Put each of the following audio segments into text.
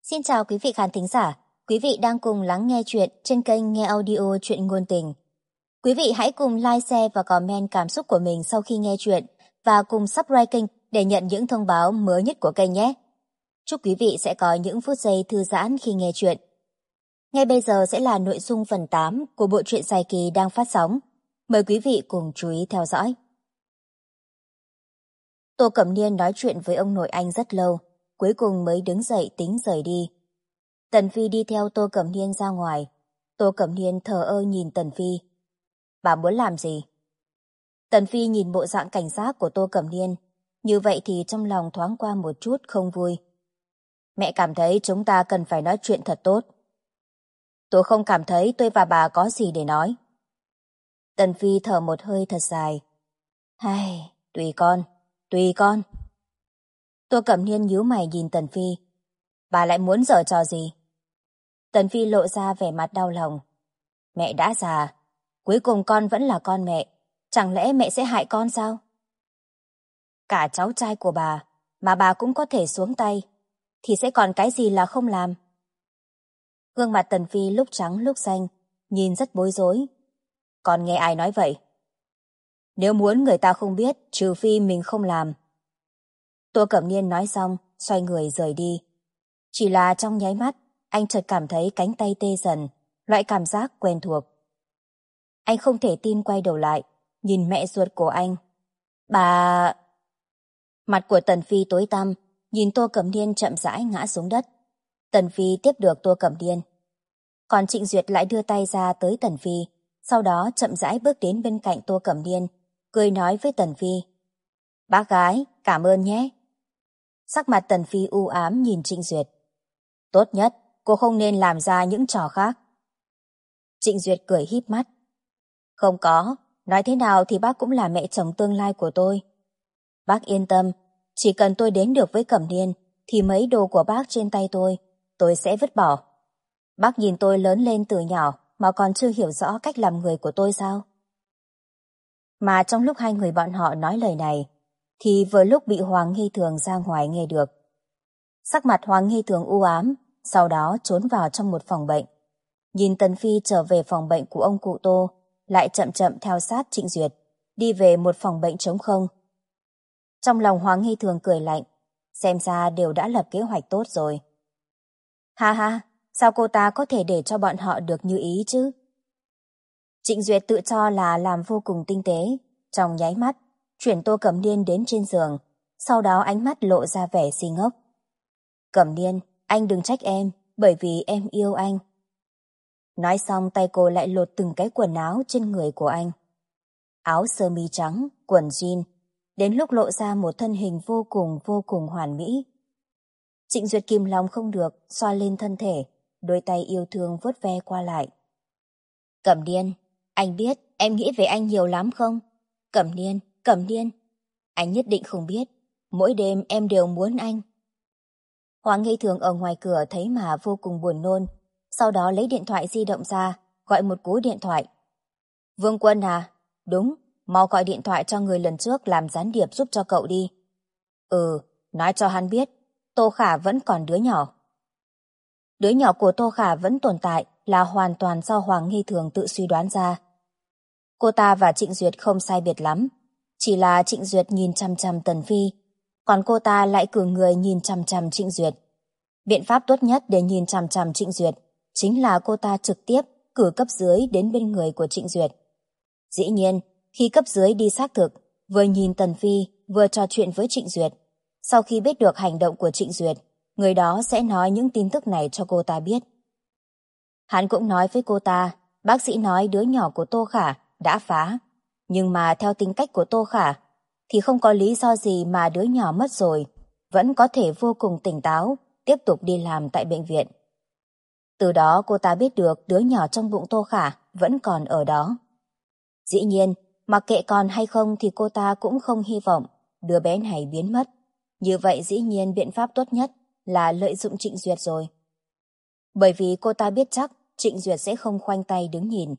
Xin chào quý vị khán thính giả. Quý vị đang cùng lắng nghe chuyện trên kênh Nghe Audio Chuyện Ngôn Tình. Quý vị hãy cùng like, share và comment cảm xúc của mình sau khi nghe chuyện và cùng subscribe kênh để nhận những thông báo mới nhất của kênh nhé. Chúc quý vị sẽ có những phút giây thư giãn khi nghe chuyện. Ngay bây giờ sẽ là nội dung phần 8 của bộ truyện dài kỳ đang phát sóng. Mời quý vị cùng chú ý theo dõi. Tô Cẩm Niên nói chuyện với ông nội anh rất lâu, cuối cùng mới đứng dậy tính rời đi. Tần Phi đi theo Tô Cẩm Niên ra ngoài. Tô Cẩm Niên thờ ơ nhìn Tần Phi. Bà muốn làm gì? Tần Phi nhìn bộ dạng cảnh giác của Tô Cẩm Niên, như vậy thì trong lòng thoáng qua một chút không vui. Mẹ cảm thấy chúng ta cần phải nói chuyện thật tốt. Tôi không cảm thấy tôi và bà có gì để nói. Tần Phi thở một hơi thật dài. Hai, tùy con, tùy con. Tô Cẩm Niên nhíu mày nhìn Tần Phi. Bà lại muốn giở trò gì? Tần Phi lộ ra vẻ mặt đau lòng. Mẹ đã già, cuối cùng con vẫn là con mẹ. Chẳng lẽ mẹ sẽ hại con sao? Cả cháu trai của bà, mà bà cũng có thể xuống tay, thì sẽ còn cái gì là không làm? Gương mặt Tần Phi lúc trắng lúc xanh, nhìn rất bối rối. Con nghe ai nói vậy? Nếu muốn người ta không biết, trừ phi mình không làm. Tô Cẩm Niên nói xong, xoay người rời đi. Chỉ là trong nháy mắt, anh chợt cảm thấy cánh tay tê dần, loại cảm giác quen thuộc. Anh không thể tin quay đầu lại, nhìn mẹ ruột của anh. Bà... Mặt của Tần Phi tối tăm, nhìn Tô Cẩm Niên chậm rãi ngã xuống đất. Tần Phi tiếp được Tô Cẩm Niên. Còn Trịnh Duyệt lại đưa tay ra tới Tần Phi, sau đó chậm rãi bước đến bên cạnh Tô Cẩm Niên, cười nói với Tần Phi. Bác gái, cảm ơn nhé. Sắc mặt Tần Phi u ám nhìn Trịnh Duyệt. Tốt nhất, cô không nên làm ra những trò khác. Trịnh Duyệt cười híp mắt. Không có, nói thế nào thì bác cũng là mẹ chồng tương lai của tôi. Bác yên tâm, chỉ cần tôi đến được với Cẩm Niên, thì mấy đồ của bác trên tay tôi sẽ vứt bỏ. Bác nhìn tôi lớn lên từ nhỏ mà còn chưa hiểu rõ cách làm người của tôi sao? Mà trong lúc hai người bọn họ nói lời này, thì vừa lúc bị Hoàng Nghi Thường ra ngoài nghe được. Sắc mặt Hoàng Nghi Thường u ám, sau đó trốn vào trong một phòng bệnh. Nhìn Tần Phi trở về phòng bệnh của ông cụ Tô, lại chậm chậm theo sát Trịnh Duyệt, đi về một phòng bệnh trống không. Trong lòng Hoàng Nghi Thường cười lạnh, xem ra đều đã lập kế hoạch tốt rồi. Ha ha, sao cô ta có thể để cho bọn họ được như ý chứ? Trịnh Duyệt tự cho là làm vô cùng tinh tế, trong nháy mắt, chuyển Tô Cẩm Niên đến trên giường, sau đó ánh mắt lộ ra vẻ si ngốc. Cẩm Niên, anh đừng trách em, bởi vì em yêu anh. Nói xong tay cô lại lột từng cái quần áo trên người của anh. Áo sơ mi trắng, quần jean, đến lúc lộ ra một thân hình vô cùng hoàn mỹ. Trịnh Duyệt kìm lòng không được, xoa lên thân thể, đôi tay yêu thương vuốt ve qua lại. Cẩm Niên, anh biết em nghĩ về anh nhiều lắm không? Cẩm Niên, anh nhất định không biết, mỗi đêm em đều muốn anh. Hoàng Nghi Thường ở ngoài cửa thấy mà vô cùng buồn nôn, sau đó lấy điện thoại di động ra, gọi một cú điện thoại. Vương Quân à? Đúng, mau gọi điện thoại cho người lần trước làm gián điệp giúp cho cậu đi. Nói cho hắn biết, Tô Khả vẫn còn đứa nhỏ. Đứa nhỏ của Tô Khả vẫn tồn tại là hoàn toàn do Hoàng Nghi Thường tự suy đoán ra. Cô ta và Trịnh Duyệt không sai biệt lắm, chỉ là Trịnh Duyệt nhìn chằm chằm Tần Phi, còn cô ta lại cử người nhìn chằm chằm Trịnh Duyệt. Biện pháp tốt nhất để nhìn chằm chằm Trịnh Duyệt chính là cô ta trực tiếp cử cấp dưới đến bên người của Trịnh Duyệt. Dĩ nhiên, khi cấp dưới đi xác thực, vừa nhìn Tần Phi, vừa trò chuyện với Trịnh Duyệt, sau khi biết được hành động của Trịnh Duyệt, người đó sẽ nói những tin tức này cho cô ta biết. Hắn cũng nói với cô ta, bác sĩ nói đứa nhỏ của Tô Khả đã phá, nhưng mà theo tính cách của Tô Khả, thì không có lý do gì mà đứa nhỏ mất rồi, vẫn có thể vô cùng tỉnh táo, tiếp tục đi làm tại bệnh viện. Từ đó cô ta biết được đứa nhỏ trong bụng Tô Khả vẫn còn ở đó. Dĩ nhiên, mặc kệ còn hay không thì cô ta cũng không hy vọng đứa bé này biến mất. Như vậy dĩ nhiên biện pháp tốt nhất là lợi dụng Trịnh Duyệt rồi. Bởi vì cô ta biết chắc Trịnh Duyệt sẽ không khoanh tay đứng nhìn.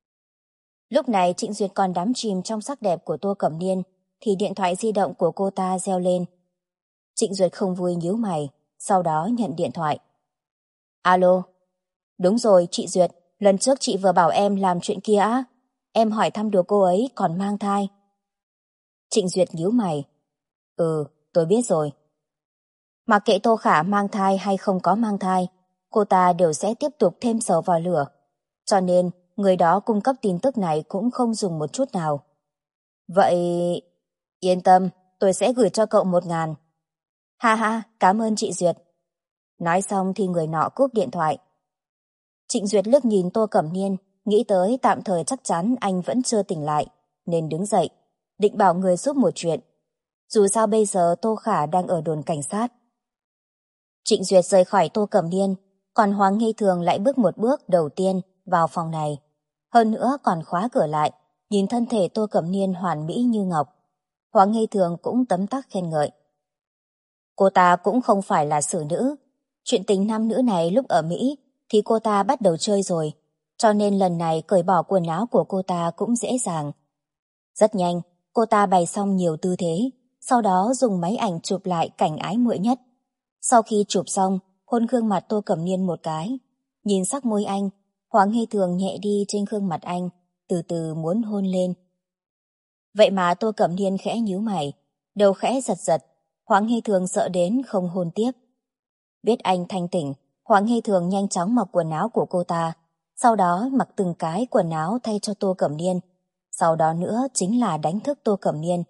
Lúc này Trịnh Duyệt còn đắm chìm trong sắc đẹp của Tô Cẩm Niên thì điện thoại di động của cô ta reo lên. Trịnh Duyệt không vui nhíu mày, sau đó nhận điện thoại. Alo, đúng rồi chị Duyệt, lần trước chị vừa bảo em làm chuyện kia á. Em hỏi thăm được cô ấy còn mang thai. Trịnh Duyệt nhíu mày. Ừ, tôi biết rồi. Mặc kệ Tô Khả mang thai hay không có mang thai, cô ta đều sẽ tiếp tục thêm dầu vào lửa. Cho nên, người đó cung cấp tin tức này cũng không dùng một chút nào. Vậy... Yên tâm, tôi sẽ gửi cho cậu 1.000. Ha ha, cảm ơn chị Duyệt. Nói xong thì người nọ cúp điện thoại. Trịnh Duyệt liếc nhìn Tô Cẩm Niên, nghĩ tới tạm thời chắc chắn anh vẫn chưa tỉnh lại, nên đứng dậy, định bảo người giúp một chuyện. Dù sao bây giờ Tô Khả đang ở đồn cảnh sát. Trịnh Duyệt rời khỏi Tô Cẩm Niên, còn Hoàng Nghi Thường lại bước một bước đầu tiên vào phòng này. Hơn nữa còn khóa cửa lại, nhìn thân thể Tô Cẩm Niên hoàn mỹ như ngọc. Hoàng Nghi Thường cũng tấm tắc khen ngợi. Cô ta cũng không phải là xử nữ. Chuyện tình nam nữ này lúc ở Mỹ thì cô ta bắt đầu chơi rồi, cho nên lần này cởi bỏ quần áo của cô ta cũng dễ dàng. Rất nhanh, cô ta bày xong nhiều tư thế, sau đó dùng máy ảnh chụp lại cảnh ái muội nhất. Sau khi chụp xong, hôn gương mặt Tô Cẩm Niên một cái. Nhìn sắc môi anh, Hoàng Hy Thường nhẹ đi trên gương mặt anh, từ từ muốn hôn lên. Vậy mà Tô Cẩm Niên khẽ nhíu mày, đầu khẽ giật giật, Hoàng Hy Thường sợ đến không hôn tiếp. Biết anh thanh tỉnh, Hoàng Hy Thường nhanh chóng mặc quần áo của cô ta, sau đó mặc từng cái quần áo thay cho Tô Cẩm Niên. Sau đó nữa chính là đánh thức Tô Cẩm Niên.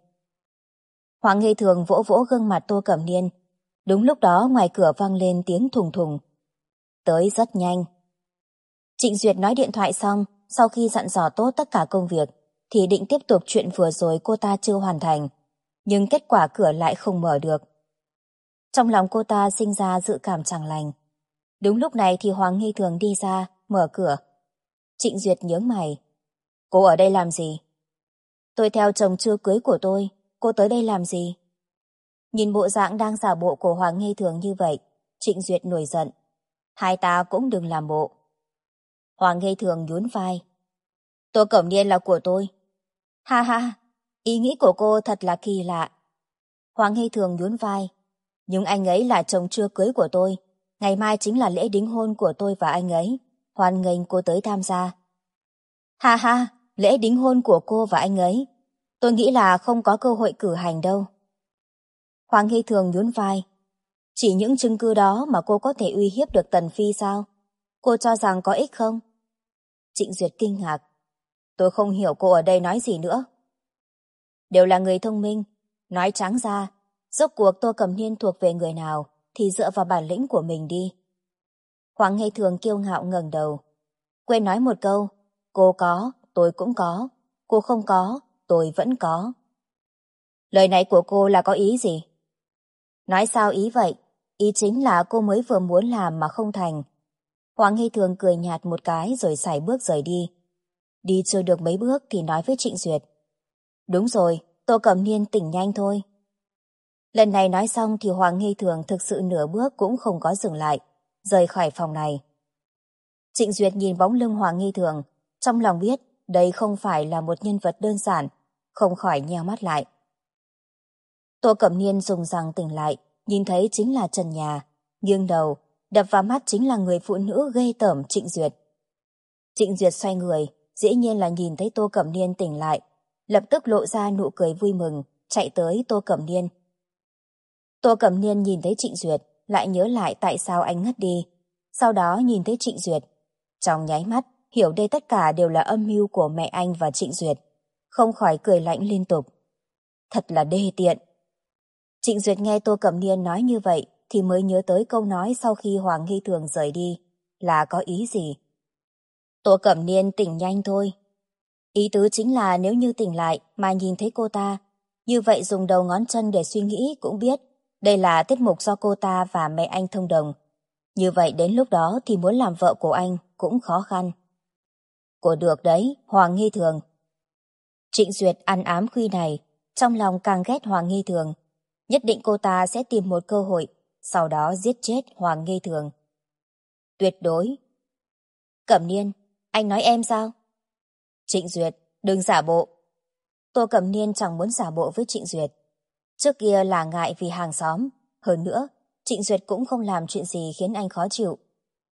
Hoàng Hy Thường vỗ vỗ gương mặt Tô Cẩm Niên. Đúng lúc đó ngoài cửa vang lên tiếng thùng thùng. Tới rất nhanh. Trịnh Duyệt nói điện thoại xong, sau khi dặn dò tốt tất cả công việc, thì định tiếp tục chuyện vừa rồi cô ta chưa hoàn thành. Nhưng kết quả cửa lại không mở được. Trong lòng cô ta sinh ra dự cảm chẳng lành. Đúng lúc này thì Hoàng Nghi Thường đi ra, mở cửa. Trịnh Duyệt nhướng mày. Cô ở đây làm gì? Tôi theo chồng chưa cưới của tôi, cô tới đây làm gì? Nhìn bộ dạng đang giả bộ của Hoàng Nghi Thường như vậy, Trịnh Duyệt nổi giận. Hai ta cũng đừng làm bộ. Hoàng Nghi Thường nhún vai. Tô Cẩm Niên là của tôi. Ha ha, ý nghĩ của cô thật là kỳ lạ. Hoàng Nghi Thường nhún vai. Nhưng anh ấy là chồng chưa cưới của tôi. Ngày mai chính là lễ đính hôn của tôi và anh ấy. Hoan nghênh cô tới tham gia. Ha ha, lễ đính hôn của cô và anh ấy. Tôi nghĩ là không có cơ hội cử hành đâu. Hoàng Hy Thường nhún vai. Chỉ những chứng cứ đó mà cô có thể uy hiếp được Tần Phi sao? Cô cho rằng có ích không? Trịnh Duyệt kinh ngạc. Tôi không hiểu cô ở đây nói gì nữa. Đều là người thông minh. Nói trắng ra, rốt cuộc Tô Cẩm Niên thuộc về người nào thì dựa vào bản lĩnh của mình đi. Hoàng Hy Thường kiêu ngạo ngẩng đầu. Quên nói một câu. Cô có, tôi cũng có. Cô không có, tôi vẫn có. Lời này của cô là có ý gì? Nói sao ý vậy? Ý chính là cô mới vừa muốn làm mà không thành. Hoàng Hy Thường cười nhạt một cái rồi sải bước rời đi. Đi chưa được mấy bước thì nói với Trịnh Duyệt. Đúng rồi, Tô Cẩm Niên tỉnh nhanh thôi. Lần này nói xong thì Hoàng Hy Thường thực sự nửa bước cũng không có dừng lại, rời khỏi phòng này. Trịnh Duyệt nhìn bóng lưng Hoàng Hy Thường, trong lòng biết đây không phải là một nhân vật đơn giản, không khỏi nheo mắt lại. Tô Cẩm Niên dùng rằng tỉnh lại, nhìn thấy chính là trần nhà, nghiêng đầu, đập vào mắt chính là người phụ nữ ghê tởm Trịnh Duyệt. Trịnh Duyệt xoay người, dĩ nhiên là nhìn thấy Tô Cẩm Niên tỉnh lại, lập tức lộ ra nụ cười vui mừng, chạy tới Tô Cẩm Niên. Tô Cẩm Niên nhìn thấy Trịnh Duyệt, lại nhớ lại tại sao anh ngất đi, sau đó nhìn thấy Trịnh Duyệt. Trong nháy mắt, hiểu đây tất cả đều là âm mưu của mẹ anh và Trịnh Duyệt, không khỏi cười lạnh liên tục. Thật là đê tiện. Trịnh Duyệt nghe Tô Cẩm Niên nói như vậy thì mới nhớ tới câu nói sau khi Hoàng Hy Thường rời đi là có ý gì. Tô Cẩm Niên tỉnh nhanh thôi. Ý tứ chính là nếu như tỉnh lại mà nhìn thấy cô ta, như vậy dùng đầu ngón chân để suy nghĩ cũng biết đây là tiết mục do cô ta và mẹ anh thông đồng. Như vậy đến lúc đó thì muốn làm vợ của anh cũng khó khăn. Cô được đấy, Hoàng Hy Thường. Trịnh Duyệt ăn ám khuy này, trong lòng càng ghét Hoàng Hy Thường. Nhất định cô ta sẽ tìm một cơ hội, sau đó giết chết Hoàng Nghi Thường. Tuyệt đối. Cẩm Niên, anh nói em sao? Trịnh Duyệt, đừng giả bộ. Tô Cẩm Niên chẳng muốn giả bộ với Trịnh Duyệt. Trước kia là ngại vì hàng xóm. Hơn nữa, Trịnh Duyệt cũng không làm chuyện gì khiến anh khó chịu.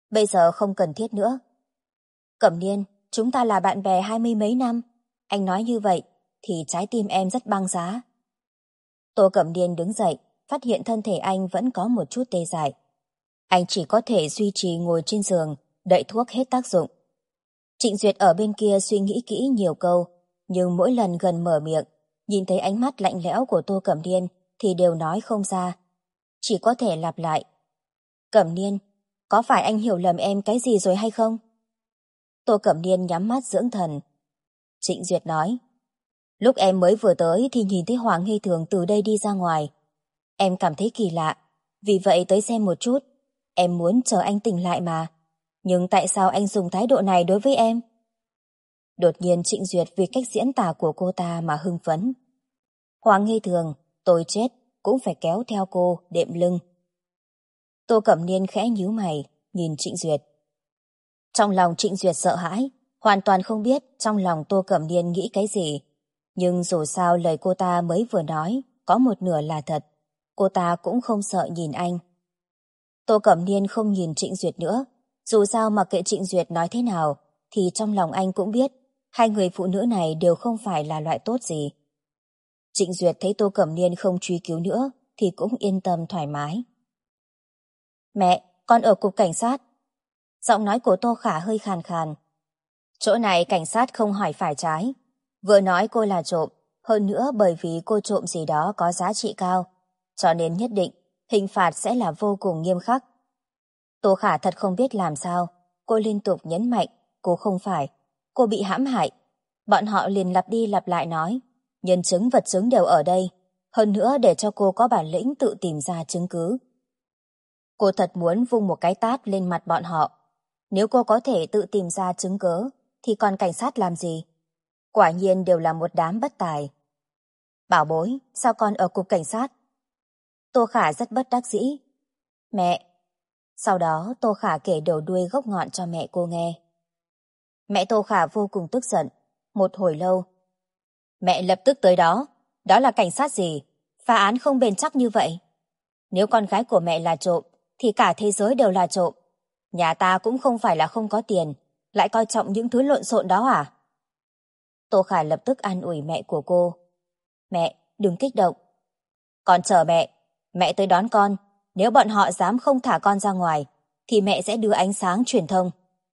Bây giờ không cần thiết nữa. Cẩm Niên, chúng ta là bạn bè 20 mấy năm. Anh nói như vậy thì trái tim em rất băng giá. Tô Cẩm Niên đứng dậy, phát hiện thân thể anh vẫn có một chút tê dại. Anh chỉ có thể duy trì ngồi trên giường, đợi thuốc hết tác dụng. Trịnh Duyệt ở bên kia suy nghĩ kỹ nhiều câu, nhưng mỗi lần gần mở miệng, nhìn thấy ánh mắt lạnh lẽo của Tô Cẩm Niên thì đều nói không ra. Chỉ có thể lặp lại. Cẩm Niên, có phải anh hiểu lầm em cái gì rồi hay không? Tô Cẩm Niên nhắm mắt dưỡng thần. Trịnh Duyệt nói, lúc em mới vừa tới thì nhìn thấy Hoàng Hy Thường từ đây đi ra ngoài. Em cảm thấy kỳ lạ, vì vậy tới xem một chút. Em muốn chờ anh tỉnh lại mà. Nhưng tại sao anh dùng thái độ này đối với em? Đột nhiên Trịnh Duyệt vì cách diễn tả của cô ta mà hưng phấn. Hoàng Hy Thường, tôi chết cũng phải kéo theo cô đệm lưng. Tô Cẩm Niên khẽ nhíu mày, nhìn Trịnh Duyệt. Trong lòng Trịnh Duyệt sợ hãi, hoàn toàn không biết trong lòng Tô Cẩm Niên nghĩ cái gì. Nhưng dù sao lời cô ta mới vừa nói có một nửa là thật, cô ta cũng không sợ nhìn anh. Tô Cẩm Niên không nhìn Trịnh Duyệt nữa, dù sao mà kệ Trịnh Duyệt nói thế nào, thì trong lòng anh cũng biết hai người phụ nữ này đều không phải là loại tốt gì. Trịnh Duyệt thấy Tô Cẩm Niên không truy cứu nữa thì cũng yên tâm thoải mái. Mẹ, con ở cục cảnh sát. Giọng nói của Tô Khả hơi khàn khàn. Chỗ này cảnh sát không hỏi phải trái. Vừa nói cô là trộm, hơn nữa bởi vì cô trộm gì đó có giá trị cao, cho nên nhất định hình phạt sẽ là vô cùng nghiêm khắc. Tô Khả thật không biết làm sao, cô liên tục nhấn mạnh, cô không phải, cô bị hãm hại. Bọn họ liền lặp đi lặp lại nói, nhân chứng vật chứng đều ở đây, hơn nữa để cho cô có bản lĩnh tự tìm ra chứng cứ. Cô thật muốn vung một cái tát lên mặt bọn họ. Nếu cô có thể tự tìm ra chứng cớ, thì còn cảnh sát làm gì? Quả nhiên đều là một đám bất tài. Bảo bối, sao con ở cục cảnh sát? Tô Khả rất bất đắc dĩ. Mẹ. Sau đó Tô Khả kể đầu đuôi gốc ngọn cho mẹ cô nghe. Mẹ Tô Khả vô cùng tức giận. Một hồi lâu. Mẹ lập tức tới đó. Đó là cảnh sát gì? Phá án không bền chắc như vậy. Nếu con gái của mẹ là trộm, thì cả thế giới đều là trộm. Nhà ta cũng không phải là không có tiền, lại coi trọng những thứ lộn xộn đó à? Tô Khả lập tức an ủi mẹ của cô. Mẹ, đừng kích động. Con chờ mẹ. Mẹ tới đón con. Nếu bọn họ dám không thả con ra ngoài, thì mẹ sẽ đưa ánh sáng truyền thông.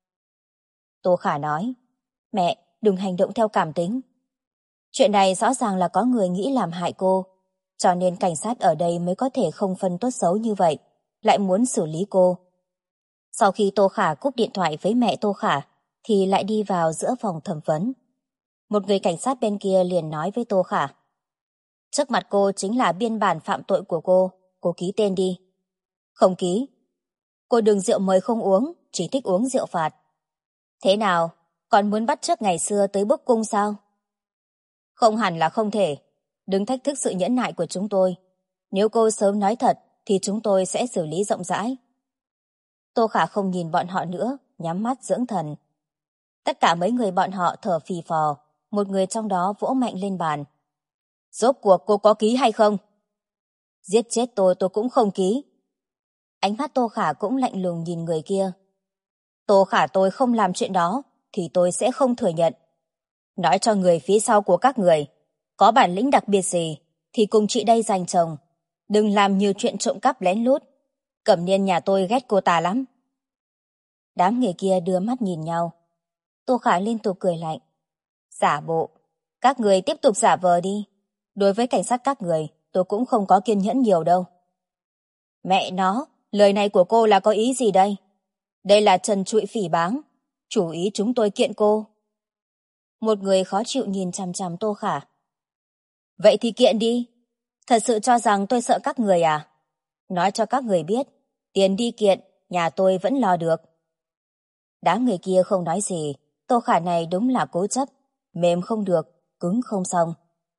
Tô Khả nói. Mẹ, đừng hành động theo cảm tính. Chuyện này rõ ràng là có người nghĩ làm hại cô, cho nên cảnh sát ở đây mới có thể không phân tốt xấu như vậy, lại muốn xử lý cô. Sau khi Tô Khả cúp điện thoại với mẹ Tô Khả, thì lại đi vào giữa phòng thẩm vấn. Một người cảnh sát bên kia liền nói với Tô Khả. Trước mặt cô chính là biên bản phạm tội của cô ký tên đi. Không ký. Cô đừng rượu mời không uống, chỉ thích uống rượu phạt. Thế nào, còn muốn bắt chước ngày xưa tới bức cung sao? Không hẳn là không thể. Đừng thách thức sự nhẫn nại của chúng tôi. Nếu cô sớm nói thật, thì chúng tôi sẽ xử lý rộng rãi. Tô Khả không nhìn bọn họ nữa, nhắm mắt dưỡng thần. Tất cả mấy người bọn họ thở phì phò, một người trong đó vỗ mạnh lên bàn. Rốt cuộc cô có ký hay không? Giết chết tôi cũng không ký. Ánh mắt Tô Khả cũng lạnh lùng nhìn người kia. Tô Khả tôi không làm chuyện đó, thì tôi sẽ không thừa nhận. Nói cho người phía sau của các người, có bản lĩnh đặc biệt gì, thì cùng chị đây giành chồng. Đừng làm nhiều chuyện trộm cắp lén lút. Cẩm Niên nhà tôi ghét cô ta lắm. Đám người kia đưa mắt nhìn nhau. Tô Khả liên tục cười lạnh. Giả bộ. Các người tiếp tục giả vờ đi. Đối với cảnh sát các người, tôi cũng không có kiên nhẫn nhiều đâu. Mẹ nó, lời này của cô là có ý gì đây? Đây là trần trụi phỉ báng. Chủ ý chúng tôi kiện cô. Một người khó chịu nhìn chằm chằm Tô Khả. Vậy thì kiện đi. Thật sự cho rằng tôi sợ các người à? Nói cho các người biết, tiền đi kiện, nhà tôi vẫn lo được. Đám người kia không nói gì, Tô Khả này đúng là cố chấp, mềm không được, cứng không xong.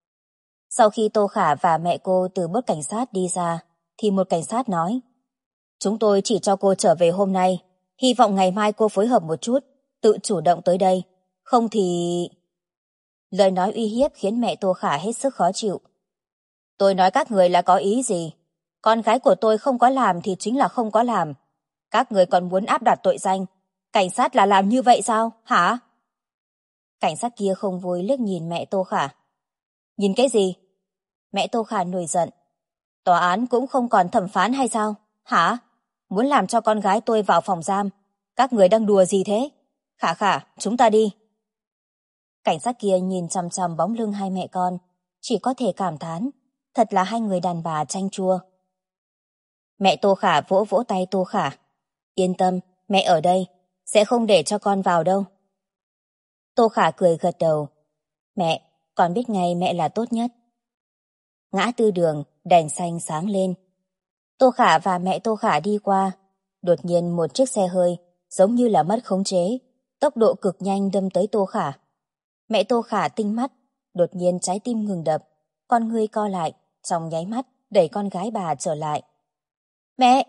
Sau khi Tô Khả và mẹ cô từ bốt cảnh sát đi ra, thì một cảnh sát nói, chúng tôi chỉ cho cô trở về hôm nay, hy vọng ngày mai cô phối hợp một chút, tự chủ động tới đây, không thì... Lời nói uy hiếp khiến mẹ Tô Khả hết sức khó chịu. Tôi nói các người là có ý gì? Con gái của tôi không có làm thì chính là không có làm. Các người còn muốn áp đặt tội danh. Cảnh sát là làm như vậy sao, hả? Cảnh sát kia không vui liếc nhìn mẹ Tô Khả. Nhìn cái gì? Mẹ Tô Khả nổi giận. Tòa án cũng không còn thẩm phán hay sao? Hả? Muốn làm cho con gái tôi vào phòng giam. Các người đang đùa gì thế? Khả Khả, chúng ta đi. Cảnh sát kia nhìn chằm chằm bóng lưng hai mẹ con, chỉ có thể cảm thán. Thật là hai người đàn bà chanh chua. Mẹ Tô Khả vỗ vỗ tay Tô Khả. Yên tâm, mẹ ở đây, sẽ không để cho con vào đâu. Tô Khả cười gật đầu. Mẹ, con biết ngay mẹ là tốt nhất. Ngã tư đường, đèn xanh sáng lên. Tô Khả và mẹ Tô Khả đi qua. Đột nhiên một chiếc xe hơi, giống như là mất khống chế, tốc độ cực nhanh đâm tới Tô Khả. Mẹ Tô Khả tinh mắt, đột nhiên trái tim ngừng đập, con ngươi co lại, trong nháy mắt đẩy con gái bà trở lại. Mẹ!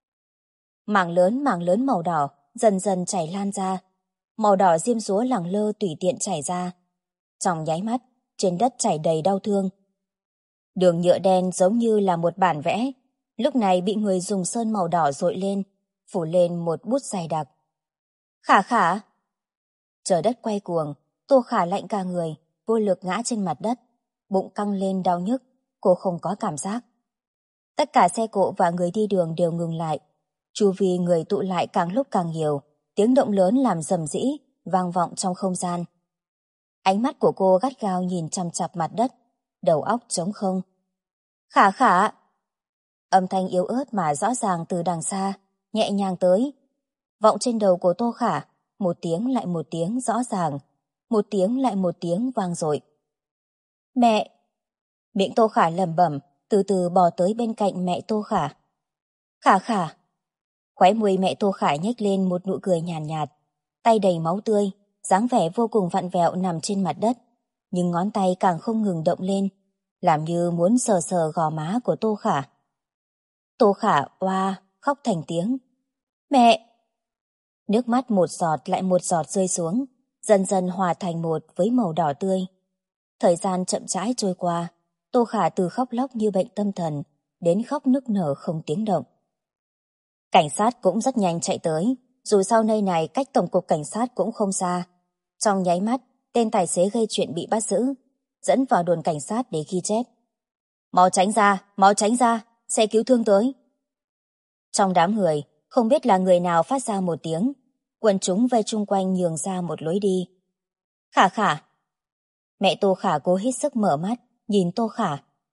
Mảng lớn màu đỏ dần dần chảy lan ra, màu đỏ diêm dúa lẳng lơ tùy tiện chảy ra. Trong nháy mắt, trên đất chảy đầy đau thương. Đường nhựa đen giống như là một bản vẽ, lúc này bị người dùng sơn màu đỏ dội lên, phủ lên một bút dày đặc. Khả Khả! Trời đất quay cuồng, Tô Khả lạnh cả người, vô lực ngã trên mặt đất, bụng căng lên đau nhức, cô không có cảm giác. Tất cả xe cộ và người đi đường đều ngừng lại. Chu vi người tụ lại càng lúc càng nhiều, tiếng động lớn làm rầm rĩ, vang vọng trong không gian. Ánh mắt của cô gắt gao nhìn chằm chằm mặt đất, đầu óc trống không. Khả Khả! Âm thanh yếu ớt mà rõ ràng từ đằng xa, nhẹ nhàng tới. Vọng trên đầu của Tô Khả, một tiếng lại một tiếng rõ ràng, một tiếng lại một tiếng vang dội. Mẹ! Miệng Tô Khả lẩm bẩm, từ từ bò tới bên cạnh mẹ Tô Khả. Khả Khả! Khóe môi mẹ Tô Khả nhếch lên một nụ cười nhàn nhạt, tay đầy máu tươi, dáng vẻ vô cùng vặn vẹo nằm trên mặt đất, nhưng ngón tay càng không ngừng động lên, làm như muốn sờ sờ gò má của Tô Khả. Tô Khả oa khóc thành tiếng. Mẹ! Nước mắt một giọt lại một giọt rơi xuống, dần dần hòa thành một với màu đỏ tươi. Thời gian chậm rãi trôi qua, Tô Khả từ khóc lóc như bệnh tâm thần đến khóc nức nở không tiếng động. Cảnh sát cũng rất nhanh chạy tới, dù sao nơi này cách tổng cục cảnh sát cũng không xa. Trong nháy mắt, tên tài xế gây chuyện bị bắt giữ, dẫn vào đồn cảnh sát để ghi chép. Mau tránh ra, xe cứu thương tới. Trong đám người, không biết là người nào phát ra một tiếng, quần chúng vây chung quanh nhường ra một lối đi. Khả Khả! Mẹ Tô Khả cố hết sức mở mắt, nhìn Tô Khả.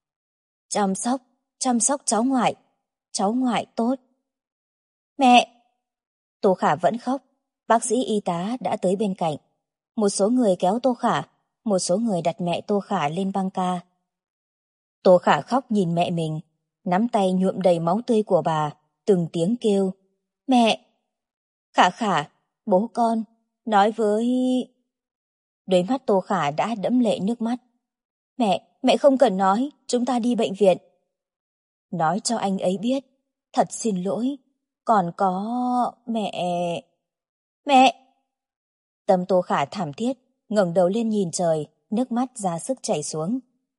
Chăm sóc cháu ngoại tốt. Mẹ! Tô Khả vẫn khóc, bác sĩ y tá đã tới bên cạnh. Một số người kéo Tô Khả, một số người đặt mẹ Tô Khả lên băng ca. Tô Khả khóc nhìn mẹ mình, nắm tay nhuộm đầy máu tươi của bà, từng tiếng kêu. Mẹ! Khả Khả, bố con, nói với... Đôi mắt Tô Khả đã đẫm lệ nước mắt. Mẹ không cần nói, chúng ta đi bệnh viện. Nói cho anh ấy biết, thật xin lỗi, còn có... Mẹ! Tâm Tô Khả thảm thiết, ngẩng đầu lên nhìn trời, nước mắt ra sức chảy xuống.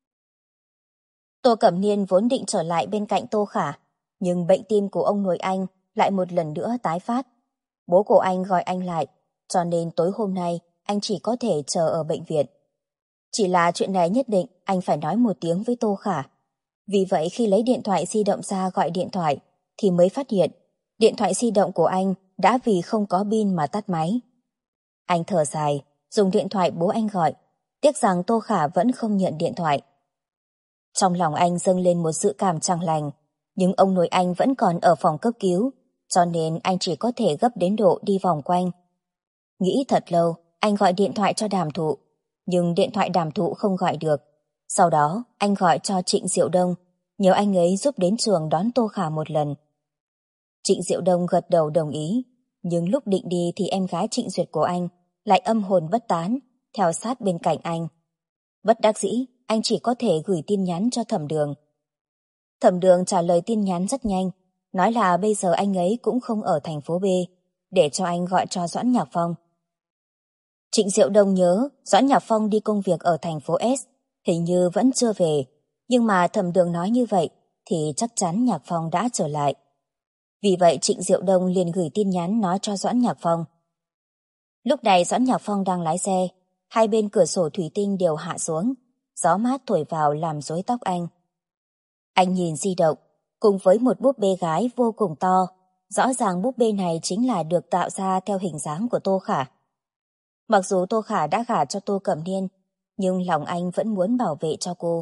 Tô Cẩm Niên vốn định trở lại bên cạnh Tô Khả, nhưng bệnh tim của ông nội anh lại một lần nữa tái phát. Bố của anh gọi anh lại, cho nên tối hôm nay anh chỉ có thể chờ ở bệnh viện. Chỉ là chuyện này nhất định anh phải nói một tiếng với Tô Khả. Vì vậy khi lấy điện thoại di động ra gọi điện thoại, thì mới phát hiện điện thoại di động của anh đã vì không có pin mà tắt máy. Anh thở dài, dùng điện thoại bố anh gọi, tiếc rằng Tô Khả vẫn không nhận điện thoại. Trong lòng anh dâng lên một sự cảm chẳng lành, nhưng ông nội anh vẫn còn ở phòng cấp cứu, cho nên anh chỉ có thể gấp đến độ đi vòng quanh. Nghĩ thật lâu, anh gọi điện thoại cho Đàm Thụ, nhưng điện thoại Đàm Thụ không gọi được. Sau đó, anh gọi cho Trịnh Diệu Đông, nhờ anh ấy giúp đến trường đón Tô Khả một lần. Trịnh Diệu Đông gật đầu đồng ý, nhưng lúc định đi thì em gái Trịnh Duyệt của anh lại âm hồn bất tán, theo sát bên cạnh anh. Bất đắc dĩ, anh chỉ có thể gửi tin nhắn cho Thẩm Đường. Thẩm Đường trả lời tin nhắn rất nhanh, nói là bây giờ anh ấy cũng không ở thành phố B, để cho anh gọi cho Doãn Nhạc Phong. Trịnh Diệu Đông nhớ Doãn Nhạc Phong đi công việc ở thành phố S, hình như vẫn chưa về, nhưng mà Thẩm Đường nói như vậy thì chắc chắn Nhạc Phong đã trở lại. Vì vậy Trịnh Diệu Đông liền gửi tin nhắn nói cho Doãn Nhạc Phong. Lúc này Doãn Nhạc Phong đang lái xe, hai bên cửa sổ thủy tinh đều hạ xuống, gió mát thổi vào làm rối tóc anh. Anh nhìn di động, cùng với một búp bê gái vô cùng to, rõ ràng búp bê này chính là được tạo ra theo hình dáng của Tô Khả. Mặc dù Tô Khả đã gả cho Tô Cẩm Niên, nhưng lòng anh vẫn muốn bảo vệ cho cô.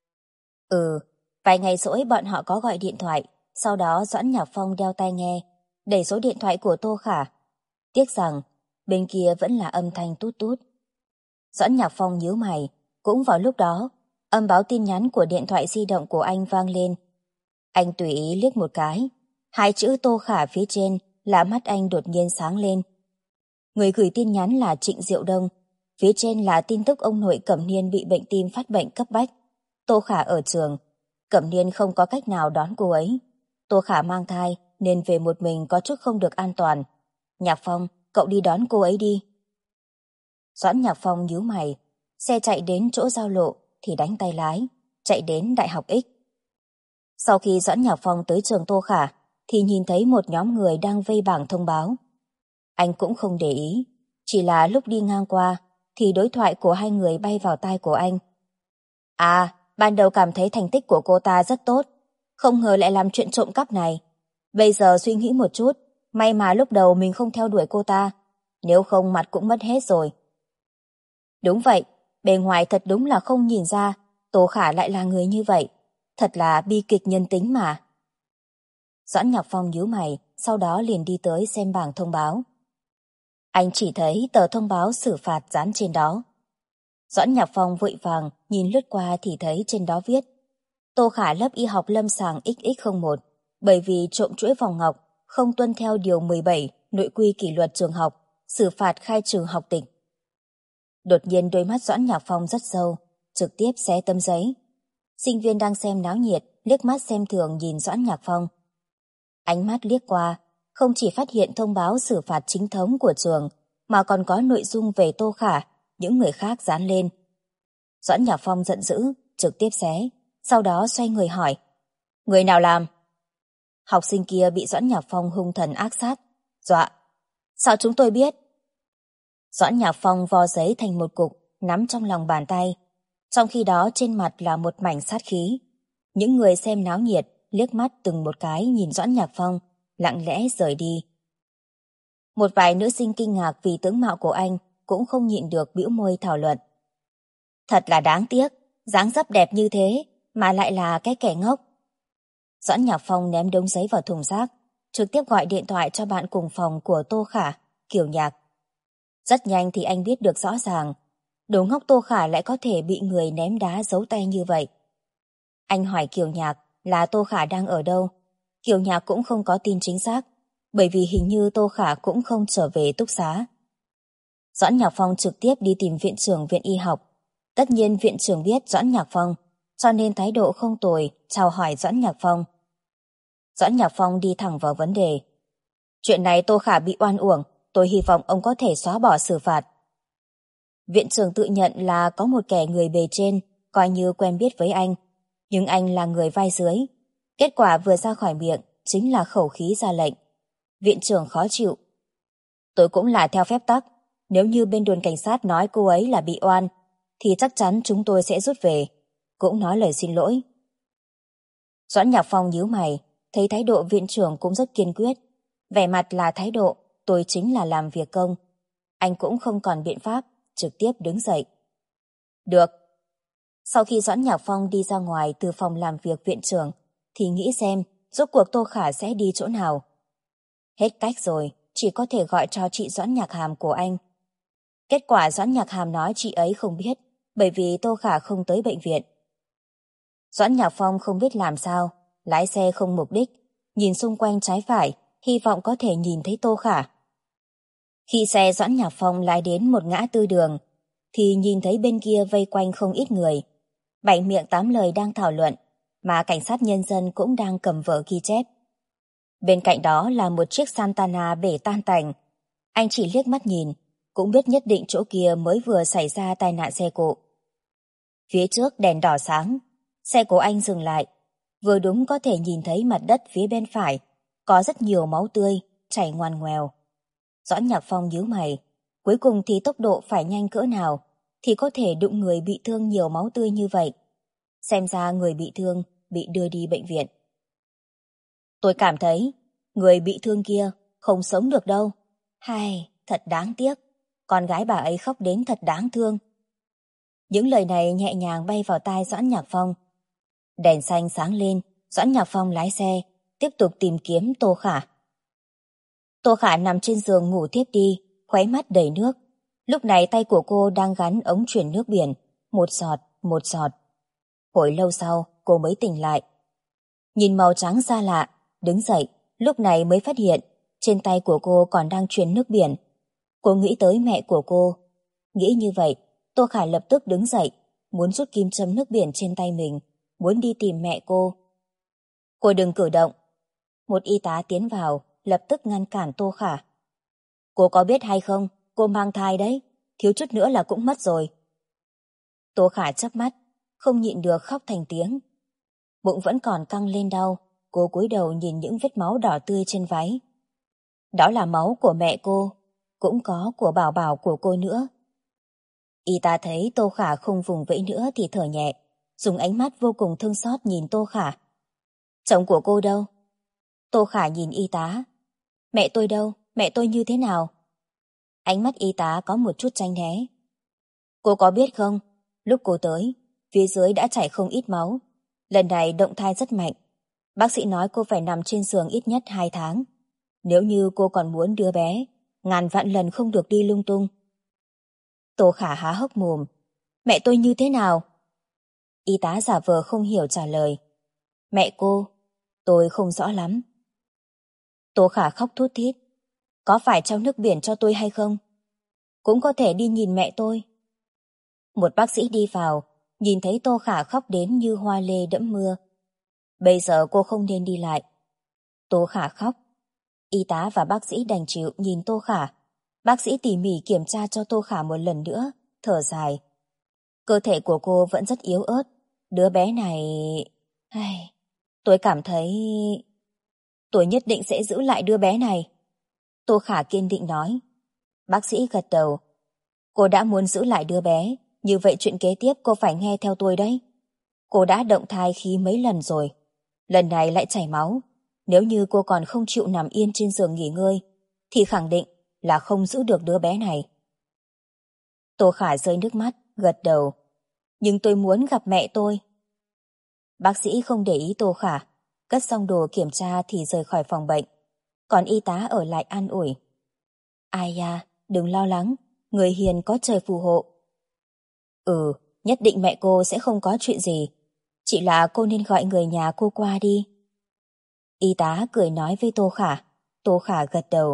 Vài ngày rỗi bọn họ có gọi điện thoại, sau đó Doãn Nhạc Phong đeo tai nghe, đẩy số điện thoại của Tô Khả. Tiếc rằng, bên kia vẫn là âm thanh tút tút. Doãn Nhạc Phong nhíu mày, cũng vào lúc đó, âm báo tin nhắn của điện thoại di động của anh vang lên. Anh tùy ý liếc một cái, hai chữ Tô Khả phía trên làm mắt anh đột nhiên sáng lên. Người gửi tin nhắn là Trịnh Diệu Đông, phía trên là tin tức ông nội Cẩm Niên bị bệnh tim phát bệnh cấp bách. Tô Khả ở trường, Cẩm Niên không có cách nào đón cô ấy. Tô Khả mang thai nên về một mình có chút không được an toàn. Nhạc Phong, cậu đi đón cô ấy đi. Doãn Nhạc Phong nhíu mày, xe chạy đến chỗ giao lộ thì đánh tay lái, chạy đến Đại học X. Sau khi Doãn Nhạc Phong tới trường Tô Khả thì nhìn thấy một nhóm người đang vây bảng thông báo. Anh cũng không để ý, chỉ là lúc đi ngang qua thì đối thoại của hai người bay vào tai của anh. Ban đầu cảm thấy thành tích của cô ta rất tốt, không ngờ lại làm chuyện trộm cắp này. Bây giờ suy nghĩ một chút, may mà lúc đầu mình không theo đuổi cô ta, nếu không mặt cũng mất hết rồi. Đúng vậy, bề ngoài thật đúng là không nhìn ra Tô Khả lại là người như vậy, thật là bi kịch nhân tính mà. Doãn Nhạc Phong nhíu mày, sau đó liền đi tới xem bảng thông báo. Anh chỉ thấy tờ thông báo xử phạt dán trên đó. Doãn Nhạc Phong vội vàng nhìn lướt qua thì thấy trên đó viết: Tô Khả lớp y học lâm sàng XX01 bởi vì trộm chuỗi vòng ngọc, không tuân theo điều 17 nội quy kỷ luật trường học, xử phạt khai trừ học tịch. Đột nhiên đôi mắt Doãn Nhạc Phong rất sâu, trực tiếp xé tấm giấy. Sinh viên đang xem náo nhiệt liếc mắt xem thường nhìn Doãn Nhạc Phong. Ánh mắt liếc qua, không chỉ phát hiện thông báo xử phạt chính thống của trường, mà còn có nội dung về Tô Khả, những người khác dán lên. Doãn Nhạc Phong giận dữ, trực tiếp xé, sau đó xoay người hỏi: Người nào làm? Học sinh kia bị Doãn Nhạc Phong hung thần ác sát, dọa: Sao chúng tôi biết? Doãn Nhạc Phong vo giấy thành một cục, nắm trong lòng bàn tay. Trong khi đó trên mặt là một mảnh sát khí. Những người xem náo nhiệt liếc mắt từng một cái nhìn Doãn Nhạc Phong, lặng lẽ rời đi. Một vài nữ sinh kinh ngạc vì tướng mạo của anh cũng không nhịn được bĩu môi thảo luận. Thật là đáng tiếc, dáng dấp đẹp như thế mà lại là cái kẻ ngốc. Doãn Nhạc Phong ném đống giấy vào thùng rác, trực tiếp gọi điện thoại cho bạn cùng phòng của Tô Khả, Kiều Nhạc. Rất nhanh thì anh biết được rõ ràng, đồ ngốc Tô Khả lại có thể bị người ném đá giấu tay như vậy. Anh hỏi Kiều Nhạc là Tô Khả đang ở đâu. Kiều Nhạc cũng không có tin chính xác, bởi vì hình như Tô Khả cũng không trở về túc xá. Doãn Nhạc Phong trực tiếp đi tìm viện trưởng viện y học. Tất nhiên viện trưởng biết Doãn Nhạc Phong, cho nên thái độ không tồi, chào hỏi Doãn Nhạc Phong. Doãn Nhạc Phong đi thẳng vào vấn đề. Chuyện này Tô Khả bị oan uổng, tôi hy vọng ông có thể xóa bỏ xử phạt. Viện trưởng tự nhận là có một kẻ người bề trên, coi như quen biết với anh, nhưng anh là người vai dưới. Kết quả vừa ra khỏi miệng chính là khẩu khí ra lệnh. Viện trưởng khó chịu. Tôi cũng là theo phép tắc, nếu như bên đồn cảnh sát nói cô ấy là bị oan, thì chắc chắn chúng tôi sẽ rút về, cũng nói lời xin lỗi. Doãn Nhạc Phong nhíu mày, thấy thái độ viện trưởng cũng rất kiên quyết. Vẻ mặt là thái độ, tôi chính là làm việc công. Anh cũng không còn biện pháp, trực tiếp đứng dậy. Được. Sau khi Doãn Nhạc Phong đi ra ngoài từ phòng làm việc viện trưởng, thì nghĩ xem rốt cuộc Tô Khả sẽ đi chỗ nào. Hết cách rồi, chỉ có thể gọi cho chị Doãn Nhạc Hàm của anh. Kết quả Doãn Nhạc Hàm nói chị ấy không biết, bởi vì Tô Khả không tới bệnh viện. Doãn Nhạc Phong không biết làm sao, lái xe không mục đích, nhìn xung quanh trái phải, hy vọng có thể nhìn thấy Tô Khả. Khi xe Doãn Nhạc Phong lái đến một ngã tư đường, thì nhìn thấy bên kia vây quanh không ít người. 7 miệng 8 lời đang thảo luận, mà cảnh sát nhân dân cũng đang cầm vở ghi chép. Bên cạnh đó là một chiếc Santana bể tan tành. Anh chỉ liếc mắt nhìn, cũng biết nhất định chỗ kia mới vừa xảy ra tai nạn xe cộ. Phía trước đèn đỏ sáng, xe của anh dừng lại. Vừa đúng có thể nhìn thấy mặt đất phía bên phải, có rất nhiều máu tươi, chảy ngoằn ngoèo. Doãn Nhạc Phong nhíu mày, cuối cùng thì tốc độ phải nhanh cỡ nào thì có thể đụng người bị thương nhiều máu tươi như vậy. Xem ra người bị thương bị đưa đi bệnh viện. Tôi cảm thấy người bị thương kia không sống được đâu. Hay, thật đáng tiếc. Con gái bà ấy khóc đến thật đáng thương. Những lời này nhẹ nhàng bay vào tai Doãn Nhạc Phong. Đèn xanh sáng lên, Doãn Nhạc Phong lái xe, tiếp tục tìm kiếm Tô Khả. Tô Khả nằm trên giường ngủ thiếp đi, khóe mắt đầy nước. Lúc này tay của cô đang gắn ống chuyển nước biển, một giọt, một giọt. Hồi lâu sau, cô mới tỉnh lại. Nhìn màu trắng xa lạ, đứng dậy, lúc này mới phát hiện trên tay của cô còn đang truyền nước biển. Cô nghĩ tới mẹ của cô. Nghĩ như vậy, Tô Khả lập tức đứng dậy, muốn rút kim châm nước biển trên tay mình, muốn đi tìm mẹ cô. Cô đừng cử động. Một y tá tiến vào, lập tức ngăn cản Tô Khả. Cô có biết hay không, cô mang thai đấy, thiếu chút nữa là cũng mất rồi. Tô Khả chớp mắt, không nhịn được khóc thành tiếng. Bụng vẫn còn căng lên đau, cô cúi đầu nhìn những vết máu đỏ tươi trên váy. Đó là máu của mẹ cô, cũng có của bảo bảo của cô nữa. Y tá thấy Tô Khả không vùng vẫy nữa thì thở nhẹ, dùng ánh mắt vô cùng thương xót nhìn Tô Khả. Chồng của cô đâu? Tô Khả nhìn y tá. Mẹ tôi đâu? Mẹ tôi như thế nào? Ánh mắt y tá có một chút tránh né. Cô có biết không, lúc cô tới, phía dưới đã chảy không ít máu. Lần này động thai rất mạnh. Bác sĩ nói cô phải nằm trên giường ít nhất 2 tháng. Nếu như cô còn muốn đứa bé, ngàn vạn lần không được đi lung tung. Tô Khả há hốc mồm. Mẹ tôi như thế nào? Y tá giả vờ không hiểu trả lời. Mẹ cô, tôi không rõ lắm. Tô Khả khóc thút thít. Có phải trao nước biển cho tôi hay không? Cũng có thể đi nhìn mẹ tôi. Một bác sĩ đi vào, nhìn thấy Tô Khả khóc đến như hoa lê đẫm mưa. Bây giờ cô không nên đi lại. Tô Khả khóc. Y tá và bác sĩ đành chịu nhìn Tô Khả. Bác sĩ tỉ mỉ kiểm tra cho Tô Khả một lần nữa, thở dài. Cơ thể của cô vẫn rất yếu ớt. Đứa bé này... Ai... Tôi cảm thấy... Tôi nhất định sẽ giữ lại đứa bé này. Tô Khả kiên định nói. Bác sĩ gật đầu. Cô đã muốn giữ lại đứa bé, như vậy chuyện kế tiếp cô phải nghe theo tôi đấy. Cô đã động thai khí mấy lần rồi. Lần này lại chảy máu. Nếu như cô còn không chịu nằm yên trên giường nghỉ ngơi, thì khẳng định là không giữ được đứa bé này. Tô Khả rơi nước mắt, gật đầu. Nhưng tôi muốn gặp mẹ tôi. Bác sĩ không để ý Tô Khả, cất xong đồ kiểm tra thì rời khỏi phòng bệnh. Còn y tá ở lại an ủi. Ai da, đừng lo lắng, người hiền có trời phù hộ. Nhất định mẹ cô sẽ không có chuyện gì. Chỉ là cô nên gọi người nhà cô qua đi. Y tá cười nói với Tô Khả. Tô Khả gật đầu.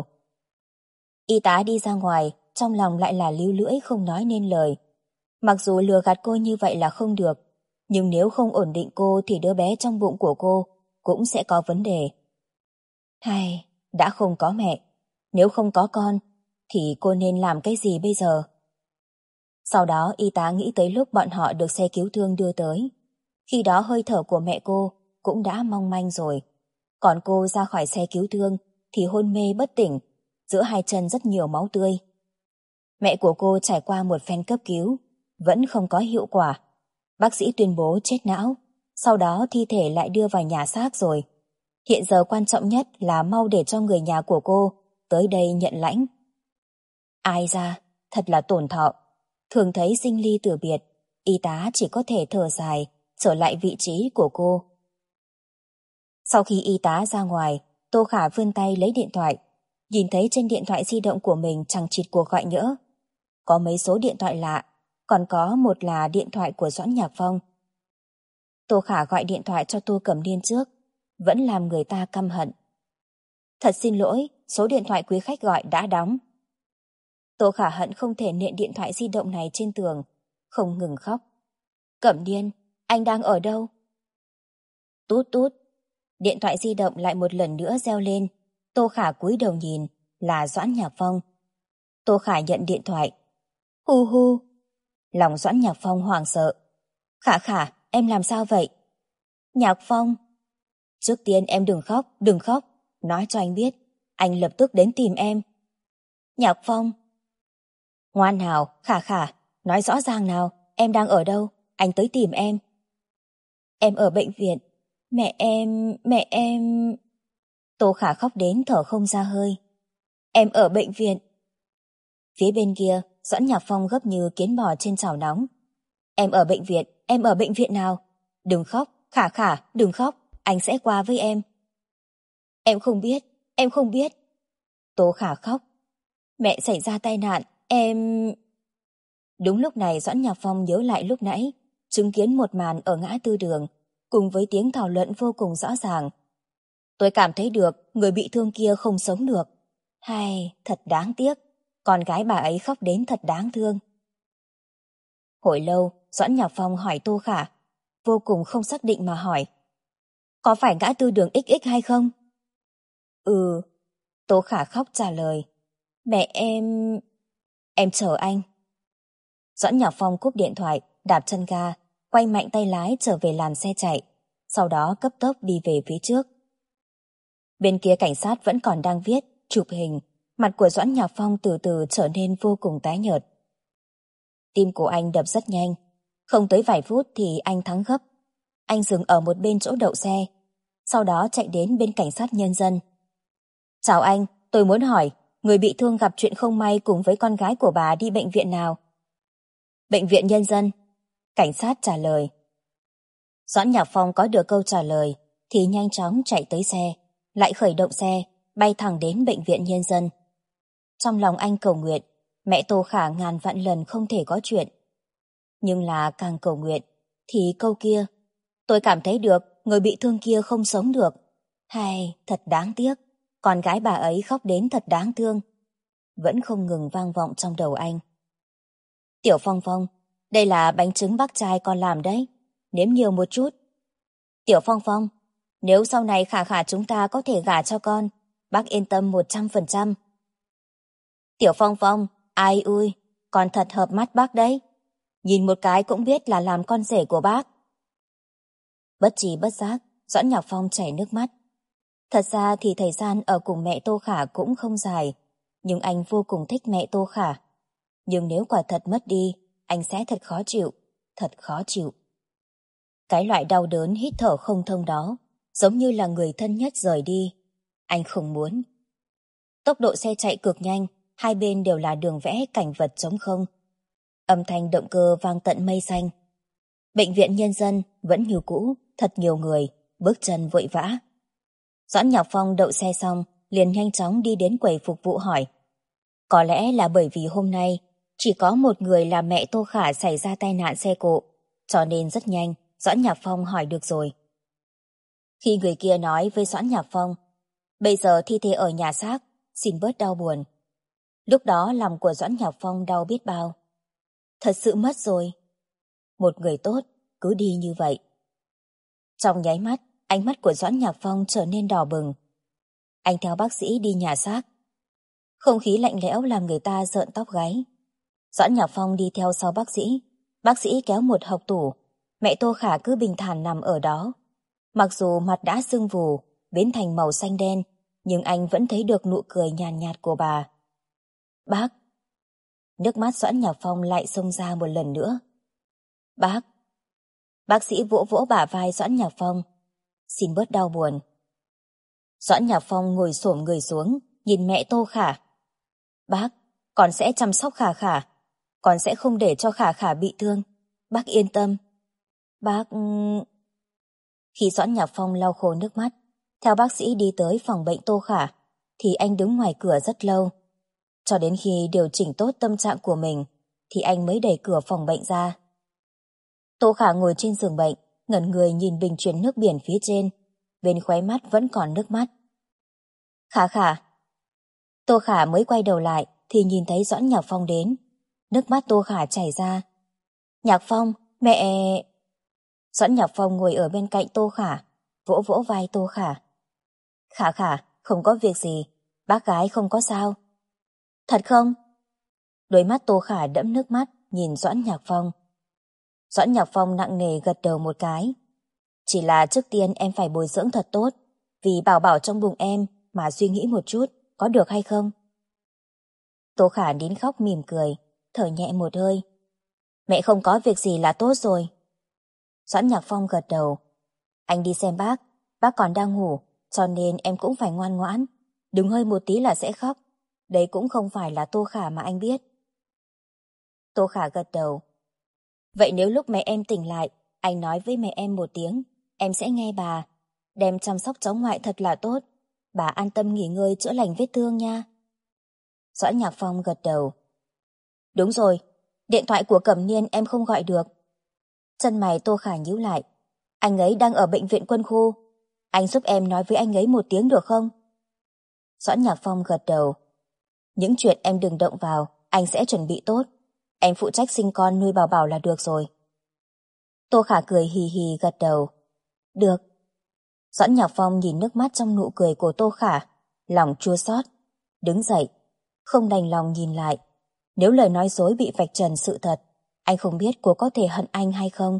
Y tá đi ra ngoài, trong lòng lại là líu lưỡi không nói nên lời. Mặc dù lừa gạt cô như vậy là không được, nhưng nếu không ổn định cô thì đứa bé trong bụng của cô cũng sẽ có vấn đề. Hay, đã không có mẹ, nếu không có con, thì cô nên làm cái gì bây giờ? Sau đó y tá nghĩ tới lúc bọn họ được xe cứu thương đưa tới. Khi đó hơi thở của mẹ cô cũng đã mong manh rồi. Còn cô ra khỏi xe cứu thương thì hôn mê bất tỉnh, giữa hai chân rất nhiều máu tươi. Mẹ của cô trải qua một phen cấp cứu, vẫn không có hiệu quả. Bác sĩ tuyên bố chết não, sau đó thi thể lại đưa vào nhà xác rồi. Hiện giờ quan trọng nhất là mau để cho người nhà của cô tới đây nhận lãnh. Ai ra, thật là tổn thọ. Thường thấy sinh ly từ biệt, y tá chỉ có thể thở dài, trở lại vị trí của cô. Sau khi y tá ra ngoài, Tô Khả vươn tay lấy điện thoại, nhìn thấy trên điện thoại di động của mình chằng chịt cuộc gọi nhỡ. Có mấy số điện thoại lạ, còn có một là điện thoại của Doãn Nhạc Phong. Tô Khả gọi điện thoại cho Tô Cẩm Niên trước, vẫn làm người ta căm hận. Thật xin lỗi, số điện thoại quý khách gọi đã đóng. Tô Khả hận không thể nện điện thoại di động này trên tường, không ngừng khóc. Cẩm Niên, anh đang ở đâu? Tút tút, điện thoại di động lại một lần nữa reo lên. Tô Khả cúi đầu nhìn, là Doãn Nhạc Phong. Tô Khả nhận điện thoại. Hu hu. Lòng Doãn Nhạc Phong hoảng sợ. Khả Khả, em làm sao vậy? Nhạc Phong. Trước tiên em đừng khóc, đừng khóc. Nói cho anh biết, anh lập tức đến tìm em. Nhạc Phong. Ngoan nào, Khả Khả, nói rõ ràng nào, em đang ở đâu, anh tới tìm em. Em ở bệnh viện, mẹ em... Tô Khả khóc đến thở không ra hơi. Em ở bệnh viện. Phía bên kia, Doãn Nhạc Phong gấp như kiến bò trên chảo nóng. Em ở bệnh viện nào? Đừng khóc, Khả Khả, đừng khóc, anh sẽ qua với em. Em không biết. Tô Khả khóc. Mẹ xảy ra tai nạn, em... Đúng lúc này Doãn Nhạc Phong nhớ lại lúc nãy, chứng kiến một màn ở ngã tư đường, cùng với tiếng thảo luận vô cùng rõ ràng. Tôi cảm thấy được người bị thương kia không sống được. Hay, thật đáng tiếc, con gái bà ấy khóc đến thật đáng thương. Hồi lâu, Doãn Nhạc Phong hỏi Tô Khả, vô cùng không xác định mà hỏi. Có phải ngã tư đường XX hay không? Ừ, Tô Khả khóc trả lời. Mẹ em... Em chờ anh. Doãn Nhạc Phong cúp điện thoại, đạp chân ga, quay mạnh tay lái trở về làn xe chạy, sau đó cấp tốc đi về phía trước. Bên kia cảnh sát vẫn còn đang viết, chụp hình, mặt của Doãn Nhạc Phong từ từ trở nên vô cùng tái nhợt. Tim của anh đập rất nhanh, không tới vài phút thì anh thắng gấp. Anh dừng ở một bên chỗ đậu xe, sau đó chạy đến bên cảnh sát nhân dân. Chào anh, tôi muốn hỏi, người bị thương gặp chuyện không may cùng với con gái của bà đi bệnh viện nào? Bệnh viện nhân dân. Cảnh sát trả lời. Doãn Nhạc Phong có được câu trả lời thì nhanh chóng chạy tới xe, lại khởi động xe, bay thẳng đến bệnh viện nhân dân. Trong lòng anh cầu nguyện, mẹ Tô Khả ngàn vạn lần không thể có chuyện. Nhưng là càng cầu nguyện, thì câu kia, tôi cảm thấy được người bị thương kia không sống được. Hay, thật đáng tiếc, con gái bà ấy khóc đến thật đáng thương. Vẫn không ngừng vang vọng trong đầu anh. Tiểu Phong Phong, đây là bánh trứng bác trai con làm đấy, nếm nhiều một chút. Tiểu Phong Phong, nếu sau này Khả Khả chúng ta có thể gả cho con, bác yên tâm 100%. Tiểu Phong Phong, ai ui, con thật hợp mắt bác đấy. Nhìn một cái cũng biết là làm con rể của bác. Bất trí bất giác, Doãn Nhạc Phong chảy nước mắt. Thật ra thì thời gian ở cùng mẹ Tô Khả cũng không dài, nhưng anh vô cùng thích mẹ Tô Khả. Nhưng nếu quả thật mất đi, anh sẽ thật khó chịu, thật khó chịu. Cái loại đau đớn hít thở không thông đó, giống như là người thân nhất rời đi. Anh không muốn. Tốc độ xe chạy cực nhanh, hai bên đều là đường vẽ cảnh vật trống không. Âm thanh động cơ vang tận mây xanh. Bệnh viện nhân dân vẫn như cũ, thật nhiều người, bước chân vội vã. Doãn Nhạc Phong đậu xe xong, liền nhanh chóng đi đến quầy phục vụ hỏi. Có lẽ là bởi vì hôm nay chỉ có một người là mẹ Tô Khả xảy ra tai nạn xe cộ, cho nên rất nhanh Doãn Nhạc Phong hỏi được rồi. Khi người kia nói với Doãn Nhạc Phong, bây giờ thi thể ở nhà xác, xin bớt đau buồn. Lúc đó lòng của Doãn Nhạc Phong đau biết bao. Thật sự mất rồi. Một người tốt, cứ đi như vậy. Trong nháy mắt, ánh mắt của Doãn Nhạc Phong trở nên đỏ bừng. Anh theo bác sĩ đi nhà xác. Không khí lạnh lẽo làm người ta rợn tóc gáy. Doãn Nhạc Phong đi theo sau bác sĩ kéo một hộc tủ, mẹ Tô Khả cứ bình thản nằm ở đó. Mặc dù mặt đã sưng vù, biến thành màu xanh đen, nhưng anh vẫn thấy được nụ cười nhàn nhạt của bà. Bác! Nước mắt Doãn Nhạc Phong lại xông ra một lần nữa. Bác! Bác sĩ vỗ vỗ bả vai Doãn Nhạc Phong. Xin bớt đau buồn. Doãn Nhạc Phong ngồi xổm người xuống, nhìn mẹ Tô Khả. Bác, con sẽ chăm sóc Khả Khả. Con sẽ không để cho Khả Khả bị thương. Bác yên tâm. Bác... Khi Doãn Nhạc Phong lau khô nước mắt, theo bác sĩ đi tới phòng bệnh Tô Khả, thì anh đứng ngoài cửa rất lâu. Cho đến khi điều chỉnh tốt tâm trạng của mình, thì anh mới đẩy cửa phòng bệnh ra. Tô Khả ngồi trên giường bệnh, ngẩn người nhìn bình chuyển nước biển phía trên, bên khóe mắt vẫn còn nước mắt. Khả Khả. Tô Khả mới quay đầu lại thì nhìn thấy Doãn Nhạc Phong đến. Nước mắt Tô Khả chảy ra. Nhạc Phong, mẹ... Doãn Nhạc Phong ngồi ở bên cạnh Tô Khả, vỗ vỗ vai Tô Khả. Khả Khả, không có việc gì, bác gái không có sao. Thật không? Đôi mắt Tô Khả đẫm nước mắt nhìn Doãn Nhạc Phong. Doãn Nhạc Phong nặng nề gật đầu một cái. Chỉ là trước tiên em phải bồi dưỡng thật tốt, vì bảo bảo trong bụng em mà suy nghĩ một chút, có được hay không? Tô Khả nín khóc mỉm cười, thở nhẹ một hơi. Mẹ không có việc gì là tốt rồi. Doãn Nhạc Phong gật đầu. Anh đi xem bác còn đang ngủ, cho nên em cũng phải ngoan ngoãn. Đừng hơi một tí là sẽ khóc. Đấy cũng không phải là Tô Khả mà anh biết. Tô Khả gật đầu. Vậy nếu lúc mẹ em tỉnh lại, anh nói với mẹ em một tiếng, em sẽ nghe bà. Đem chăm sóc cháu ngoại thật là tốt. Bà an tâm nghỉ ngơi chữa lành vết thương nha. Doãn Nhạc Phong gật đầu. Đúng rồi, điện thoại của Cẩm Niên em không gọi được. Chân mày Tô Khả nhíu lại. Anh ấy đang ở bệnh viện quân khu. Anh giúp em nói với anh ấy một tiếng được không? Doãn Nhạc Phong gật đầu. Những chuyện em đừng động vào, anh sẽ chuẩn bị tốt. Em phụ trách sinh con nuôi Bảo Bảo là được rồi. Tô Khả cười hì hì gật đầu. Được. Doãn Nhạc Phong nhìn nước mắt trong nụ cười của Tô Khả, lòng chua xót, đứng dậy, không đành lòng nhìn lại. Nếu lời nói dối bị vạch trần sự thật, anh không biết cô có thể hận anh hay không.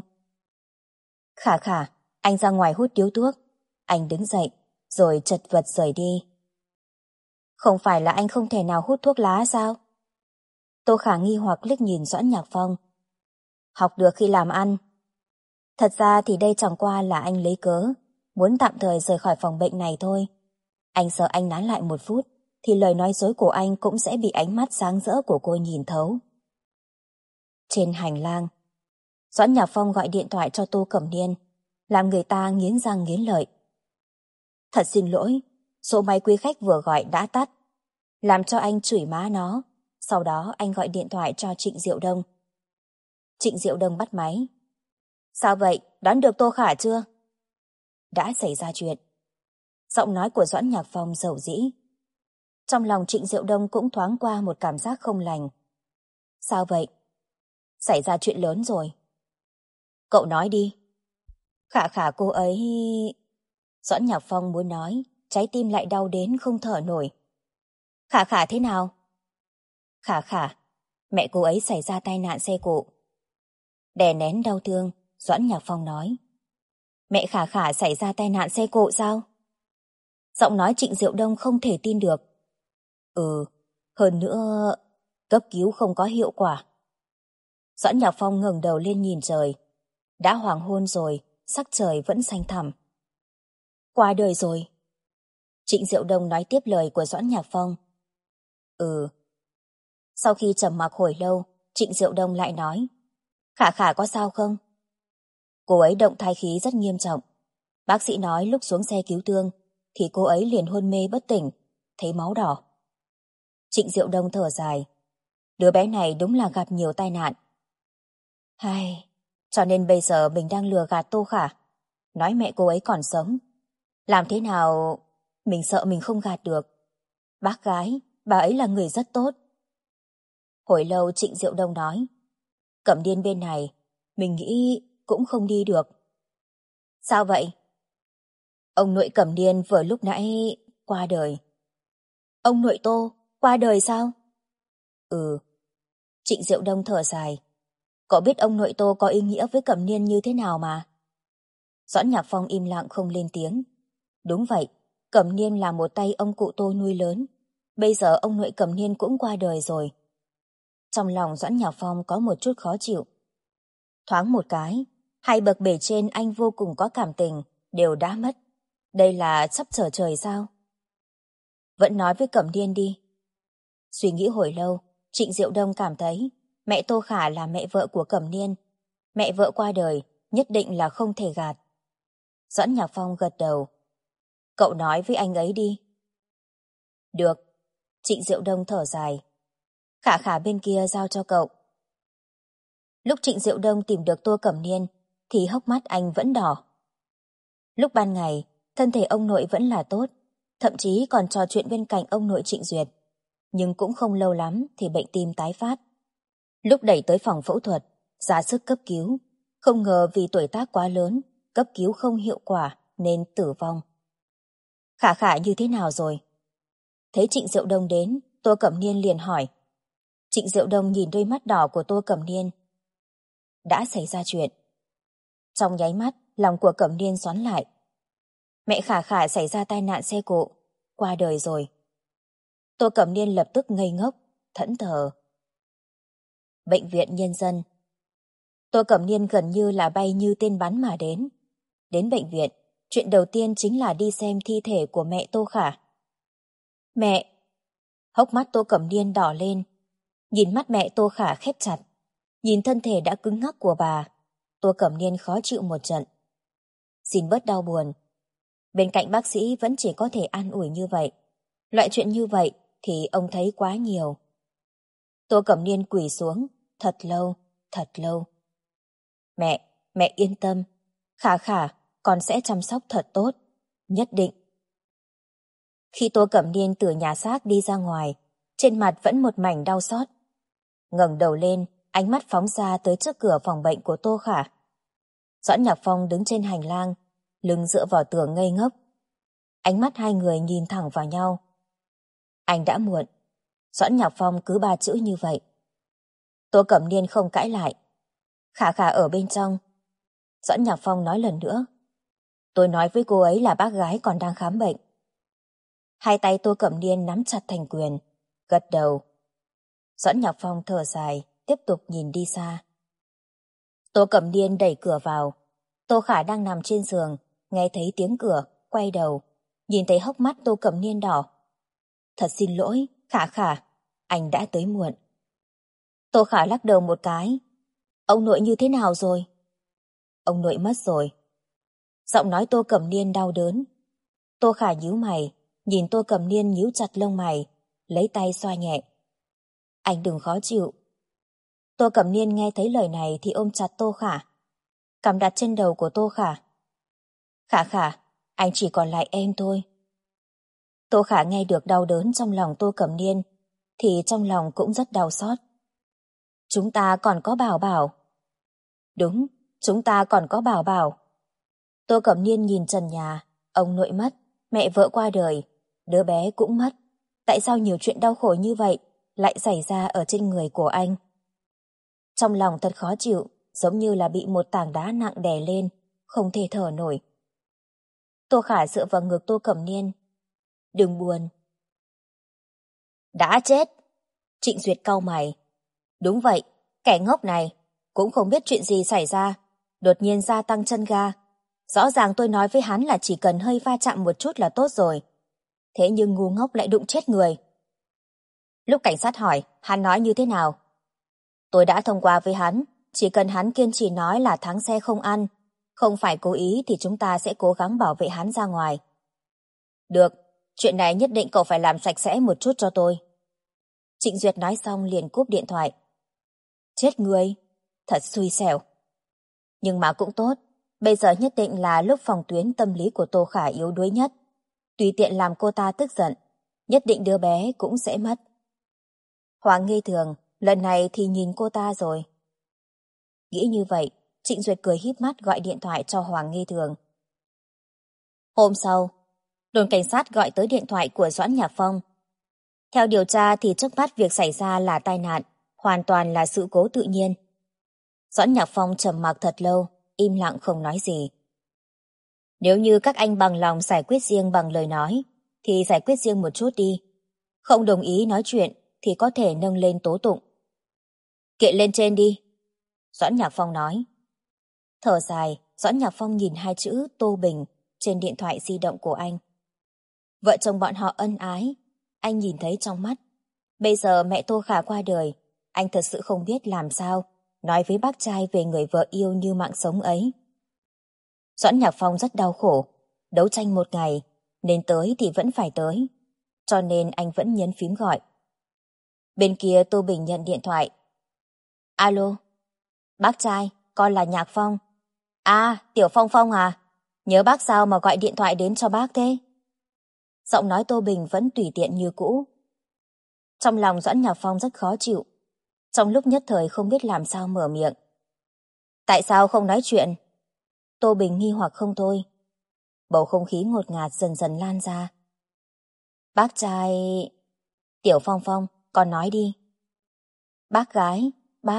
Khả Khả, anh ra ngoài hút điếu thuốc. Anh đứng dậy, rồi chật vật rời đi. Không phải là anh không thể nào hút thuốc lá sao? Tô Khả nghi hoặc liếc nhìn Doãn Nhạc Phong. Học được khi làm ăn. Thật ra thì đây chẳng qua là anh lấy cớ, muốn tạm thời rời khỏi phòng bệnh này thôi. Anh sợ anh nán lại một phút, thì lời nói dối của anh cũng sẽ bị ánh mắt sáng rỡ của cô nhìn thấu. Trên hành lang, Doãn Nhạc Phong gọi điện thoại cho Tô Cẩm Niên, làm người ta nghiến răng nghiến lợi. Thật xin lỗi, số máy quý khách vừa gọi đã tắt, làm cho anh chửi má nó. Sau đó anh gọi điện thoại cho Trịnh Diệu Đông. Trịnh Diệu Đông bắt máy. Sao vậy, đón được Tô Khả chưa? Đã xảy ra chuyện. Giọng nói của Doãn Nhạc Phong dầu dĩ. Trong lòng Trịnh Diệu Đông cũng thoáng qua một cảm giác không lành. Sao vậy? Xảy ra chuyện lớn rồi. Cậu nói đi. Khả Khả cô ấy... Doãn Nhạc Phong muốn nói, trái tim lại đau đến không thở nổi. Khả Khả thế nào? Khả Khả, mẹ cô ấy xảy ra tai nạn xe cộ. Đè nén đau thương, Doãn Nhạc Phong nói. Mẹ Khả Khả xảy ra tai nạn xe cộ sao? Giọng nói Trịnh Diệu Đông không thể tin được. Hơn nữa, cấp cứu không có hiệu quả. Doãn Nhạc Phong ngẩng đầu lên nhìn trời. Đã hoàng hôn rồi, sắc trời vẫn xanh thẳm. Qua đời rồi. Trịnh Diệu Đông nói tiếp lời của Doãn Nhạc Phong. Sau khi trầm mặc hồi lâu, Trịnh Diệu Đông lại nói. Khả Khả có sao không? Cô ấy động thai khí rất nghiêm trọng. Bác sĩ nói lúc xuống xe cứu thương thì cô ấy liền hôn mê bất tỉnh, thấy máu đỏ. Trịnh Diệu Đông thở dài. Đứa bé này đúng là gặp nhiều tai nạn. Cho nên bây giờ mình đang lừa gạt Tô Khả, nói mẹ cô ấy còn sống. Làm thế nào mình sợ mình không gạt được. Bác gái, bà ấy là người rất tốt. Hồi lâu Trịnh Diệu Đông nói. Cẩm Điên bên này, mình nghĩ cũng không đi được. Sao vậy? Ông nội Cẩm Điên vừa lúc nãy qua đời. Ông nội Tô qua đời sao? Trịnh Diệu Đông thở dài. Cậu biết ông nội Tô có ý nghĩa với Cẩm Niên như thế nào mà. Doãn Nhạc Phong im lặng không lên tiếng. Đúng vậy, Cẩm Niên là một tay ông cụ Tô nuôi lớn. Bây giờ ông nội Cẩm Niên cũng qua đời rồi. Trong lòng Doãn Nhạc Phong có một chút khó chịu. Thoáng một cái, hai bậc bề trên anh vô cùng có cảm tình, đều đã mất. Đây là sắp trở trời sao? Vẫn nói với Cẩm Niên đi. Suy nghĩ hồi lâu, Trịnh Diệu Đông cảm thấy mẹ Tô Khả là mẹ vợ của Cẩm Niên. Mẹ vợ qua đời, nhất định là không thể gạt. Doãn Nhạc Phong gật đầu. Cậu nói với anh ấy đi. Được. Trịnh Diệu Đông thở dài. Khả Khả bên kia giao cho cậu. Lúc Trịnh Diệu Đông tìm được Tô Cẩm Niên thì hốc mắt anh vẫn đỏ. Lúc ban ngày, thân thể ông nội vẫn là tốt, thậm chí còn trò chuyện bên cạnh ông nội Trịnh Duyệt. Nhưng cũng không lâu lắm thì bệnh tim tái phát. Lúc đẩy tới phòng phẫu thuật, ra sức cấp cứu, không ngờ vì tuổi tác quá lớn, cấp cứu không hiệu quả nên tử vong. Khả Khả như thế nào rồi? Thấy Trịnh Diệu Đông đến, Tô Cẩm Niên liền hỏi. Trịnh Diệu Đông nhìn đôi mắt đỏ của Tô Cẩm Niên. Đã xảy ra chuyện. Trong nháy mắt, lòng của Cẩm Niên xoắn lại. Mẹ Khả Khả xảy ra tai nạn xe cộ. qua đời rồi. Tô Cẩm Niên lập tức ngây ngốc, thẫn thờ. Bệnh viện Nhân dân. Tô Cẩm Niên gần như là bay như tên bắn mà đến. Đến bệnh viện, chuyện đầu tiên chính là đi xem thi thể của mẹ Tô Khả. Mẹ! Hốc mắt Tô Cẩm Niên đỏ lên. Nhìn mắt mẹ Tô Khả khép chặt. Nhìn thân thể đã cứng ngắc của bà, Tô Cẩm Niên khó chịu một trận. Xin bớt đau buồn. Bên cạnh bác sĩ vẫn chỉ có thể an ủi như vậy. Loại chuyện như vậy thì ông thấy quá nhiều. Tô Cẩm Niên quỳ xuống, thật lâu, thật lâu. Mẹ yên tâm. Khả Khả, con sẽ chăm sóc thật tốt. Nhất định. Khi Tô Cẩm Niên từ nhà xác đi ra ngoài, trên mặt vẫn một mảnh đau xót. Ngẩng đầu lên, ánh mắt phóng ra tới trước cửa phòng bệnh của Tô Khả. Doãn Nhạc Phong đứng trên hành lang, lưng dựa vào tường ngây ngốc. Ánh mắt hai người nhìn thẳng vào nhau. Anh đã muộn. Doãn Nhạc Phong cứ ba chữ như vậy. Tô Cẩm Niên không cãi lại. Khả Khả ở bên trong. Doãn Nhạc Phong nói lần nữa. Tôi nói với cô ấy là bác gái còn đang khám bệnh. Hai tay Tô Cẩm Niên nắm chặt thành quyền, gật đầu. Doãn Nhạc Phong thở dài, tiếp tục nhìn đi xa. Tô Cẩm Niên đẩy cửa vào. Tô Khả đang nằm trên giường, nghe thấy tiếng cửa, quay đầu, nhìn thấy hốc mắt Tô Cẩm Niên đỏ. Thật xin lỗi, Khả Khả, anh đã tới muộn. Tô Khả lắc đầu một cái. Ông nội như thế nào rồi? Ông nội mất rồi. Giọng nói Tô Cẩm Niên đau đớn. Tô Khả nhíu mày, nhìn Tô Cẩm Niên nhíu chặt lông mày, lấy tay xoa nhẹ. Anh đừng khó chịu. Tô Cẩm Niên nghe thấy lời này thì ôm chặt Tô Khả, cằm đặt trên đầu của Tô Khả. Khả Khả, anh chỉ còn lại em thôi. Tô Khả nghe được đau đớn trong lòng Tô Cẩm Niên, thì trong lòng cũng rất đau xót. Chúng ta còn có Bảo Bảo. Đúng, chúng ta còn có Bảo Bảo. Tô Cẩm Niên nhìn trần nhà, ông nội mất, mẹ vợ qua đời, đứa bé cũng mất. Tại sao nhiều chuyện đau khổ như vậy lại xảy ra ở trên người của anh? Trong lòng thật khó chịu, giống như là bị một tảng đá nặng đè lên, không thể thở nổi. Tô Khả dựa vào ngực Tô Cẩm Niên. Đừng buồn. Đã chết. Trịnh Duyệt cau mày. Đúng vậy, kẻ ngốc này cũng không biết chuyện gì xảy ra, đột nhiên gia tăng chân ga. Rõ ràng tôi nói với hắn là chỉ cần hơi va chạm một chút là tốt rồi. Thế nhưng ngu ngốc lại đụng chết người. Lúc cảnh sát hỏi, hắn nói như thế nào? Tôi đã thông qua với hắn, chỉ cần hắn kiên trì nói là thắng xe không ăn, không phải cố ý thì chúng ta sẽ cố gắng bảo vệ hắn ra ngoài. Được, chuyện này nhất định cậu phải làm sạch sẽ một chút cho tôi. Trịnh Duyệt nói xong liền cúp điện thoại. Chết người, thật xui xẻo. Nhưng mà cũng tốt, bây giờ nhất định là lúc phòng tuyến tâm lý của Tô Khả yếu đuối nhất. Tùy tiện làm cô ta tức giận, nhất định đứa bé cũng sẽ mất. Hoàng Nghi Thường, lần này thì nhìn cô ta rồi. Nghĩ như vậy, Trịnh Duyệt cười híp mắt gọi điện thoại cho Hoàng Nghi Thường. Hôm sau, đồn cảnh sát gọi tới điện thoại của Doãn Nhạc Phong. Theo điều tra thì trước mắt việc xảy ra là tai nạn, hoàn toàn là sự cố tự nhiên. Doãn Nhạc Phong trầm mặc thật lâu, im lặng không nói gì. Nếu như các anh bằng lòng giải quyết riêng bằng lời nói, thì giải quyết riêng một chút đi. Không đồng ý nói chuyện thì có thể nâng lên tố tụng. Kiện lên trên đi. Doãn Nhạc Phong nói. Thở dài, Doãn Nhạc Phong nhìn hai chữ Tô Bình trên điện thoại di động của anh. Vợ chồng bọn họ ân ái, anh nhìn thấy trong mắt. Bây giờ mẹ Tô Khả qua đời, anh thật sự không biết làm sao nói với bác trai về người vợ yêu như mạng sống ấy. Doãn Nhạc Phong rất đau khổ, đấu tranh một ngày, nên tới thì vẫn phải tới, cho nên anh vẫn nhấn phím gọi. Bên kia Tô Bình nhận điện thoại. Alo, bác trai, con là Nhạc Phong. À, Tiểu Phong Phong à, nhớ bác sao mà gọi điện thoại đến cho bác thế? Giọng nói Tô Bình vẫn tùy tiện như cũ. Trong lòng Doãn Nhạc Phong rất khó chịu, trong lúc nhất thời không biết làm sao mở miệng. Tại sao không nói chuyện? Tô Bình nghi hoặc không thôi. Bầu không khí ngột ngạt dần dần lan ra. Bác trai... Tiểu Phong Phong, con nói đi. Bác gái, bác...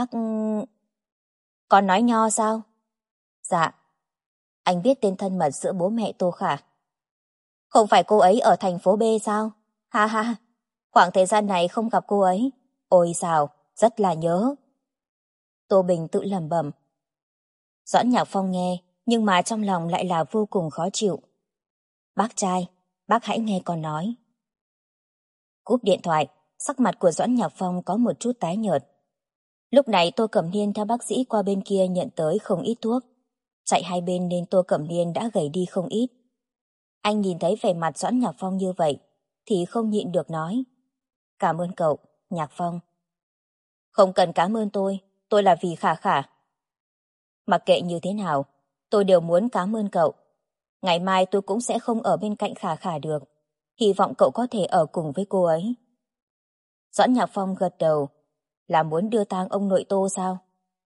Con nói Nho sao? Dạ. Anh biết tên thân mật giữa bố mẹ Tô Khả. Không phải cô ấy ở thành phố B sao? Ha ha, khoảng thời gian này không gặp cô ấy. Ôi dào, rất là nhớ. Tô Bình tự lẩm bẩm. Doãn Nhạc Phong nghe, nhưng mà trong lòng lại là vô cùng khó chịu. Bác trai, bác hãy nghe con nói. Cúp điện thoại, sắc mặt của Doãn Nhạc Phong có một chút tái nhợt. Lúc này Tô Cẩm Niên theo bác sĩ qua bên kia nhận tới không ít thuốc. Chạy hai bên nên Tô Cẩm Niên đã gầy đi không ít. Anh nhìn thấy vẻ mặt Doãn Nhạc Phong như vậy, thì không nhịn được nói. Cảm ơn cậu, Nhạc Phong. Không cần cảm ơn tôi là vì Khả Khả. Mặc kệ như thế nào, tôi đều muốn cảm ơn cậu. Ngày mai tôi cũng sẽ không ở bên cạnh Khả Khả được. Hy vọng cậu có thể ở cùng với cô ấy. Doãn Nhạc Phong gật đầu. Là muốn đưa tang ông nội Tô sao?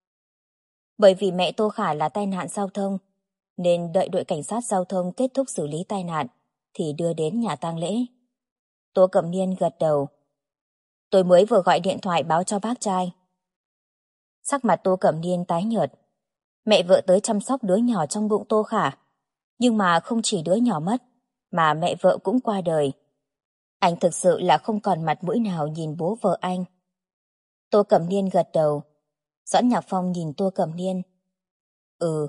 Bởi vì mẹ Tô Khả là tai nạn giao thông, nên đợi đội cảnh sát giao thông kết thúc xử lý tai nạn, thì đưa đến nhà tang lễ. Tô Cẩm Niên gật đầu. Tôi mới vừa gọi điện thoại báo cho bác trai. Sắc mặt Tô Cẩm Niên tái nhợt. Mẹ vợ tới chăm sóc đứa nhỏ trong bụng Tô Khả. Nhưng mà không chỉ đứa nhỏ mất, mà mẹ vợ cũng qua đời. Anh thực sự là không còn mặt mũi nào nhìn bố vợ anh. Tô Cẩm Niên gật đầu. Doãn Nhạc Phong nhìn Tô Cẩm Niên. Ừ.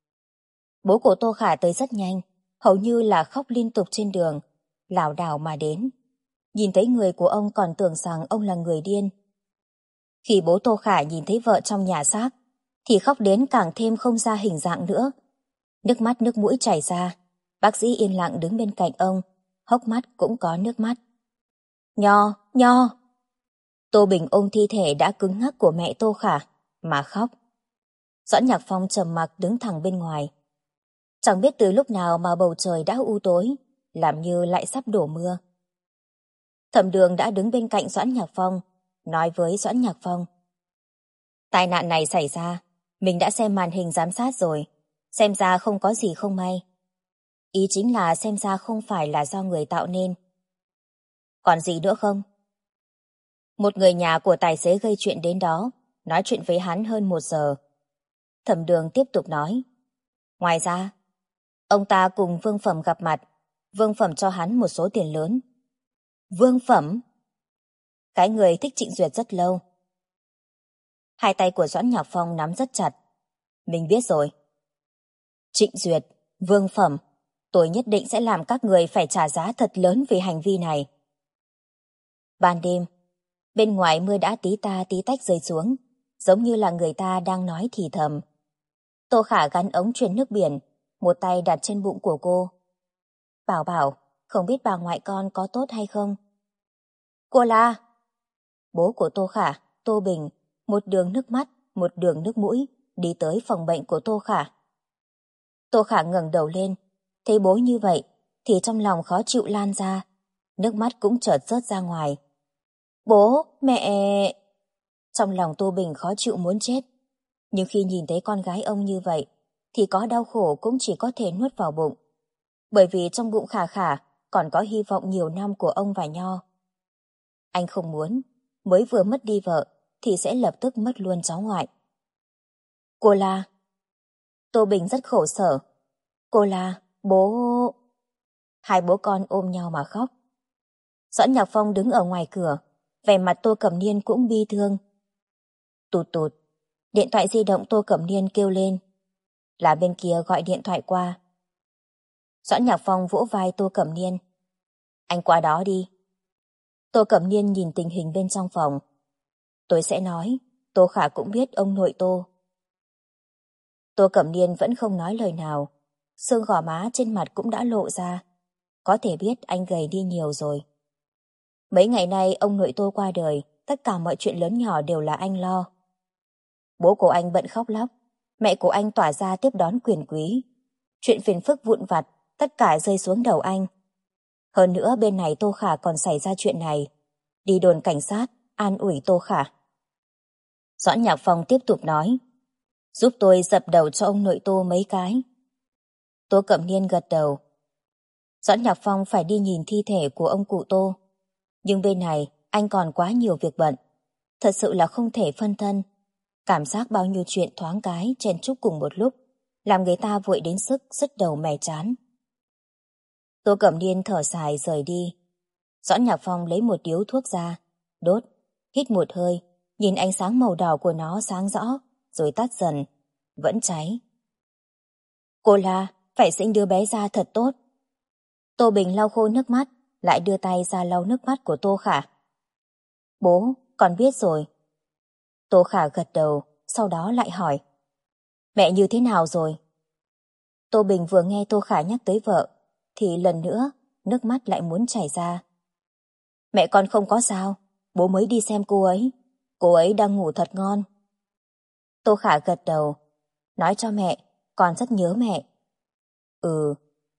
Bố của Tô Khả tới rất nhanh, hầu như là khóc liên tục trên đường, lảo đảo mà đến. Nhìn thấy người của ông còn tưởng rằng ông là người điên. Khi bố Tô Khả nhìn thấy vợ trong nhà xác, thì khóc đến càng thêm không ra hình dạng nữa. Nước mắt nước mũi chảy ra, bác sĩ yên lặng đứng bên cạnh ông, hốc mắt cũng có nước mắt. Nho, Nho! Tô Bình ôm thi thể đã cứng ngắc của mẹ Tô Khả, mà khóc. Doãn Nhạc Phong trầm mặc đứng thẳng bên ngoài. Chẳng biết từ lúc nào mà bầu trời đã u tối, làm như lại sắp đổ mưa. Thẩm Đường đã đứng bên cạnh Doãn Nhạc Phong, nói với Doãn Nhạc Phong. Tai nạn này xảy ra, mình đã xem màn hình giám sát rồi, xem ra không có gì không may. Ý chính là xem ra không phải là do người tạo nên. Còn gì nữa không? Một người nhà của tài xế gây chuyện đến đó, nói chuyện với hắn hơn 1 giờ. Thẩm Đường tiếp tục nói. Ngoài ra, ông ta cùng Vương Phẩm gặp mặt, Vương Phẩm cho hắn một số tiền lớn. Vương Phẩm? Cái người thích Trịnh Duyệt rất lâu. Hai tay của Doãn Nhạc Phong nắm rất chặt. Mình biết rồi. Trịnh Duyệt, Vương Phẩm, tôi nhất định sẽ làm các người phải trả giá thật lớn vì hành vi này. Ban đêm, bên ngoài mưa đã tí ta tí tách rơi xuống, giống như là người ta đang nói thì thầm. Tô Khả gắn ống truyền nước biển, một tay đặt trên bụng của cô. Bảo Bảo, không biết bà ngoại con có tốt hay không? Cô La! Bố của Tô Khả, Tô Bình, một đường nước mắt, một đường nước mũi, đi tới phòng bệnh của Tô Khả. Tô Khả ngẩng đầu lên, thấy bố như vậy, thì trong lòng khó chịu lan ra, nước mắt cũng chợt rớt ra ngoài. Bố, mẹ... Trong lòng Tô Bình khó chịu muốn chết, nhưng khi nhìn thấy con gái ông như vậy, thì có đau khổ cũng chỉ có thể nuốt vào bụng. Bởi vì trong bụng Khả Khả còn có hy vọng nhiều năm của ông và Nho. Anh không muốn, mới vừa mất đi vợ, thì sẽ lập tức mất luôn cháu ngoại. Cô La! Tô Bình rất khổ sở. Cô La, bố... Hai bố con ôm nhau mà khóc. Doãn Nhạc Phong đứng ở ngoài cửa, vẻ mặt Tô Cẩm Niên cũng bi thương. Tụt tụt, điện thoại di động Tô Cẩm Niên kêu lên. Là bên kia gọi điện thoại qua. Doãn Nhạc Phong vỗ vai Tô Cẩm Niên. Anh qua đó đi. Tô Cẩm Niên nhìn tình hình bên trong phòng. Tôi sẽ nói, Tô Khả cũng biết ông nội Tô. Tô Cẩm Niên vẫn không nói lời nào, xương gò má trên mặt cũng đã lộ ra. Có thể biết anh gầy đi nhiều rồi. Mấy ngày nay ông nội Tô qua đời, tất cả mọi chuyện lớn nhỏ đều là anh lo. Bố của anh bận khóc lóc, mẹ của anh tỏa ra tiếp đón quyền quý. Chuyện phiền phức vụn vặt, tất cả rơi xuống đầu anh. Hơn nữa bên này Tô Khả còn xảy ra chuyện này. Đi đồn cảnh sát, an ủi Tô Khả. Doãn Nhạc Phong tiếp tục nói. Giúp tôi dập đầu cho ông nội Tô mấy cái. Tô Cẩm Niên gật đầu. Doãn Nhạc Phong phải đi nhìn thi thể của ông cụ Tô. Nhưng bên này anh còn quá nhiều việc bận. Thật sự là không thể phân thân. Cảm giác bao nhiêu chuyện thoáng cái chen chúc cùng một lúc, làm người ta vội đến sức sứt đầu mẻ chán. Tô Cẩm Niên thở dài rời đi. Doãn Nhạc Phong lấy một điếu thuốc ra, đốt, hít một hơi, nhìn ánh sáng màu đỏ của nó sáng rõ, rồi tắt dần, vẫn cháy. Cô La, phải sinh đứa bé ra thật tốt. Tô Bình lau khô nước mắt, lại đưa tay ra lau nước mắt của Tô Khả. Bố, con biết rồi. Tô Khả gật đầu, sau đó lại hỏi. Mẹ như thế nào rồi? Tô Bình vừa nghe Tô Khả nhắc tới vợ, thì lần nữa, nước mắt lại muốn chảy ra. Mẹ con không có sao, bố mới đi xem cô ấy đang ngủ thật ngon. Tô Khả gật đầu, nói cho mẹ, con rất nhớ mẹ. Ừ.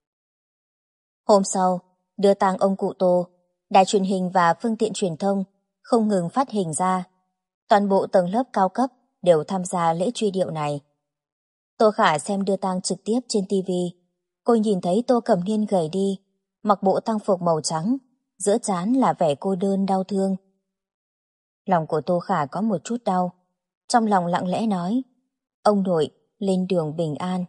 Hôm sau, đưa tang ông cụ Tô, đài truyền hình và phương tiện truyền thông không ngừng phát hình ra. Toàn bộ tầng lớp cao cấp đều tham gia lễ truy điệu này. Tô Khả xem đưa tang trực tiếp trên TV. Cô nhìn thấy Tô Cẩm Niên gầy đi, mặc bộ tang phục màu trắng, giữa trán là vẻ cô đơn đau thương. Lòng của Tô Khả có một chút đau, trong lòng lặng lẽ nói, ông nội, lên đường bình an.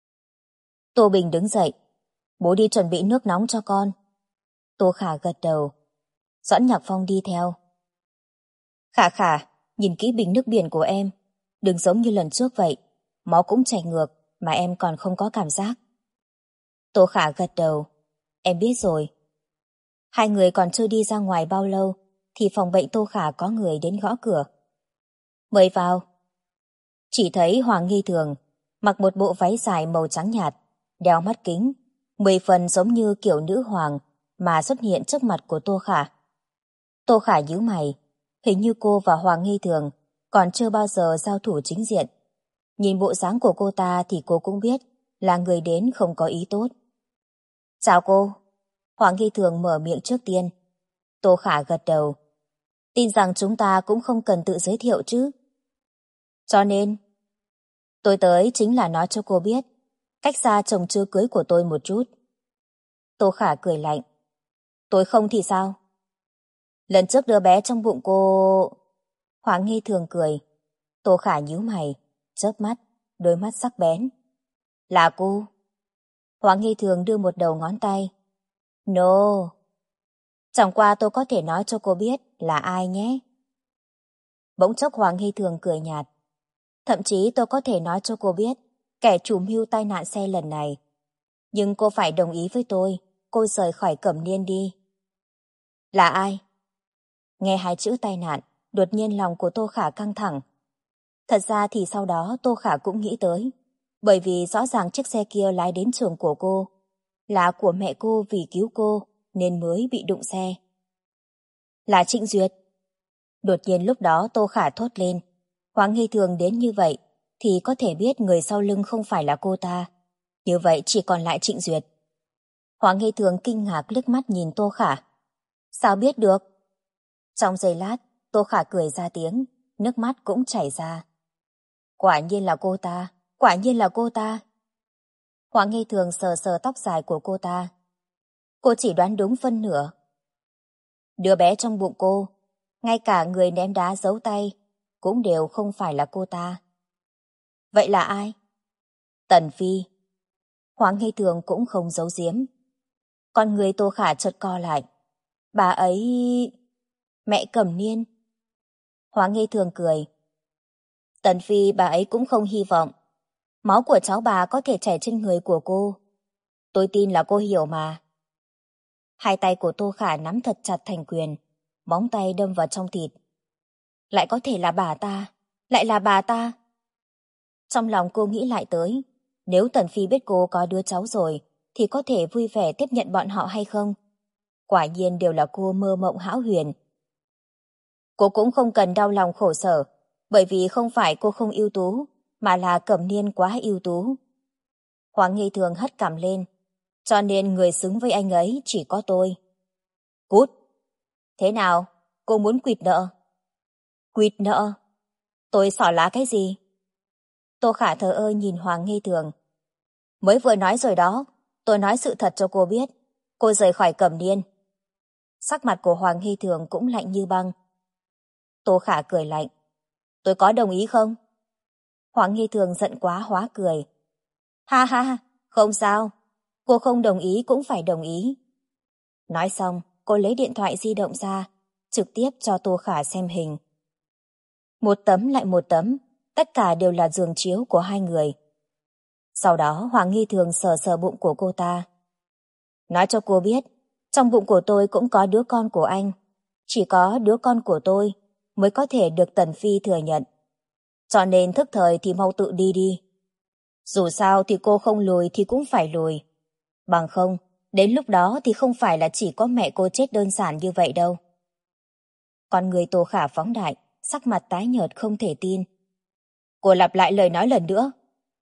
Tô Bình đứng dậy, bố đi chuẩn bị nước nóng cho con. Tô Khả gật đầu, Doãn Nhạc Phong đi theo. Khả Khả, nhìn kỹ bình nước biển của em, đừng giống như lần trước vậy, máu cũng chảy ngược mà em còn không có cảm giác. Tô Khả gật đầu, em biết rồi. Hai người còn chưa đi ra ngoài bao lâu thì phòng bệnh Tô Khả có người đến gõ cửa. Mời vào. Chỉ thấy Hoàng Nghi Thường mặc một bộ váy dài màu trắng nhạt, đeo mắt kính, 10 phần giống như kiểu nữ hoàng mà xuất hiện trước mặt của Tô Khả. Tô Khả nhíu mày, hình như cô và Hoàng Nghi Thường còn chưa bao giờ giao thủ chính diện. Nhìn bộ dáng của cô ta thì cô cũng biết là người đến không có ý tốt. Chào cô. Hoàng Nghi Thường mở miệng trước tiên. Tô Khả gật đầu. Tin rằng chúng ta cũng không cần tự giới thiệu chứ. Cho nên, tôi tới chính là nói cho cô biết cách xa chồng chưa cưới của tôi một chút. Tô Khả cười lạnh. Tôi không thì sao? Lần trước đứa bé trong bụng cô... Hoàng Nghi Thường cười. Tô Khả nhíu mày, chớp mắt, đôi mắt sắc bén. Là cô? Hoàng Nghi Thường đưa một đầu ngón tay. No. Chẳng qua tôi có thể nói cho cô biết là ai nhé. Bỗng chốc Hoàng Nghi Thường cười nhạt. Thậm chí tôi có thể nói cho cô biết kẻ chủ mưu tai nạn xe lần này. Nhưng cô phải đồng ý với tôi, cô rời khỏi Cẩm Niên đi. Là ai? Nghe hai chữ tai nạn, đột nhiên lòng của Tô Khả căng thẳng. Thật ra thì sau đó Tô Khả cũng nghĩ tới, bởi vì rõ ràng chiếc xe kia lái đến trường của cô, là của mẹ cô vì cứu cô nên mới bị đụng xe. Là Trịnh Duyệt. Đột nhiên lúc đó Tô Khả thốt lên, Hoàng Nghi Thường đến như vậy thì có thể biết người sau lưng không phải là cô ta. Như vậy chỉ còn lại Trịnh Duyệt. Hoàng Nghi Thường kinh ngạc liếc mắt nhìn Tô Khả. Sao biết được? Trong giây lát, Tô Khả cười ra tiếng, nước mắt cũng chảy ra. Quả nhiên là cô ta, quả nhiên là cô ta. Hoàng Nghi Thường sờ sờ tóc dài của cô ta. Cô chỉ đoán đúng phân nửa. Đứa bé trong bụng cô, ngay cả người ném đá giấu tay, cũng đều không phải là cô ta. Vậy là ai? Tần Phi. Hoàng Nghi Thường cũng không giấu giếm. Con người Tô Khả chợt co lại. Bà ấy... Mẹ Cẩm Niên. Hoàng Nghi Thường cười. Tần Phi bà ấy cũng không hy vọng máu của cháu bà có thể chảy trên người của cô. Tôi tin là cô hiểu mà. Hai tay của Tô Khả nắm thật chặt thành quyền, móng tay đâm vào trong thịt. Lại có thể là bà ta, lại là bà ta. Trong lòng cô nghĩ lại tới, nếu Tần Phi biết cô có đứa cháu rồi, thì có thể vui vẻ tiếp nhận bọn họ hay không? Quả nhiên đều là cô mơ mộng hão huyền. Cô cũng không cần đau lòng khổ sở, bởi vì không phải cô không ưu tú, mà là Cẩm Niên quá ưu tú. Hoàng Nghi Thường hất cằm lên, cho nên người xứng với anh ấy chỉ có tôi. Cút! Thế nào? Cô muốn quỵt nợ? Quỵt nợ? Tôi xỏ lá cái gì? Tô Khả thờ ơ nhìn Hoàng Nghi Thường. Mới vừa nói rồi đó, tôi nói sự thật cho cô biết. Cô rời khỏi Cẩm Niên. Sắc mặt của Hoàng Nghi Thường cũng lạnh như băng. Tô Khả cười lạnh. Tôi có đồng ý không? Hoàng Nghi Thường giận quá hóa cười. Ha ha, không sao. Cô không đồng ý cũng phải đồng ý. Nói xong, cô lấy điện thoại di động ra, trực tiếp cho Tô Khả xem hình. Một tấm lại một tấm, tất cả đều là giường chiếu của hai người. Sau đó Hoàng Nghi Thường sờ sờ bụng của cô ta. Nói cho cô biết, trong bụng của tôi cũng có đứa con của anh. Chỉ có đứa con của tôi mới có thể được Tần Phi thừa nhận. Cho nên thức thời thì mau tự đi đi. Dù sao thì cô không lùi thì cũng phải lùi. Bằng không, đến lúc đó thì không phải là chỉ có mẹ cô chết đơn giản như vậy đâu. Con người Tô Khả phóng đại, sắc mặt tái nhợt không thể tin. Cô lặp lại lời nói lần nữa.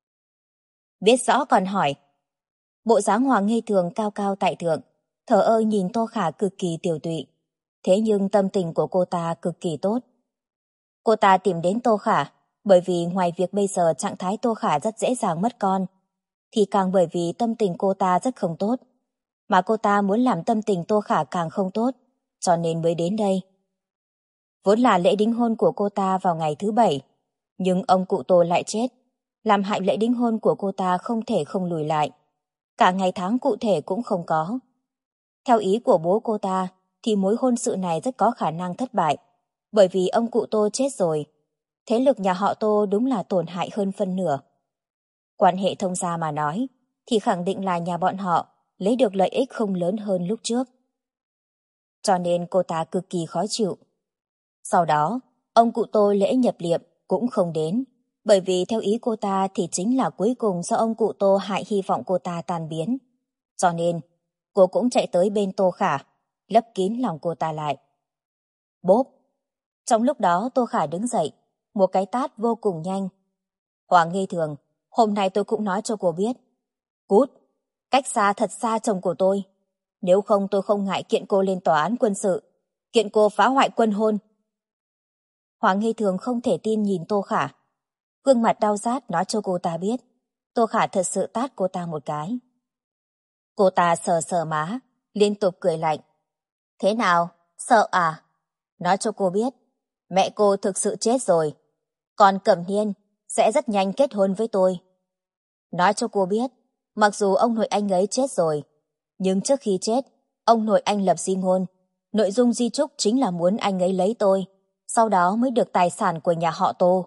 Biết rõ còn hỏi. Bộ dáng Hoàng Nghi Thường cao cao tại thượng, thờ ơ nhìn Tô Khả cực kỳ tiểu tụy. Thế nhưng tâm tình của cô ta cực kỳ tốt. Cô ta tìm đến Tô Khả, bởi vì ngoài việc bây giờ trạng thái Tô Khả rất dễ dàng mất con, thì càng bởi vì tâm tình cô ta rất không tốt. Mà cô ta muốn làm tâm tình Tô Khả càng không tốt, cho nên mới đến đây. Vốn là lễ đính hôn của cô ta vào ngày thứ 7, nhưng ông cụ Tô lại chết, làm hại lễ đính hôn của cô ta không thể không lùi lại. Cả ngày tháng cụ thể cũng không có. Theo ý của bố cô ta, thì mối hôn sự này rất có khả năng thất bại, bởi vì ông cụ Tô chết rồi. Thế lực nhà họ Tô đúng là tổn hại hơn phân nửa. Quan hệ thông gia mà nói, thì khẳng định là nhà bọn họ lấy được lợi ích không lớn hơn lúc trước. Cho nên cô ta cực kỳ khó chịu. Sau đó, ông cụ Tô lễ nhập liệm cũng không đến, bởi vì theo ý cô ta thì chính là cuối cùng do ông cụ Tô hại hy vọng cô ta tan biến. Cho nên, cô cũng chạy tới bên Tô Khả, lấp kín lòng cô ta lại. Bốp! Trong lúc đó Tô Khả đứng dậy, một cái tát vô cùng nhanh. Hoàng Nghi Thường, hôm nay tôi cũng nói cho cô biết. Cút! Cách xa thật xa chồng của tôi. Nếu không tôi không ngại kiện cô lên tòa án quân sự, kiện cô phá hoại quân hôn. Hoàng Nghi Thường không thể tin nhìn Tô Khả. Gương mặt đau rát nói cho cô ta biết, Tô Khả thật sự tát cô ta một cái. Cô ta sờ sờ má, liên tục cười lạnh. Thế nào, sợ à? Nói cho cô biết, mẹ cô thực sự chết rồi. Còn Cẩm Niên sẽ rất nhanh kết hôn với tôi. Nói cho cô biết, mặc dù ông nội anh ấy chết rồi, nhưng trước khi chết, ông nội anh lập di ngôn. Nội dung di chúc chính là muốn anh ấy lấy tôi, sau đó mới được tài sản của nhà họ Tô.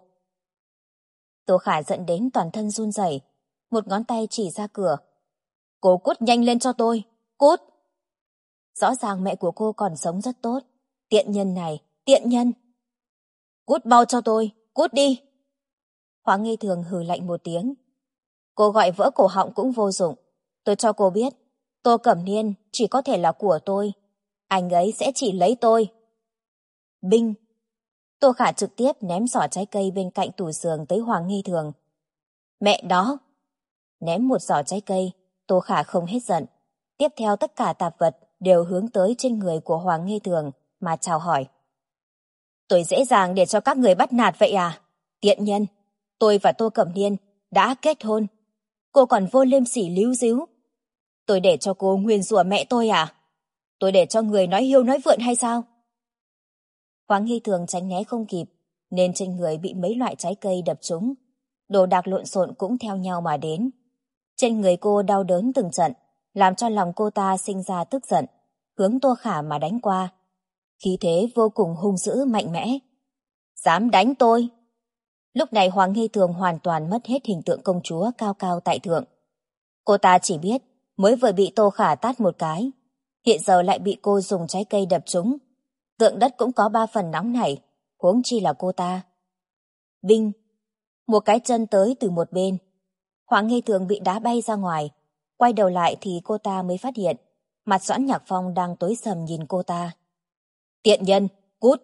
Tô Khả giận đến toàn thân run rẩy, một ngón tay chỉ ra cửa. Cô cút nhanh lên cho tôi, cút! Rõ ràng mẹ của cô còn sống rất tốt. Tiện nhân này, tiện nhân! Cút mau cho tôi, cút đi! Hoàng Nghi Thường hừ lạnh một tiếng. Cô gọi vỡ cổ họng cũng vô dụng. Tôi cho cô biết, Tô Cẩm Niên chỉ có thể là của tôi. Anh ấy sẽ chỉ lấy tôi. Binh! Tô Khả trực tiếp ném giỏ trái cây bên cạnh tủ giường tới Hoàng Nghi Thường. Mẹ đó! Ném một giỏ trái cây, Tô Khả không hết giận. Tiếp theo tất cả tạp vật đều hướng tới trên người của Hoàng Nghi Thường mà chào hỏi. Tôi dễ dàng để cho các người bắt nạt vậy à? Tiện nhân! Tôi và Tô Cẩm Niên đã kết hôn. Cô còn vô liêm sỉ líu díu. Tôi để cho cô nguyền rủa mẹ tôi à? Tôi để cho người nói hiêu nói vượn hay sao? Hoàng Nghi Thường tránh né không kịp, nên trên người bị mấy loại trái cây đập trúng. Đồ đạc lộn xộn cũng theo nhau mà đến. Trên người cô đau đớn từng trận, làm cho lòng cô ta sinh ra tức giận, hướng Tô Khả mà đánh qua. Khí thế vô cùng hung dữ mạnh mẽ. Dám đánh tôi! Lúc này Hoàng Nghi Thường hoàn toàn mất hết hình tượng công chúa cao cao tại thượng. Cô ta chỉ biết mới vừa bị Tô Khả tát một cái, hiện giờ lại bị cô dùng trái cây đập trúng. Tượng đất cũng có 3 phần nóng nảy, huống chi là cô ta. Binh! Một cái chân tới từ một bên. Hoàng Nghi Thường bị đá bay ra ngoài. Quay đầu lại thì cô ta mới phát hiện mặt Doãn Nhạc Phong đang tối sầm nhìn cô ta. Tiện nhân, cút!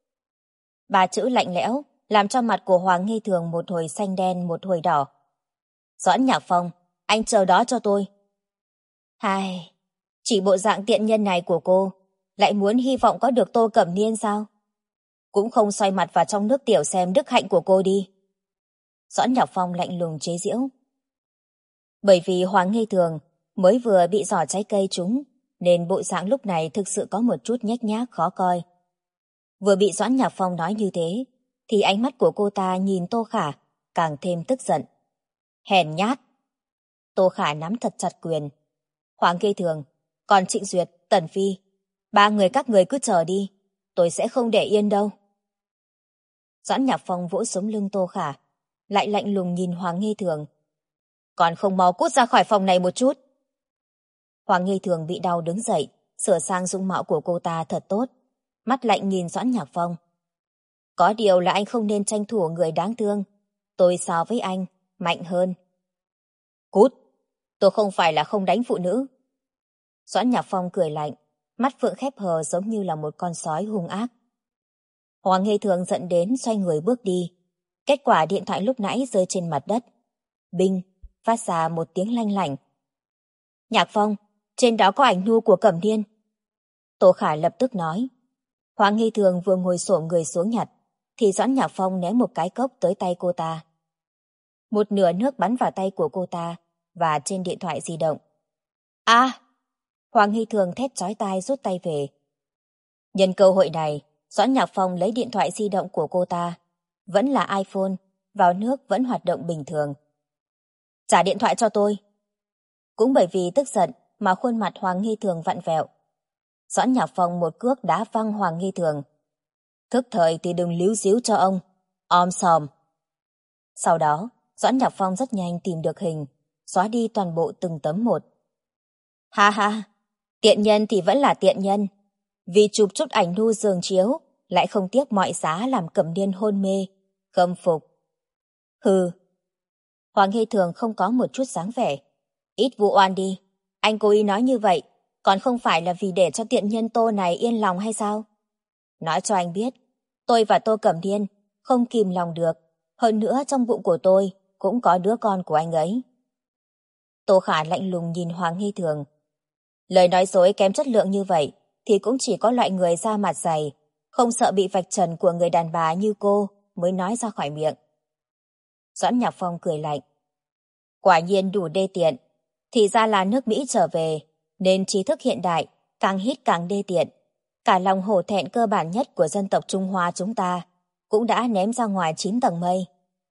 3 chữ lạnh lẽo làm cho mặt của Hoàng Nghi Thường một hồi xanh đen một hồi đỏ. Doãn Nhạc Phong, anh chờ đó cho tôi. Hai, chỉ bộ dạng tiện nhân này của cô lại muốn hy vọng có được Tô Cẩm Niên sao? Cũng không xoay mặt vào trong nước tiểu xem đức hạnh của cô đi. Doãn Nhạc Phong lạnh lùng chế giễu. Bởi vì Hoàng Nghi Thường mới vừa bị giỏ trái cây trúng, nên bộ dạng lúc này thực sự có một chút nhếch nhác khó coi. Vừa bị Doãn Nhạc Phong nói như thế, thì ánh mắt của cô ta nhìn Tô Khả càng thêm tức giận. Hèn nhát! Tô Khả nắm thật chặt quyền. Hoàng Nghi Thường, còn Trịnh Duyệt, Tần Phi, ba người các người cứ chờ đi, tôi sẽ không để yên đâu. Doãn Nhạc Phong vỗ sống lưng Tô Khả, lại lạnh lùng nhìn Hoàng Nghi Thường. Còn không mau cút ra khỏi phòng này một chút. Hoàng Nghi Thường bị đau đứng dậy, sửa sang dung mạo của cô ta thật tốt, mắt lạnh nhìn Doãn Nhạc Phong. Có điều là anh không nên tranh thủ người đáng thương, tôi so với anh, mạnh hơn. Cút, tôi không phải là không đánh phụ nữ. Doãn Nhạc Phong cười lạnh, mắt phượng khép hờ giống như là một con sói hung ác. Hoàng Nghi Thường giận đến xoay người bước đi. Kết quả điện thoại lúc nãy rơi trên mặt đất. Binh, phát ra một tiếng lanh lảnh. Nhạc Phong, trên đó có ảnh nu của Cẩm Niên. Tô Khả lập tức nói. Hoàng Nghi Thường vừa ngồi xổm người xuống nhặt, thì Doãn Nhạc Phong ném một cái cốc tới tay cô ta. Một nửa nước bắn vào tay của cô ta và trên điện thoại di động. À! Hoàng Nghi Thường thét chói tai rút tay về. Nhân cơ hội này, Doãn Nhạc Phong lấy điện thoại di động của cô ta, vẫn là iPhone, vào nước vẫn hoạt động bình thường. Trả điện thoại cho tôi. Cũng bởi vì tức giận mà khuôn mặt Hoàng Nghi Thường vặn vẹo. Doãn Nhạc Phong một cước đá văng Hoàng Nghi Thường. Thức thời thì đừng líu díu cho ông, om sòm. Sau đó, Doãn Nhạc Phong rất nhanh tìm được hình, xóa đi toàn bộ từng tấm một. Ha ha, tiện nhân thì vẫn là tiện nhân. Vì chụp chút ảnh nu giường chiếu, lại không tiếc mọi giá làm Cẩm Niên hôn mê, khâm phục. Hừ. Hoàng Nghi Thường không có một chút dáng vẻ. Ít vụ oan đi, anh cố ý nói như vậy, còn không phải là vì để cho tiện nhân Tô này yên lòng hay sao? Nói cho anh biết, tôi và Tô Cẩm Niên không kìm lòng được, hơn nữa trong bụng của tôi cũng có đứa con của anh ấy. Tô Khả lạnh lùng nhìn Hoàng Nghi Thường. Lời nói dối kém chất lượng như vậy thì cũng chỉ có loại người da mặt dày, không sợ bị vạch trần của người đàn bà như cô mới nói ra khỏi miệng. Doãn Nhạc Phong cười lạnh. Quả nhiên đủ đê tiện, thì ra là nước Mỹ trở về, nên trí thức hiện đại càng hít càng đê tiện. Cả lòng hổ thẹn cơ bản nhất của dân tộc Trung Hoa chúng ta cũng đã ném ra ngoài 9 tầng mây.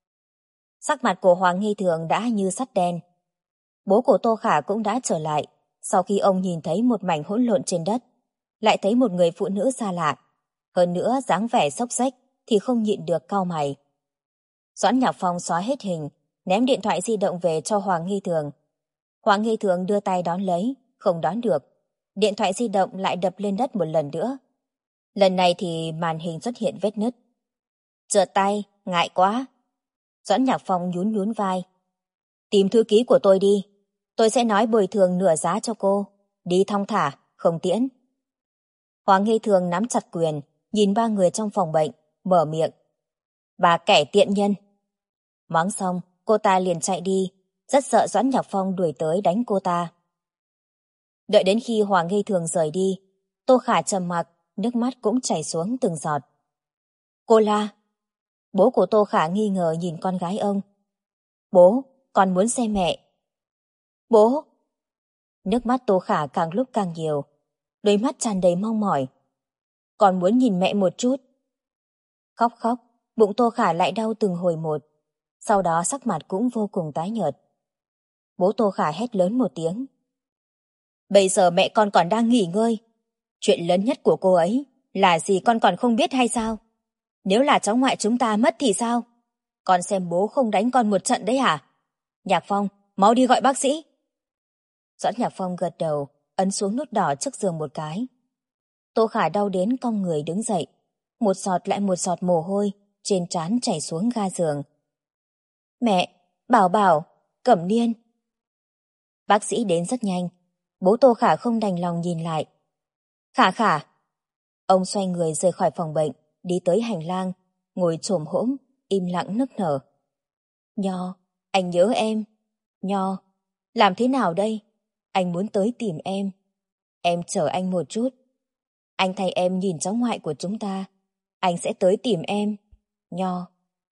Sắc mặt của Hoàng Nghi Thường đã như sắt đen. Bố của Tô Khả cũng đã trở lại, sau khi ông nhìn thấy một mảnh hỗn lộn trên đất, lại thấy một người phụ nữ xa lạ. Hơn nữa dáng vẻ xốc xếch thì không nhịn được cau mày. Doãn Nhạc Phong xóa hết hình, ném điện thoại di động về cho Hoàng Nghi Thường. Hoàng Nghi Thường đưa tay đón lấy, không đón được. Điện thoại di động lại đập lên đất một lần nữa. Lần này thì màn hình xuất hiện vết nứt. Trượt tay, ngại quá. Doãn Nhạc Phong nhún nhún vai. Tìm thư ký của tôi đi. Tôi sẽ nói bồi thường nửa giá cho cô. Đi thong thả, không tiễn. Hoàng Nghi Thường nắm chặt quyền, nhìn ba người trong phòng bệnh, mở miệng. Bà kẻ tiện nhân. Mắng xong, cô ta liền chạy đi, rất sợ Doãn Nhạc Phong đuổi tới đánh cô ta. Đợi đến khi Hoàng Nghi Thường rời đi, Tô Khả trầm mặc, nước mắt cũng chảy xuống từng giọt. Cô La. Bố của Tô Khả nghi ngờ nhìn con gái ông. Bố, con muốn xem mẹ. Bố. Nước mắt Tô Khả càng lúc càng nhiều, đôi mắt tràn đầy mong mỏi. Con muốn nhìn mẹ một chút. Khóc khóc, bụng Tô Khả lại đau từng hồi một, sau đó sắc mặt cũng vô cùng tái nhợt. Bố Tô Khả hét lớn một tiếng. Bây giờ mẹ con còn đang nghỉ ngơi. Chuyện lớn nhất của cô ấy là gì con còn không biết hay sao? Nếu là cháu ngoại chúng ta mất thì sao? Con xem bố không đánh con một trận đấy hả? Nhạc Phong, mau đi gọi bác sĩ. Doãn Nhạc Phong gật đầu, ấn xuống nút đỏ trước giường một cái. Tô Khả đau đến cong người đứng dậy. Một giọt lại một giọt mồ hôi trên trán chảy xuống ga giường. Mẹ, Bảo Bảo, Cẩm Niên. Bác sĩ đến rất nhanh. Bố Tô Khả không đành lòng nhìn lại. Khả Khả. Ông xoay người rời khỏi phòng bệnh, đi tới hành lang, ngồi chồm hổm, im lặng nức nở. Nho, anh nhớ em. Nho, làm thế nào đây? Anh muốn tới tìm em. Em chờ anh một chút. Anh thay em nhìn cháu ngoại của chúng ta. Anh sẽ tới tìm em. Nho.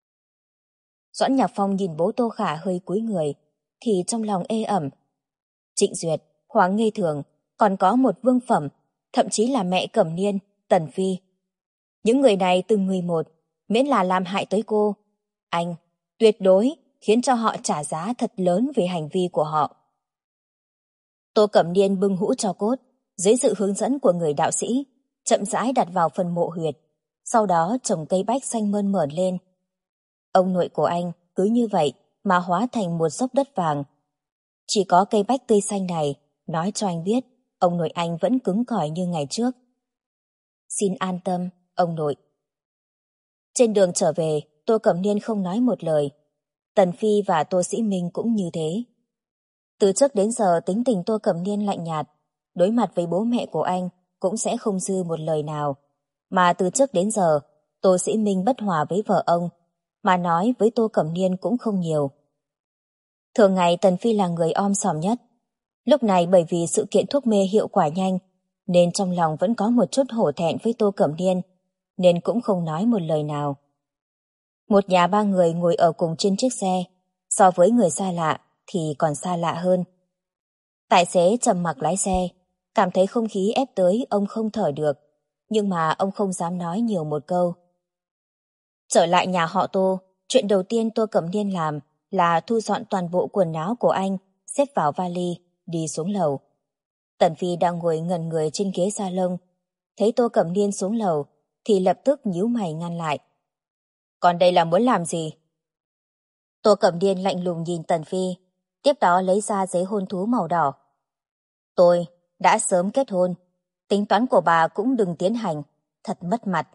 Doãn Nhạc Phong nhìn bố Tô Khả hơi cúi người, thì trong lòng ê ẩm. Trịnh Duyệt, Hoàng Nghi Thường, còn có một vương phẩm, thậm chí là mẹ Cẩm Niên, Tần Phi. Những người này từng người một, miễn là làm hại tới cô, anh tuyệt đối khiến cho họ trả giá thật lớn về hành vi của họ. Tô Cẩm Niên bưng hũ tro cốt, dưới sự hướng dẫn của người đạo sĩ, chậm rãi đặt vào phần mộ huyệt, sau đó trồng cây bách xanh mơn mởn lên. Ông nội của anh cứ như vậy mà hóa thành một dốc đất vàng. Chỉ có cây bách tươi xanh này nói cho anh biết ông nội anh vẫn cứng cỏi như ngày trước. Xin an tâm, ông nội. Trên đường trở về, Tô Cẩm Niên không nói một lời. Tần Phi và Tô Sĩ Minh cũng như thế. Từ trước đến giờ tính tình Tô Cẩm Niên lạnh nhạt, đối mặt với bố mẹ của anh cũng sẽ không dư một lời nào. Mà từ trước đến giờ, Tô Sĩ Minh bất hòa với vợ ông, mà nói với Tô Cẩm Niên cũng không nhiều. Thường ngày Tần Phi là người om sòm nhất. Lúc này bởi vì sự kiện thuốc mê hiệu quả nhanh, nên trong lòng vẫn có một chút hổ thẹn với Tô Cẩm Niên, nên cũng không nói một lời nào. Một nhà ba người ngồi ở cùng trên chiếc xe, so với người xa lạ thì còn xa lạ hơn. Tài xế trầm mặc lái xe, cảm thấy không khí ép tới ông không thở được, nhưng mà ông không dám nói nhiều một câu. Trở lại nhà họ Tô, chuyện đầu tiên Tô Cẩm Niên làm là thu dọn toàn bộ quần áo của anh, xếp vào vali, đi xuống lầu. Tần Phi đang ngồi ngẩn người trên ghế salon, thấy Tô Cẩm Niên xuống lầu thì lập tức nhíu mày ngăn lại. Còn đây là muốn làm gì? Tô Cẩm Niên lạnh lùng nhìn Tần Phi, tiếp đó lấy ra giấy hôn thú màu đỏ. Tôi đã sớm kết hôn, tính toán của bà cũng đừng tiến hành, thật mất mặt.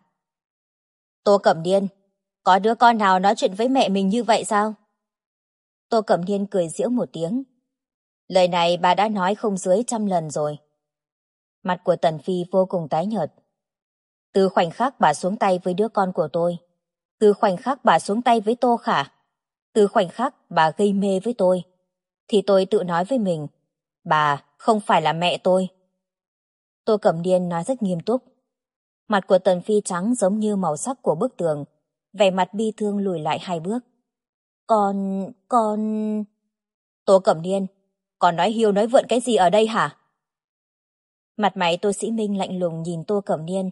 Tô Cẩm Niên, có đứa con nào nói chuyện với mẹ mình như vậy sao? Tô Cẩm Niên cười giễu một tiếng. Lời này bà đã nói không dưới 100 lần rồi. Mặt của Tần Phi vô cùng tái nhợt. Từ khoảnh khắc bà xuống tay với đứa con của tôi, từ khoảnh khắc bà xuống tay với Tô Khả, từ khoảnh khắc bà gây mê với tôi, thì tôi tự nói với mình, bà không phải là mẹ tôi. Tô Cẩm Niên nói rất nghiêm túc. Mặt của Tần Phi trắng giống như màu sắc của bức tường, vẻ mặt bi thương lùi lại 2 bước. Con... Tô Cẩm Niên, còn nói hiêu nói vượn cái gì ở đây hả? Mặt mày Tô Sĩ Minh lạnh lùng nhìn Tô Cẩm Niên.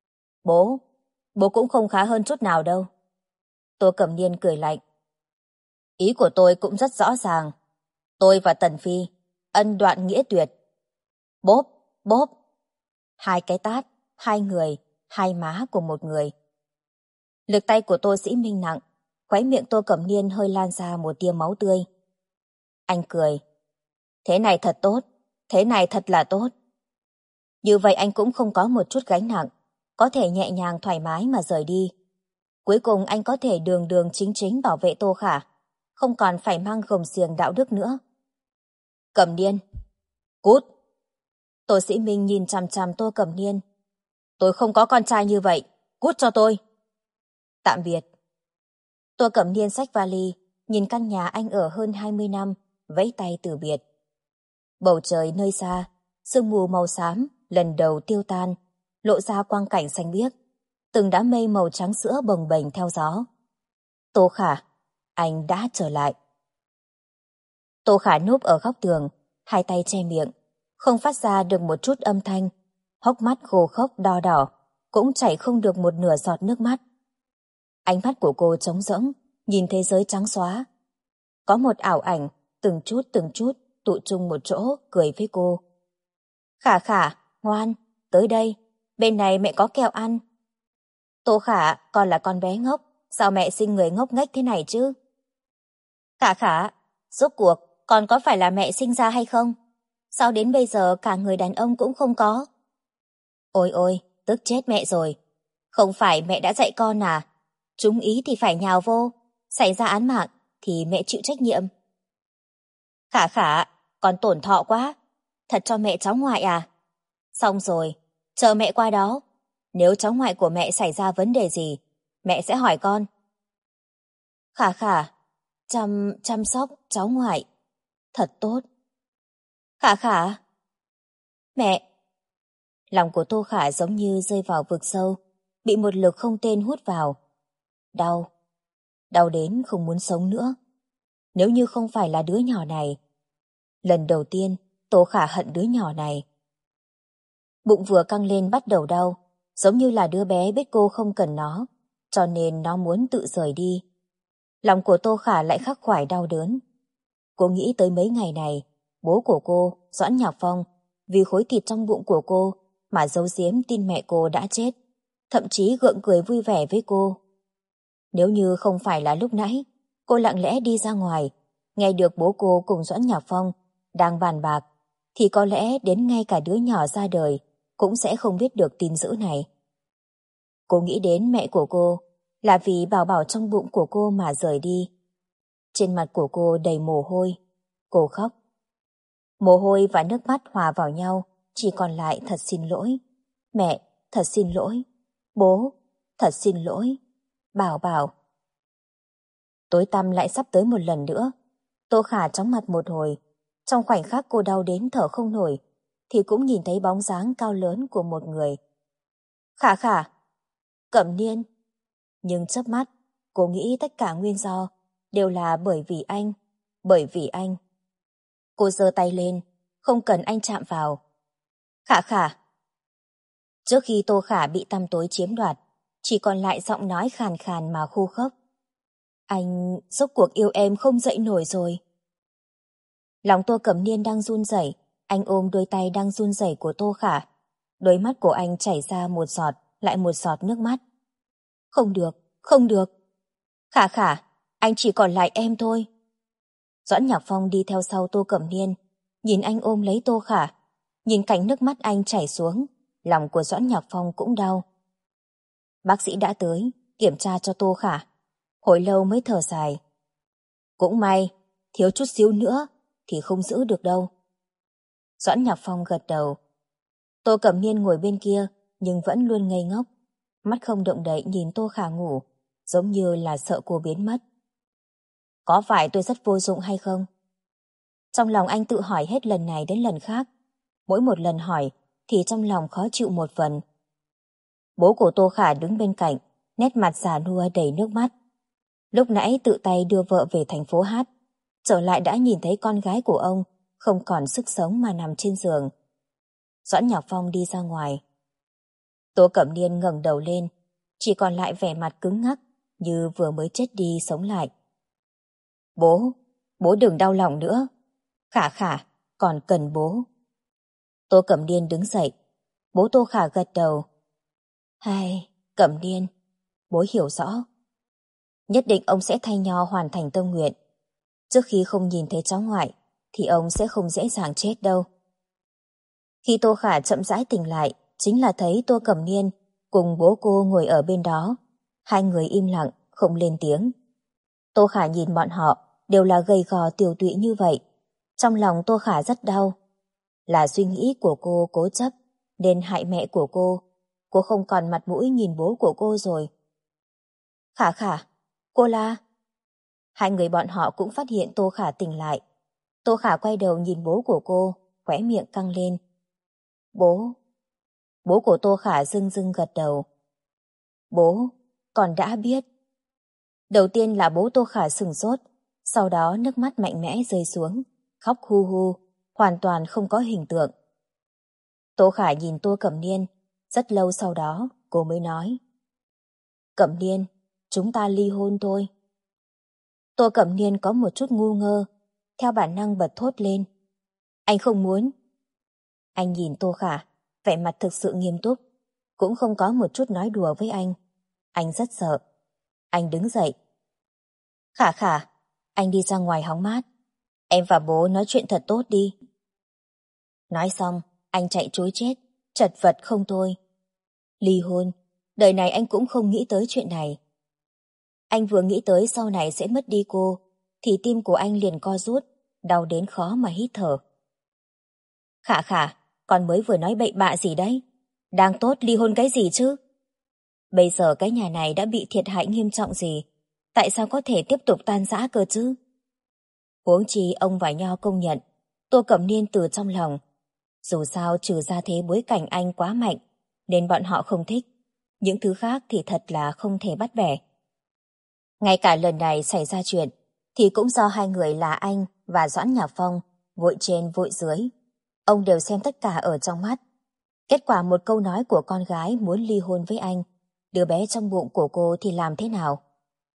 Bố cũng không khá hơn chút nào đâu. Tô Cẩm Niên cười lạnh. Ý của tôi cũng rất rõ ràng. Tôi và Tần Phi, ân đoạn nghĩa tuyệt. Bốp. 2 cái tát, 2 người, 2 má của một người. Lực tay của Tô Sĩ Minh nặng, khóe miệng Tô Cẩm Niên hơi lan ra một tia máu tươi. Anh cười. Thế này thật tốt, thế này thật là tốt. Như vậy anh cũng không có một chút gánh nặng, có thể nhẹ nhàng thoải mái mà rời đi. Cuối cùng anh có thể đường đường chính chính bảo vệ Tô Khả, không còn phải mang gồng xiềng đạo đức nữa. Cẩm Niên, cút. Tô Sĩ Minh nhìn chằm chằm Tô Cẩm Niên. Tôi không có con trai như vậy, cút cho tôi. Tạm biệt. Tô Cẩm Niên xách vali, nhìn căn nhà anh ở hơn 20 năm, vẫy tay từ biệt. Bầu trời nơi xa, sương mù màu xám lần đầu tiêu tan, lộ ra quang cảnh xanh biếc, từng đám mây màu trắng sữa bồng bềnh theo gió. Tô Khả, anh đã trở lại. Tô Khả núp ở góc tường, 2 tay che miệng, không phát ra được một chút âm thanh, hốc mắt khô khốc đo đỏ, cũng chảy không được một nửa giọt nước mắt. Ánh mắt của cô trống rỗng, nhìn thế giới trắng xóa. Có một ảo ảnh, từng chút tụ chung một chỗ, cười với cô. Khả, ngoan, tới đây, bên này mẹ có kẹo ăn. Tô Khả, con là con bé ngốc, sao mẹ sinh người ngốc nghếch thế này chứ? Khả, rốt cuộc, con có phải là mẹ sinh ra hay không? Sao đến bây giờ cả người đàn ông cũng không có? Ôi, tức chết mẹ rồi. Không phải mẹ đã dạy con à? Trúng ý thì phải nhào vô, xảy ra án mạng thì mẹ chịu trách nhiệm. Khả, con tổn thọ quá. Thật cho mẹ cháu ngoại à? Xong rồi, chờ mẹ qua đó. Nếu cháu ngoại của mẹ xảy ra vấn đề gì, mẹ sẽ hỏi con. Khả, chăm sóc cháu ngoại. Thật tốt. Khả. Mẹ. Lòng của Tô Khả giống như rơi vào vực sâu, bị một lực không tên hút vào. Đau đến không muốn sống nữa. Nếu như không phải là đứa nhỏ này. Lần đầu tiên, Tô Khả hận đứa nhỏ này. Bụng vừa căng lên bắt đầu đau, giống như là đứa bé biết cô không cần nó, cho nên nó muốn tự rời đi. Lòng của Tô Khả lại khắc khoải đau đớn. Cô nghĩ tới mấy ngày này, bố của cô, Doãn Nhạc Phong, vì khối thịt trong bụng của cô mà giấu giếm tin mẹ cô đã chết, thậm chí gượng cười vui vẻ với cô. Nếu như không phải là lúc nãy, cô lặng lẽ đi ra ngoài, nghe được bố cô cùng Doãn Nhạc Phong đang bàn bạc, thì có lẽ đến ngay cả đứa nhỏ ra đời cũng sẽ không biết được tin dữ này. Cô nghĩ đến mẹ của cô là vì bảo bảo trong bụng của cô mà rời đi. Trên mặt của cô đầy mồ hôi, cô khóc. Mồ hôi và nước mắt hòa vào nhau, chỉ còn lại thật xin lỗi. Mẹ, thật xin lỗi. Bố, thật xin lỗi. Bảo bảo. Tối tăm lại sắp tới một lần nữa. Tô Khả chóng mặt một hồi. Trong khoảnh khắc cô đau đến thở không nổi, thì cũng nhìn thấy bóng dáng cao lớn của một người. Khả Khả, Cẩm Niên. Nhưng chớp mắt, cô nghĩ tất cả nguyên do đều là bởi vì anh, bởi vì anh. Cô giơ tay lên, không cần anh chạm vào. Khả Khả. Trước khi Tô Khả bị tăm tối chiếm đoạt, chỉ còn lại giọng nói khàn khàn mà khô khốc. Anh rốt cuộc yêu em không dậy nổi rồi. Lòng Tô Cẩm Niên đang run rẩy, anh ôm đôi tay đang run rẩy của Tô Khả. Đôi mắt của anh chảy ra một giọt, lại một giọt nước mắt. Không được, không được. Khả Khả, anh chỉ còn lại em thôi. Doãn Nhạc Phong đi theo sau Tô Cẩm Niên, nhìn anh ôm lấy Tô Khả, nhìn cảnh nước mắt anh chảy xuống, lòng của Doãn Nhạc Phong cũng đau. Bác sĩ đã tới, kiểm tra cho Tô Khả. Hồi lâu mới thở dài. Cũng may, thiếu chút xíu nữa thì không giữ được đâu. Doãn Nhạc Phong gật đầu. Tô Cẩm Niên ngồi bên kia nhưng vẫn luôn ngây ngốc, mắt không động đậy nhìn Tô Khả ngủ, giống như là sợ cô biến mất. Có phải tôi rất vô dụng hay không? Trong lòng anh tự hỏi hết lần này đến lần khác. Mỗi một lần hỏi thì trong lòng khó chịu một phần. Bố của Tô Khả đứng bên cạnh, nét mặt già nua đầy nước mắt. Lúc nãy tự tay đưa vợ về thành phố hát, trở lại đã nhìn thấy con gái của ông không còn sức sống mà nằm trên giường. Doãn Nhạc Phong đi ra ngoài. Tô Cẩm Niên ngẩng đầu lên, chỉ còn lại vẻ mặt cứng ngắc như vừa mới chết đi sống lại. Bố đừng đau lòng nữa. Khả Khả, còn cần bố. Tô Cẩm Niên đứng dậy. Bố Tô Khả gật đầu. Hay, Cẩm Niên, bố hiểu rõ. Nhất định ông sẽ thay nho hoàn thành tâm nguyện. Trước khi không nhìn thấy cháu ngoại, thì ông sẽ không dễ dàng chết đâu. Khi Tô Khả chậm rãi tỉnh lại, chính là thấy Tô Cẩm Niên cùng bố cô ngồi ở bên đó. Hai người im lặng, không lên tiếng. Tô Khả nhìn bọn họ đều là gầy gò tiều tụy như vậy. Trong lòng Tô Khả rất đau. Là suy nghĩ của cô cố chấp, nên hại mẹ của cô. Cô không còn mặt mũi nhìn bố của cô rồi. Khả Khả, cô La. Hai người bọn họ cũng phát hiện Tô Khả tỉnh lại. Tô Khả quay đầu nhìn bố của cô, khóe miệng căng lên. Bố. Bố của Tô Khả rưng rưng gật đầu. Bố, con đã biết. Đầu tiên là bố Tô Khả sửng sốt, sau đó nước mắt mạnh mẽ rơi xuống, khóc hu hu, hoàn toàn không có hình tượng. Tô Khả nhìn Tô Cẩm Niên, rất lâu sau đó cô mới nói. Cẩm Niên, chúng ta ly hôn thôi. Tô Cẩm Niên có một chút ngu ngơ, theo bản năng bật thốt lên. Anh không muốn. Anh nhìn Tô Khả, vẻ mặt thực sự nghiêm túc, cũng không có một chút nói đùa với anh. Anh rất sợ. Anh đứng dậy. Khả Khả, anh đi ra ngoài hóng mát. Em và bố nói chuyện thật tốt đi. Nói xong, anh chạy trối chết, chật vật không thôi. Ly hôn, đời này anh cũng không nghĩ tới chuyện này. Anh vừa nghĩ tới sau này sẽ mất đi cô, thì tim của anh liền co rút, đau đến khó mà hít thở. Khả Khả, con mới vừa nói bậy bạ gì đấy? Đang tốt ly hôn cái gì chứ? Bây giờ cái nhà này đã bị thiệt hại nghiêm trọng gì? Tại sao có thể tiếp tục tan rã cơ chứ? Huống chi ông và Nho công nhận, Tô Cẩm Niên từ trong lòng. Dù sao trừ ra thế bối cảnh anh quá mạnh, nên bọn họ không thích. Những thứ khác thì thật là không thể bắt bẻ. Ngay cả lần này xảy ra chuyện, thì cũng do hai người là anh và Doãn Nhạc Phong, vội trên vội dưới. Ông đều xem tất cả ở trong mắt. Kết quả một câu nói của con gái muốn ly hôn với anh, đứa bé trong bụng của cô thì làm thế nào?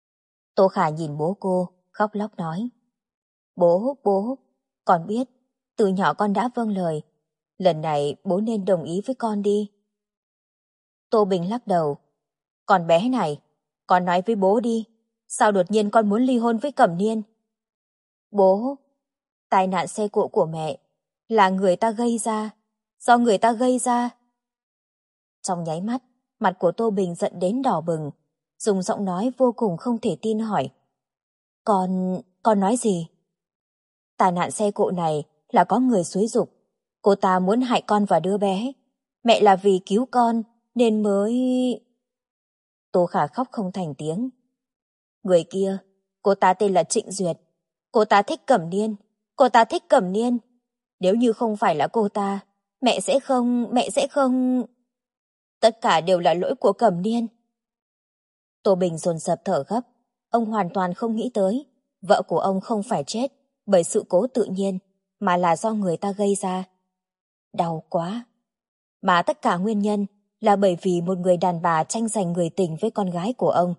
Tô Khả nhìn bố cô, khóc lóc nói. Bố, con biết, Từ nhỏ con đã vâng lời. Lần này bố nên đồng ý với con đi. Tô Bình lắc đầu. Con bé này, con nói với bố đi. Sao đột nhiên con muốn ly hôn với Cẩm Niên? Bố, tai nạn xe cộ của mẹ là người ta gây ra. Do người ta gây ra. Trong nháy mắt, mặt của Tô Bình giận đến đỏ bừng. Dùng giọng nói vô cùng không thể tin hỏi. Con nói gì? Tai nạn xe cộ này là có người xúi giục. Cô ta muốn hại con và đứa bé. Mẹ là vì cứu con nên mới... Tô Khả khóc không thành tiếng. Người kia, cô ta tên là Trịnh Duyệt. Cô ta thích Cẩm Niên. Cô ta thích Cẩm Niên. Nếu như không phải là cô ta, mẹ sẽ không... Tất cả đều là lỗi của Cẩm Niên. Tô Bình dồn dập thở gấp. Ông hoàn toàn không nghĩ tới. Vợ của ông không phải chết bởi sự cố tự nhiên, mà là do người ta gây ra. Đau quá. Mà tất cả nguyên nhân là bởi vì một người đàn bà tranh giành người tình với con gái của ông.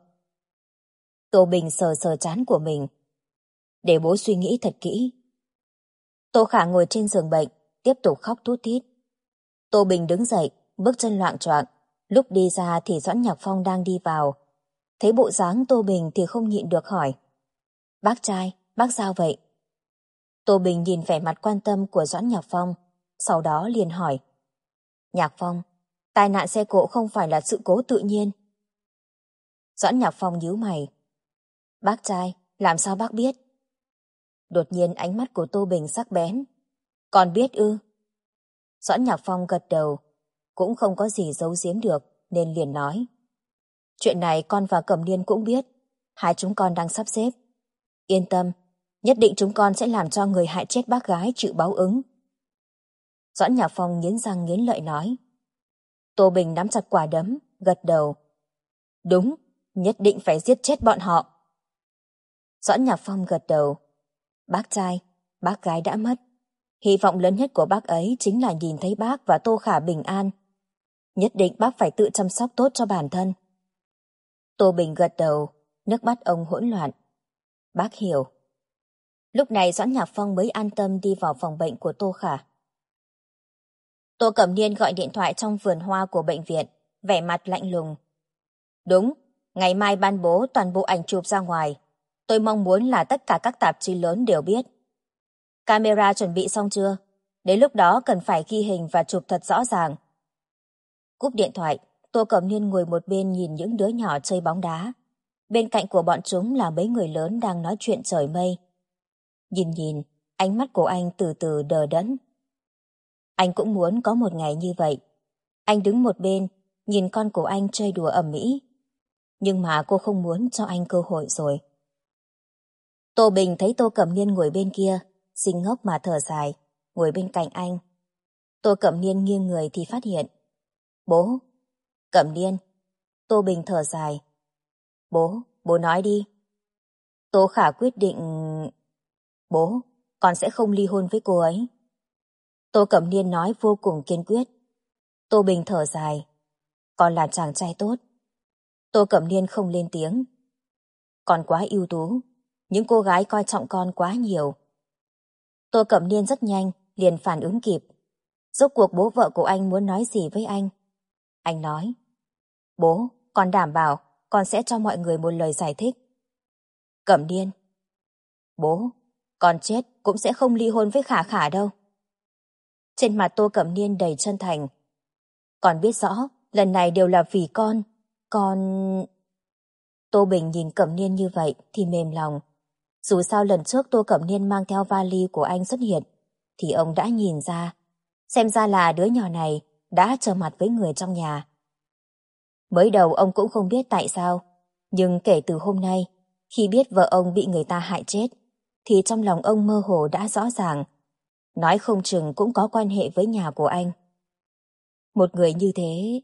Tô Bình sờ sờ trán của mình. Để bố suy nghĩ thật kỹ. Tô Khả ngồi trên giường bệnh, tiếp tục khóc thút thít. Tô Bình đứng dậy, bước chân loạng choạng. Lúc đi ra thì Doãn Nhạc Phong đang đi vào. Thấy bộ dáng Tô Bình thì không nhịn được hỏi. Bác trai, bác sao vậy? Tô Bình nhìn vẻ mặt quan tâm của Doãn Nhạc Phong, sau đó liền hỏi. Nhạc Phong, tai nạn xe cộ không phải là sự cố tự nhiên. Doãn Nhạc Phong nhíu mày. Bác trai, làm sao bác biết? Đột nhiên ánh mắt của Tô Bình sắc bén. Con biết ư? Doãn Nhạc Phong gật đầu, cũng không có gì giấu giếm được nên liền nói. Chuyện này con và Cẩm Niên cũng biết, hai chúng con đang sắp xếp. Yên tâm, nhất định chúng con sẽ làm cho người hại chết bác gái chịu báo ứng. Doãn Nhạc Phong nghiến răng nghiến lợi nói. Tô Bình nắm chặt quả đấm, gật đầu. Đúng, nhất định phải giết chết bọn họ. Doãn Nhạc Phong gật đầu. Bác trai, bác gái đã mất. Hy vọng lớn nhất của bác ấy chính là nhìn thấy bác và Tô Khả bình an. Nhất định bác phải tự chăm sóc tốt cho bản thân. Tô Bình gật đầu, nước mắt ông hỗn loạn. Bác hiểu. Lúc này Doãn Nhạc Phong mới an tâm đi vào phòng bệnh của Tô Khả. Tô Cẩm Niên gọi điện thoại trong vườn hoa của bệnh viện, vẻ mặt lạnh lùng. Đúng, ngày mai ban bố toàn bộ ảnh chụp ra ngoài. Tôi mong muốn là tất cả các tạp chí lớn đều biết. Camera chuẩn bị xong chưa? Đến lúc đó cần phải ghi hình và chụp thật rõ ràng. Cúp điện thoại, Tô Cẩm Niên ngồi một bên nhìn những đứa nhỏ chơi bóng đá. Bên cạnh của bọn chúng là mấy người lớn đang nói chuyện trời mây. Nhìn, ánh mắt của anh từ từ đờ đẫn. Anh cũng muốn có một ngày như vậy. Anh đứng một bên, nhìn con của anh chơi đùa ầm ĩ. Nhưng mà cô không muốn cho anh cơ hội rồi. Tô Bình thấy Tô Cẩm Niên ngồi bên kia, xinh ngốc mà thở dài, ngồi bên cạnh anh. Tô Cẩm Niên nghiêng người thì phát hiện. Bố! Cẩm Niên! Tô Bình thở dài. Bố nói đi. Tô Khả quyết định... Bố, con sẽ không ly hôn với cô ấy. Tô Cẩm Niên nói vô cùng kiên quyết. Tô Bình thở dài. Con là chàng trai tốt. Tô Cẩm Niên không lên tiếng. Con quá ưu tú, những cô gái coi trọng con quá nhiều. Tô Cẩm Niên rất nhanh, liền phản ứng kịp. Rốt cuộc bố vợ của anh muốn nói gì với anh? Anh nói. Bố, con đảm bảo con sẽ cho mọi người một lời giải thích. Cẩm Niên. Bố, con chết cũng sẽ không ly hôn với Khả Khả đâu. Trên mặt Tô Cẩm Niên đầy chân thành. Con biết rõ, lần này đều là vì con. Tô Bình nhìn Cẩm Niên như vậy thì mềm lòng. Dù sao lần trước Tô Cẩm Niên mang theo vali của anh xuất hiện, thì ông đã nhìn ra. Xem ra là đứa nhỏ này đã trở mặt với người trong nhà. Mới đầu ông cũng không biết tại sao, nhưng kể từ hôm nay, khi biết vợ ông bị người ta hại chết, thì trong lòng ông mơ hồ đã rõ ràng. Nói không chừng cũng có quan hệ với nhà của anh. Một người như thế...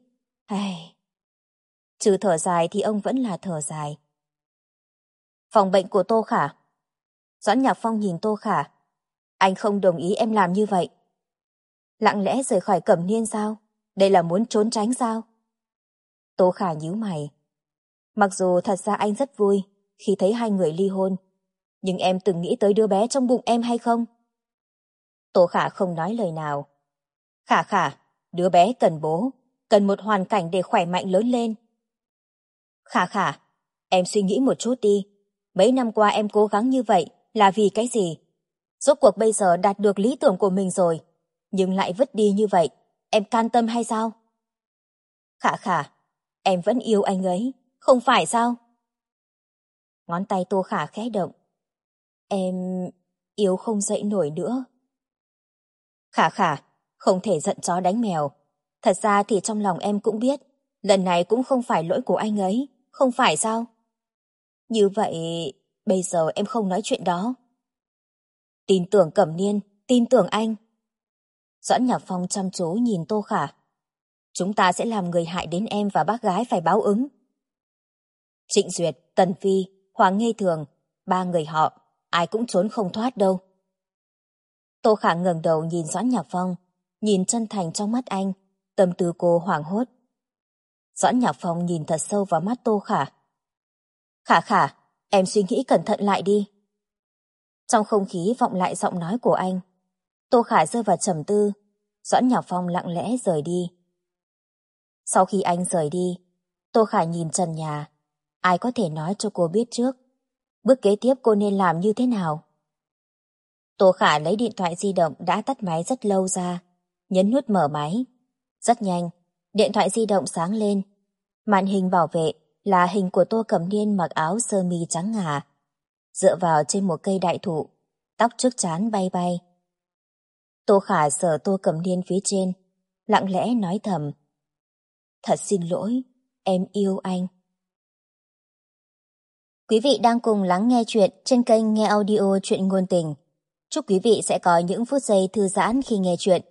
Trừ thở dài thì ông vẫn là thở dài. Phòng bệnh của Tô Khả. Doãn Nhạc Phong nhìn Tô Khả. Anh không đồng ý em làm như vậy. Lặng lẽ rời khỏi Cẩm Niên sao? Đây là muốn trốn tránh sao? Tô Khả nhíu mày. Mặc dù thật ra anh rất vui khi thấy hai người ly hôn, nhưng em từng nghĩ tới đứa bé trong bụng em hay không? Tô Khả không nói lời nào. Khả Khả, đứa bé cần bố, cần một hoàn cảnh để khỏe mạnh lớn lên. Khả Khả, em suy nghĩ một chút đi. Mấy năm qua em cố gắng như vậy là vì cái gì? Rốt cuộc bây giờ đạt được lý tưởng của mình rồi, nhưng lại vứt đi như vậy, em can tâm hay sao? Khả Khả, em vẫn yêu anh ấy, không phải sao? Ngón tay Tô Khả khẽ động. Em yêu không dậy nổi nữa. Khả Khả, không thể giận chó đánh mèo. Thật ra thì trong lòng em cũng biết, lần này cũng không phải lỗi của anh ấy, không phải sao? Như vậy, bây giờ em không nói chuyện đó. Tin tưởng Cẩm Niên, tin tưởng anh. Doãn Nhạc Phong chăm chú nhìn Tô Khả. Chúng ta sẽ làm người hại đến em và bác gái phải báo ứng. Trịnh Duyệt, Tần Phi, Hoàng Nghê Thường, ba người họ, ai cũng trốn không thoát đâu. Tô Khả ngẩng đầu nhìn Doãn Nhạc Phong, nhìn chân thành trong mắt anh, tâm tư cô hoảng hốt. Doãn Nhạc Phong nhìn thật sâu vào mắt Tô Khả. Khả Khả, em suy nghĩ cẩn thận lại đi. Trong không khí vọng lại giọng nói của anh. Tô Khả rơi vào trầm tư, Doãn Nhạc Phong lặng lẽ rời đi. Sau khi anh rời đi, Tô Khả nhìn trần nhà. Ai có thể nói cho cô biết trước bước kế tiếp cô nên làm như thế nào? Tô Khả lấy điện thoại di động đã tắt máy rất lâu ra, nhấn nút mở máy. Rất nhanh, điện thoại di động sáng lên. Màn hình bảo vệ là hình của Tô Cẩm Niên mặc áo sơ mi trắng ngà, dựa vào trên một cây đại thụ, tóc trước trán bay bay. Tô Khả sờ Tô Cẩm Niên phía trên, lặng lẽ nói thầm. Thật xin lỗi, em yêu anh. Quý vị đang cùng lắng nghe chuyện trên kênh Nghe Audio Chuyện Ngôn Tình. Chúc quý vị sẽ có những phút giây thư giãn khi nghe chuyện.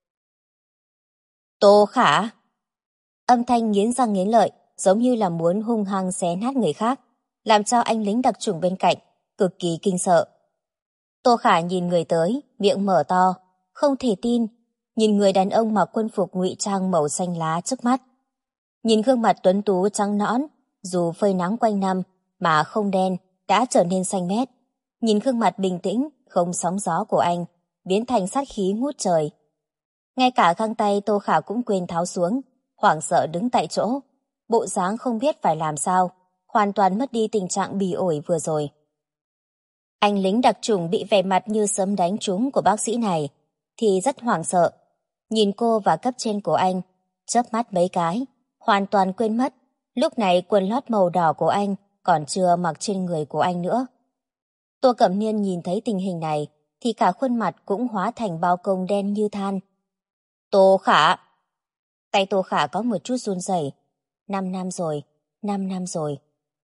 Tô Khả! Âm thanh nghiến răng nghiến lợi, giống như là muốn hung hăng xé nát người khác, làm cho anh lính đặc chủng bên cạnh cực kỳ kinh sợ. Tô Khả nhìn người tới, miệng mở to, không thể tin, nhìn người đàn ông mặc quân phục ngụy trang màu xanh lá trước mắt. Nhìn gương mặt tuấn tú trắng nõn, dù phơi nắng quanh năm mà không đen, đã trở nên xanh mét. Nhìn gương mặt bình tĩnh, không sóng gió của anh, biến thành sát khí ngút trời. Ngay cả găng tay Tô Khả cũng quên tháo xuống, hoảng sợ đứng tại chỗ, bộ dáng không biết phải làm sao, hoàn toàn mất đi tình trạng bỉ ổi vừa rồi. Anh lính đặc chủng bị vẻ mặt như sấm đánh trúng của bác sĩ này, thì rất hoảng sợ. Nhìn cô và cấp trên của anh, chớp mắt mấy cái, hoàn toàn quên mất, lúc này quần lót màu đỏ của anh còn chưa mặc trên người của anh nữa. Tô Cẩm Niên nhìn thấy tình hình này, thì cả khuôn mặt cũng hóa thành bao công đen như than. Tô Khả! Tay Tô Khả có một chút run rẩy. 5 năm rồi, 5 năm rồi.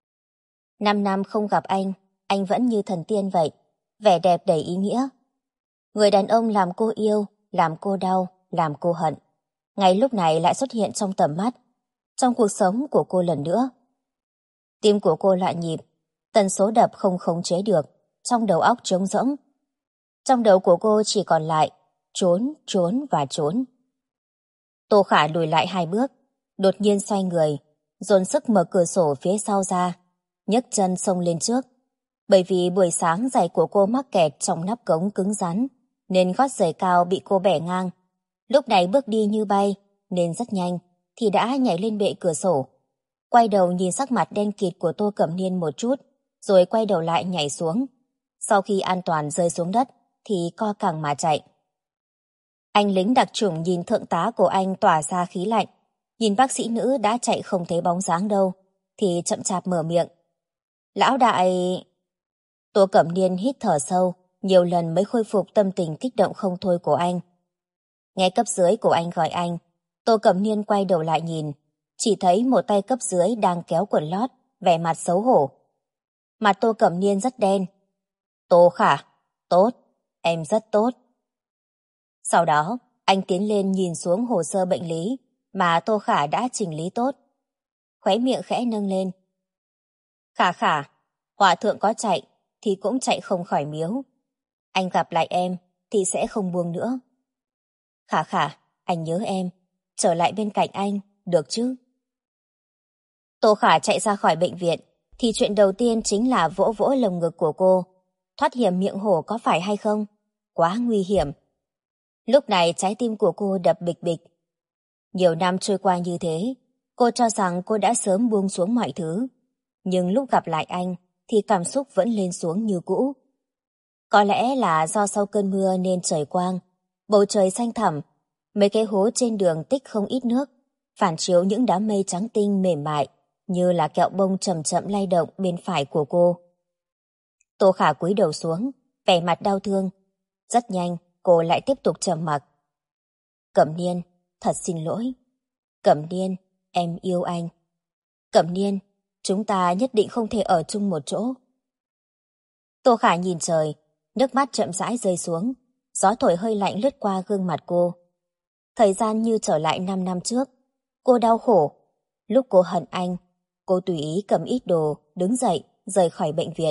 5 năm không gặp anh vẫn như thần tiên vậy, vẻ đẹp đầy ý nghĩa. Người đàn ông làm cô yêu, làm cô đau, làm cô hận, ngay lúc này lại xuất hiện trong tầm mắt, trong cuộc sống của cô lần nữa. Tim của cô lại nhịp, tần số đập không khống chế được, trong đầu óc trống rỗng. Trong đầu của cô chỉ còn lại trốn, trốn và trốn. Tô Khả lùi lại 2 bước, đột nhiên xoay người, dồn sức mở cửa sổ phía sau ra, nhấc chân xông lên trước. Bởi vì buổi sáng giày của cô mắc kẹt trong nắp cống cứng rắn, nên gót giày cao bị cô bẻ ngang. Lúc này bước đi như bay, nên rất nhanh, thì đã nhảy lên bệ cửa sổ. Quay đầu nhìn sắc mặt đen kịt của Tô Cẩm Niên một chút, rồi quay đầu lại nhảy xuống. Sau khi an toàn rơi xuống đất, thì co cẳng mà chạy. Anh lính đặc chủng nhìn thượng tá của anh tỏa ra khí lạnh, nhìn bác sĩ nữ đã chạy không thấy bóng dáng đâu, thì chậm chạp mở miệng. Lão đại... Tô Cẩm Niên hít thở sâu, nhiều lần mới khôi phục tâm tình kích động không thôi của anh. Nghe cấp dưới của anh gọi anh, Tô Cẩm Niên quay đầu lại nhìn, chỉ thấy một tay cấp dưới đang kéo quần lót, vẻ mặt xấu hổ. Mặt Tô Cẩm Niên rất đen. Tô Khả, tốt, em rất tốt. Sau đó, anh tiến lên nhìn xuống hồ sơ bệnh lý mà Tô Khả đã chỉnh lý tốt. Khóe miệng khẽ nâng lên. Khả Khả, hòa thượng có chạy thì cũng chạy không khỏi miếu. Anh gặp lại em thì sẽ không buông nữa. Khả Khả, anh nhớ em, trở lại bên cạnh anh, được chứ? Tô Khả chạy ra khỏi bệnh viện thì chuyện đầu tiên chính là vỗ vỗ lồng ngực của cô. Thoát hiểm miệng hổ có phải hay không? Quá nguy hiểm. Lúc này trái tim của cô đập bịch bịch. Nhiều năm trôi qua như thế, cô cho rằng cô đã sớm buông xuống mọi thứ. Nhưng lúc gặp lại anh thì cảm xúc vẫn lên xuống như cũ. Có lẽ là do sau cơn mưa nên trời quang, bầu trời xanh thẳm, mấy cái hố trên đường tích không ít nước, phản chiếu những đám mây trắng tinh mềm mại như là kẹo bông chậm chậm lay động bên phải của cô. Tô Khả cúi đầu xuống, vẻ mặt đau thương. Rất nhanh, cô lại tiếp tục trầm mặc. Cẩm Niên, thật xin lỗi. Cẩm Niên, em yêu anh. Cẩm Niên, chúng ta nhất định không thể ở chung một chỗ. Tô Khả nhìn trời, nước mắt chậm rãi rơi xuống, gió thổi hơi lạnh lướt qua gương mặt cô. Thời gian như trở lại 5 năm trước, cô đau khổ. Lúc cô hận anh, cô tùy ý cầm ít đồ, đứng dậy, rời khỏi bệnh viện.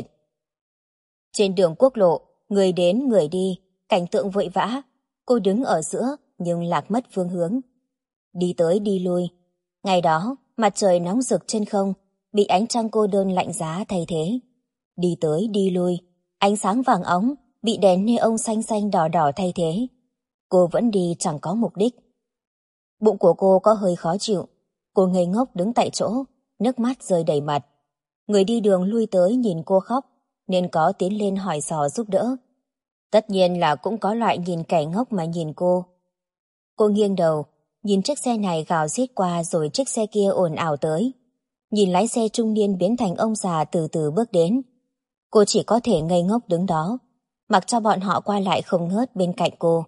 Trên đường quốc lộ, người đến người đi, cảnh tượng vội vã, cô đứng ở giữa nhưng lạc mất phương hướng. Đi tới đi lui. Ngày đó, mặt trời nóng rực trên không, bị ánh trăng cô đơn lạnh giá thay thế. Đi tới đi lui, ánh sáng vàng óng, bị đèn neon xanh xanh đỏ đỏ thay thế. Cô vẫn đi chẳng có mục đích. Bụng của cô có hơi khó chịu. Cô ngây ngốc đứng tại chỗ, nước mắt rơi đầy mặt. Người đi đường lui tới nhìn cô khóc, nên có tiến lên hỏi dò giúp đỡ. Tất nhiên là cũng có loại nhìn kẻ ngốc mà nhìn cô. Cô nghiêng đầu, nhìn chiếc xe này gào rít qua rồi chiếc xe kia ồn ào tới. Nhìn lái xe trung niên biến thành ông già từ từ bước đến. Cô chỉ có thể ngây ngốc đứng đó, mặc cho bọn họ qua lại không ngớt bên cạnh cô.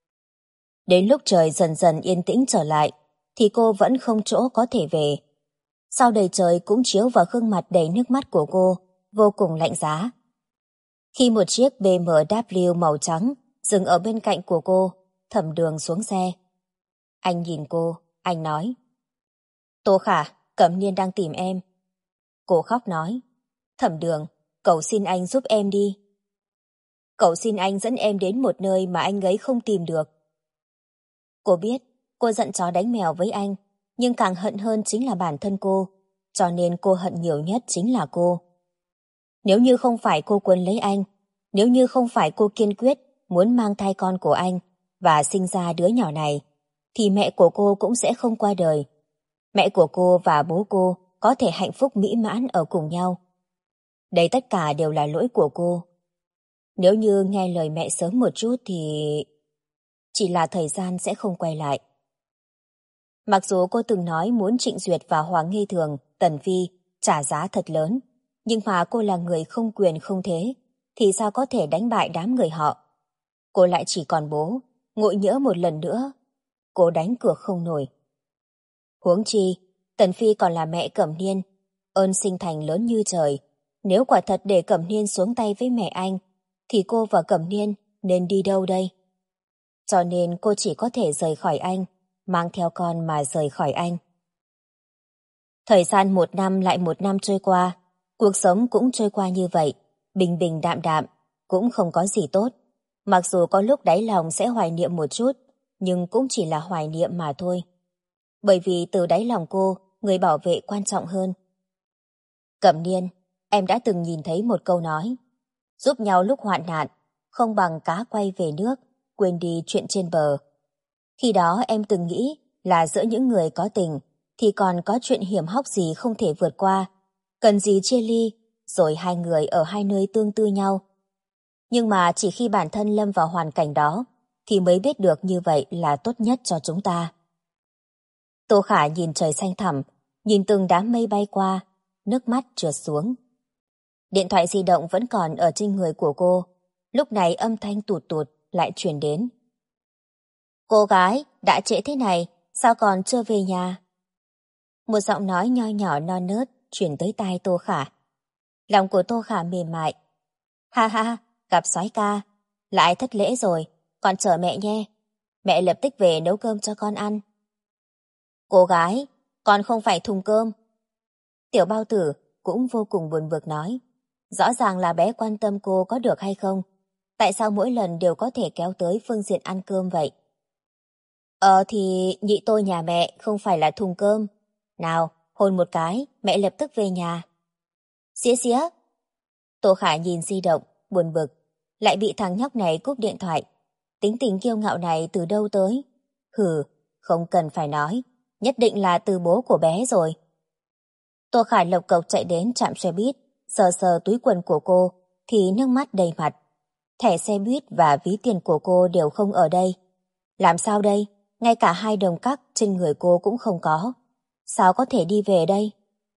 Đến lúc trời dần dần yên tĩnh trở lại, thì cô vẫn không chỗ có thể về. Sao đầy trời cũng chiếu vào gương mặt đầy nước mắt của cô, vô cùng lạnh giá. Khi một chiếc BMW màu trắng dừng ở bên cạnh của cô, Thẩm Đường xuống xe. Anh nhìn cô, anh nói: Tô Khả, Cẩm Niên đang tìm em. Cô khóc nói: Thẩm Đường, cậu xin anh giúp em đi. Cậu xin anh dẫn em đến một nơi mà anh ấy không tìm được. Cô biết, cô giận chó đánh mèo với anh, nhưng càng hận hơn chính là bản thân cô, cho nên cô hận nhiều nhất chính là cô. Nếu như không phải cô quấn lấy anh, nếu như không phải cô kiên quyết muốn mang thai con của anh và sinh ra đứa nhỏ này, thì mẹ của cô cũng sẽ không qua đời. Mẹ của cô và bố cô có thể hạnh phúc mỹ mãn ở cùng nhau. Đây tất cả đều là lỗi của cô. Nếu như nghe lời mẹ sớm một chút thì... chỉ là thời gian sẽ không quay lại. Mặc dù cô từng nói muốn Trịnh Duyệt và Hoàng Nghi Thường, Tần Phi trả giá thật lớn, nhưng mà cô là người không quyền không thế, thì sao có thể đánh bại đám người họ. Cô lại chỉ còn bố, ngộ nhỡ một lần nữa, cô đánh cược không nổi. Huống chi, Tần Phi còn là mẹ Cẩm Niên, ơn sinh thành lớn như trời. Nếu quả thật để Cẩm Niên xuống tay với mẹ anh, thì cô và Cẩm Niên nên đi đâu đây? Cho nên cô chỉ có thể rời khỏi anh, mang theo con mà rời khỏi anh. Thời gian một năm lại một năm trôi qua, cuộc sống cũng trôi qua như vậy, bình bình đạm đạm, cũng không có gì tốt. Mặc dù có lúc đáy lòng sẽ hoài niệm một chút, nhưng cũng chỉ là hoài niệm mà thôi. Bởi vì từ đáy lòng cô, người bảo vệ quan trọng hơn. Cẩm Niên, em đã từng nhìn thấy một câu nói: giúp nhau lúc hoạn nạn, không bằng cá quay về nước, quên đi chuyện trên bờ. Khi đó em từng nghĩ là giữa những người có tình thì còn có chuyện hiểm hóc gì không thể vượt qua, cần gì chia ly, rồi hai người ở hai nơi tương tư nhau. Nhưng mà chỉ khi bản thân lâm vào hoàn cảnh đó thì mới biết được như vậy là tốt nhất cho chúng ta. Tô Khả nhìn trời xanh thẳm, nhìn từng đám mây bay qua, nước mắt trượt xuống. Điện thoại di động vẫn còn ở trên người của cô, lúc này âm thanh tụt tụt lại truyền đến. Cô gái, đã trễ thế này, sao còn chưa về nhà? Một giọng nói nho nhỏ non nớt truyền tới tai Tô Khả. Lòng của Tô Khả mềm mại. Ha ha, gặp soái ca, lại thất lễ rồi, con chờ mẹ nhé. Mẹ lập tức về nấu cơm cho con ăn. Cô gái, con không phải thùng cơm. Tiểu Bao Tử cũng vô cùng buồn bực nói. Rõ ràng là bé quan tâm cô có được hay không. Tại sao mỗi lần đều có thể kéo tới phương diện ăn cơm vậy? Thì nhị tôi nhà mẹ không phải là thùng cơm. Nào, hôn một cái, mẹ lập tức về nhà. Xía xía. Tô Khả nhìn di động, buồn bực, lại bị thằng nhóc này cúp điện thoại. tính tình kiêu ngạo này từ đâu tới? Hừ, không cần phải nói, nhất định là từ bố của bé rồi. Tô Khả lộc cộc chạy đến trạm xe buýt, sờ sờ túi quần của cô, thì nước mắt đầy mặt. Thẻ xe buýt và ví tiền của cô đều không ở đây. Làm sao đây? Ngay cả 2 đồng cắc trên người cô cũng không có. Sao có thể đi về đây?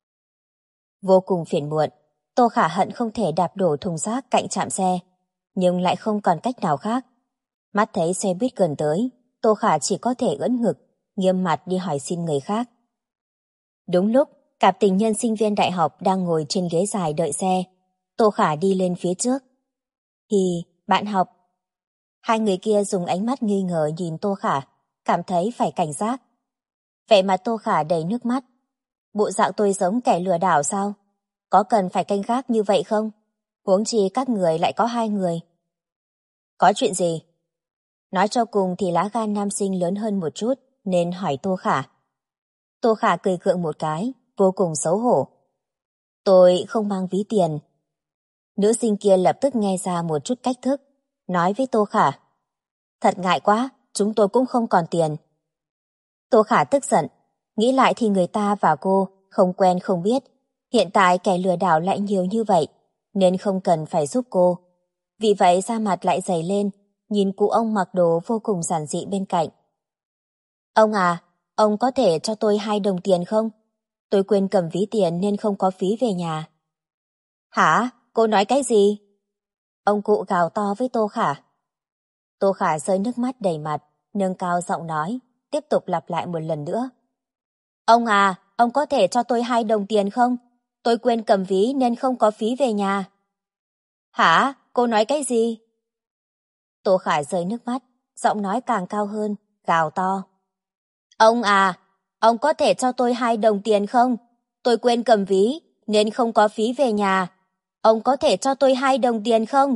Vô cùng phiền muộn, Tô Khả hận không thể đạp đổ thùng rác cạnh trạm xe, nhưng lại không còn cách nào khác. Mắt thấy xe buýt gần tới, Tô Khả chỉ có thể ưỡn ngực, nghiêm mặt đi hỏi xin người khác. Đúng lúc, cặp tình nhân sinh viên đại học đang ngồi trên ghế dài đợi xe. Tô Khả đi lên phía trước. Thì, bạn học. Hai người kia dùng ánh mắt nghi ngờ nhìn Tô Khả, cảm thấy phải cảnh giác. Vậy mà Tô Khả đầy nước mắt. Bộ dạng tôi giống kẻ lừa đảo sao? Có cần phải canh gác như vậy không? Huống chi các người lại có 2 người. Có chuyện gì? Nói cho cùng thì lá gan nam sinh lớn hơn một chút, nên hỏi Tô Khả. Tô Khả cười gượng một cái, vô cùng xấu hổ. Tôi không mang ví tiền. Nữ sinh kia lập tức nghe ra một chút cách thức, nói với Tô Khả. Thật ngại quá, chúng tôi cũng không còn tiền. Tô Khả tức giận, nghĩ lại thì người ta và cô không quen không biết. Hiện tại kẻ lừa đảo lại nhiều như vậy, nên không cần phải giúp cô. Vì vậy da mặt lại dày lên, nhìn cụ ông mặc đồ vô cùng giản dị bên cạnh. Ông à, ông có thể cho tôi 2 đồng tiền không? Tôi quên cầm ví tiền nên không có phí về nhà. Hả? Cô nói cái gì? Ông cụ gào to với Tô Khả. Tô Khả rơi nước mắt đầy mặt, nâng cao giọng nói, tiếp tục lặp lại một lần nữa. Ông à, ông có thể cho tôi 2 đồng tiền không? Tôi quên cầm ví nên không có phí về nhà. Hả? Cô nói cái gì? Tô Khả rơi nước mắt, giọng nói càng cao hơn, gào to. Ông à, ông có thể cho tôi 2 đồng tiền không? Tôi quên cầm ví nên không có phí về nhà. Ông có thể cho tôi 2 đồng tiền không?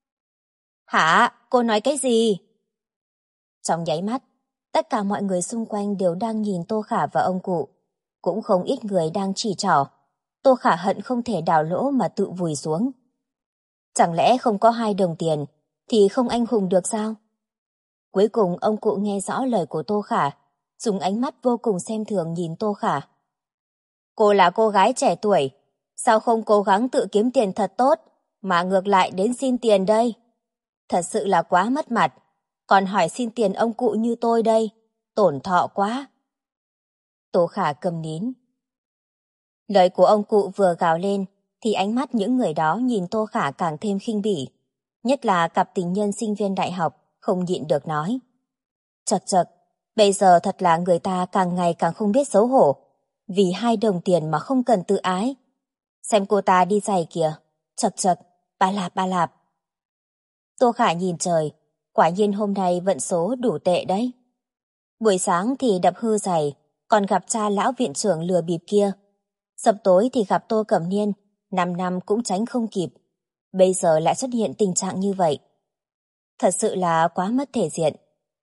Hả? Cô nói cái gì? Trong nháy mắt, tất cả mọi người xung quanh đều đang nhìn Tô Khả và ông cụ. Cũng không ít người đang chỉ trỏ. Tô Khả hận không thể đào lỗ mà tự vùi xuống. Chẳng lẽ không có 2 đồng tiền thì không anh hùng được sao? Cuối cùng ông cụ nghe rõ lời của Tô Khả, dùng ánh mắt vô cùng xem thường nhìn Tô Khả. Cô là cô gái trẻ tuổi, sao không cố gắng tự kiếm tiền thật tốt, mà ngược lại đến xin tiền đây? Thật sự là quá mất mặt, còn hỏi xin tiền ông cụ như tôi đây, tổn thọ quá. Tô Khả câm nín. Lời của ông cụ vừa gào lên, thì ánh mắt những người đó nhìn Tô Khả càng thêm khinh bỉ. Nhất là cặp tình nhân sinh viên đại học, không nhịn được nói. Chật chật, bây giờ thật là người ta càng ngày càng không biết xấu hổ. Vì 2 đồng tiền mà không cần tự ái. Xem cô ta đi giày kìa, chật chật, ba lạp. Tô Khả nhìn trời, quả nhiên hôm nay vận số đủ tệ đấy. Buổi sáng thì đập hư giày, còn gặp cha lão viện trưởng lừa bịp kia. Sập tối thì gặp Tô Cẩm Niên, 5 năm cũng tránh không kịp. Bây giờ lại xuất hiện tình trạng như vậy. Thật sự là quá mất thể diện.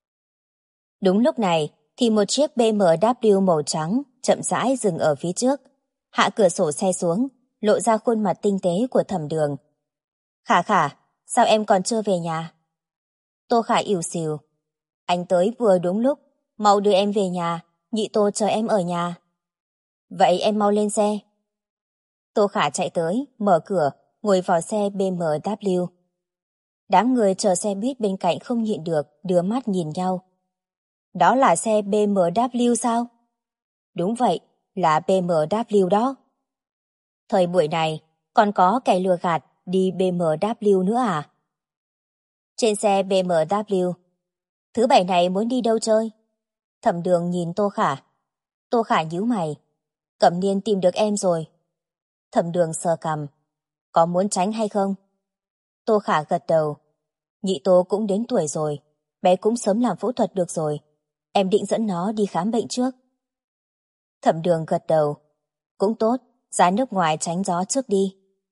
Đúng lúc này thì một chiếc BMW màu trắng chậm rãi dừng ở phía trước. Hạ cửa sổ xe xuống, lộ ra khuôn mặt tinh tế của Thẩm Đường. Khả Khả, sao em còn chưa về nhà? Tô Khả ỉu xìu. Anh tới vừa đúng lúc, mau đưa em về nhà, nhị Tô chờ em ở nhà. Vậy em mau lên xe. Tô Khả chạy tới, mở cửa, ngồi vào xe BMW. Đám người chờ xe buýt bên cạnh không nhịn được, đưa mắt nhìn nhau. Đó là xe BMW sao? Đúng vậy, là BMW đó. Thời buổi này, còn có kẻ lừa gạt đi BMW nữa à? Trên xe BMW, thứ bảy này muốn đi đâu chơi? Thẩm Đường nhìn Tô Khả. Tô Khả nhíu mày. Cẩm Niên tìm được em rồi. Thẩm Đường sờ cằm. Có muốn tránh hay không? Tô Khả gật đầu. Nhị Tô cũng đến tuổi rồi, bé cũng sớm làm phẫu thuật được rồi. Em định dẫn nó đi khám bệnh trước. Thẩm Đường gật đầu. Cũng tốt, ra nước ngoài tránh gió trước đi.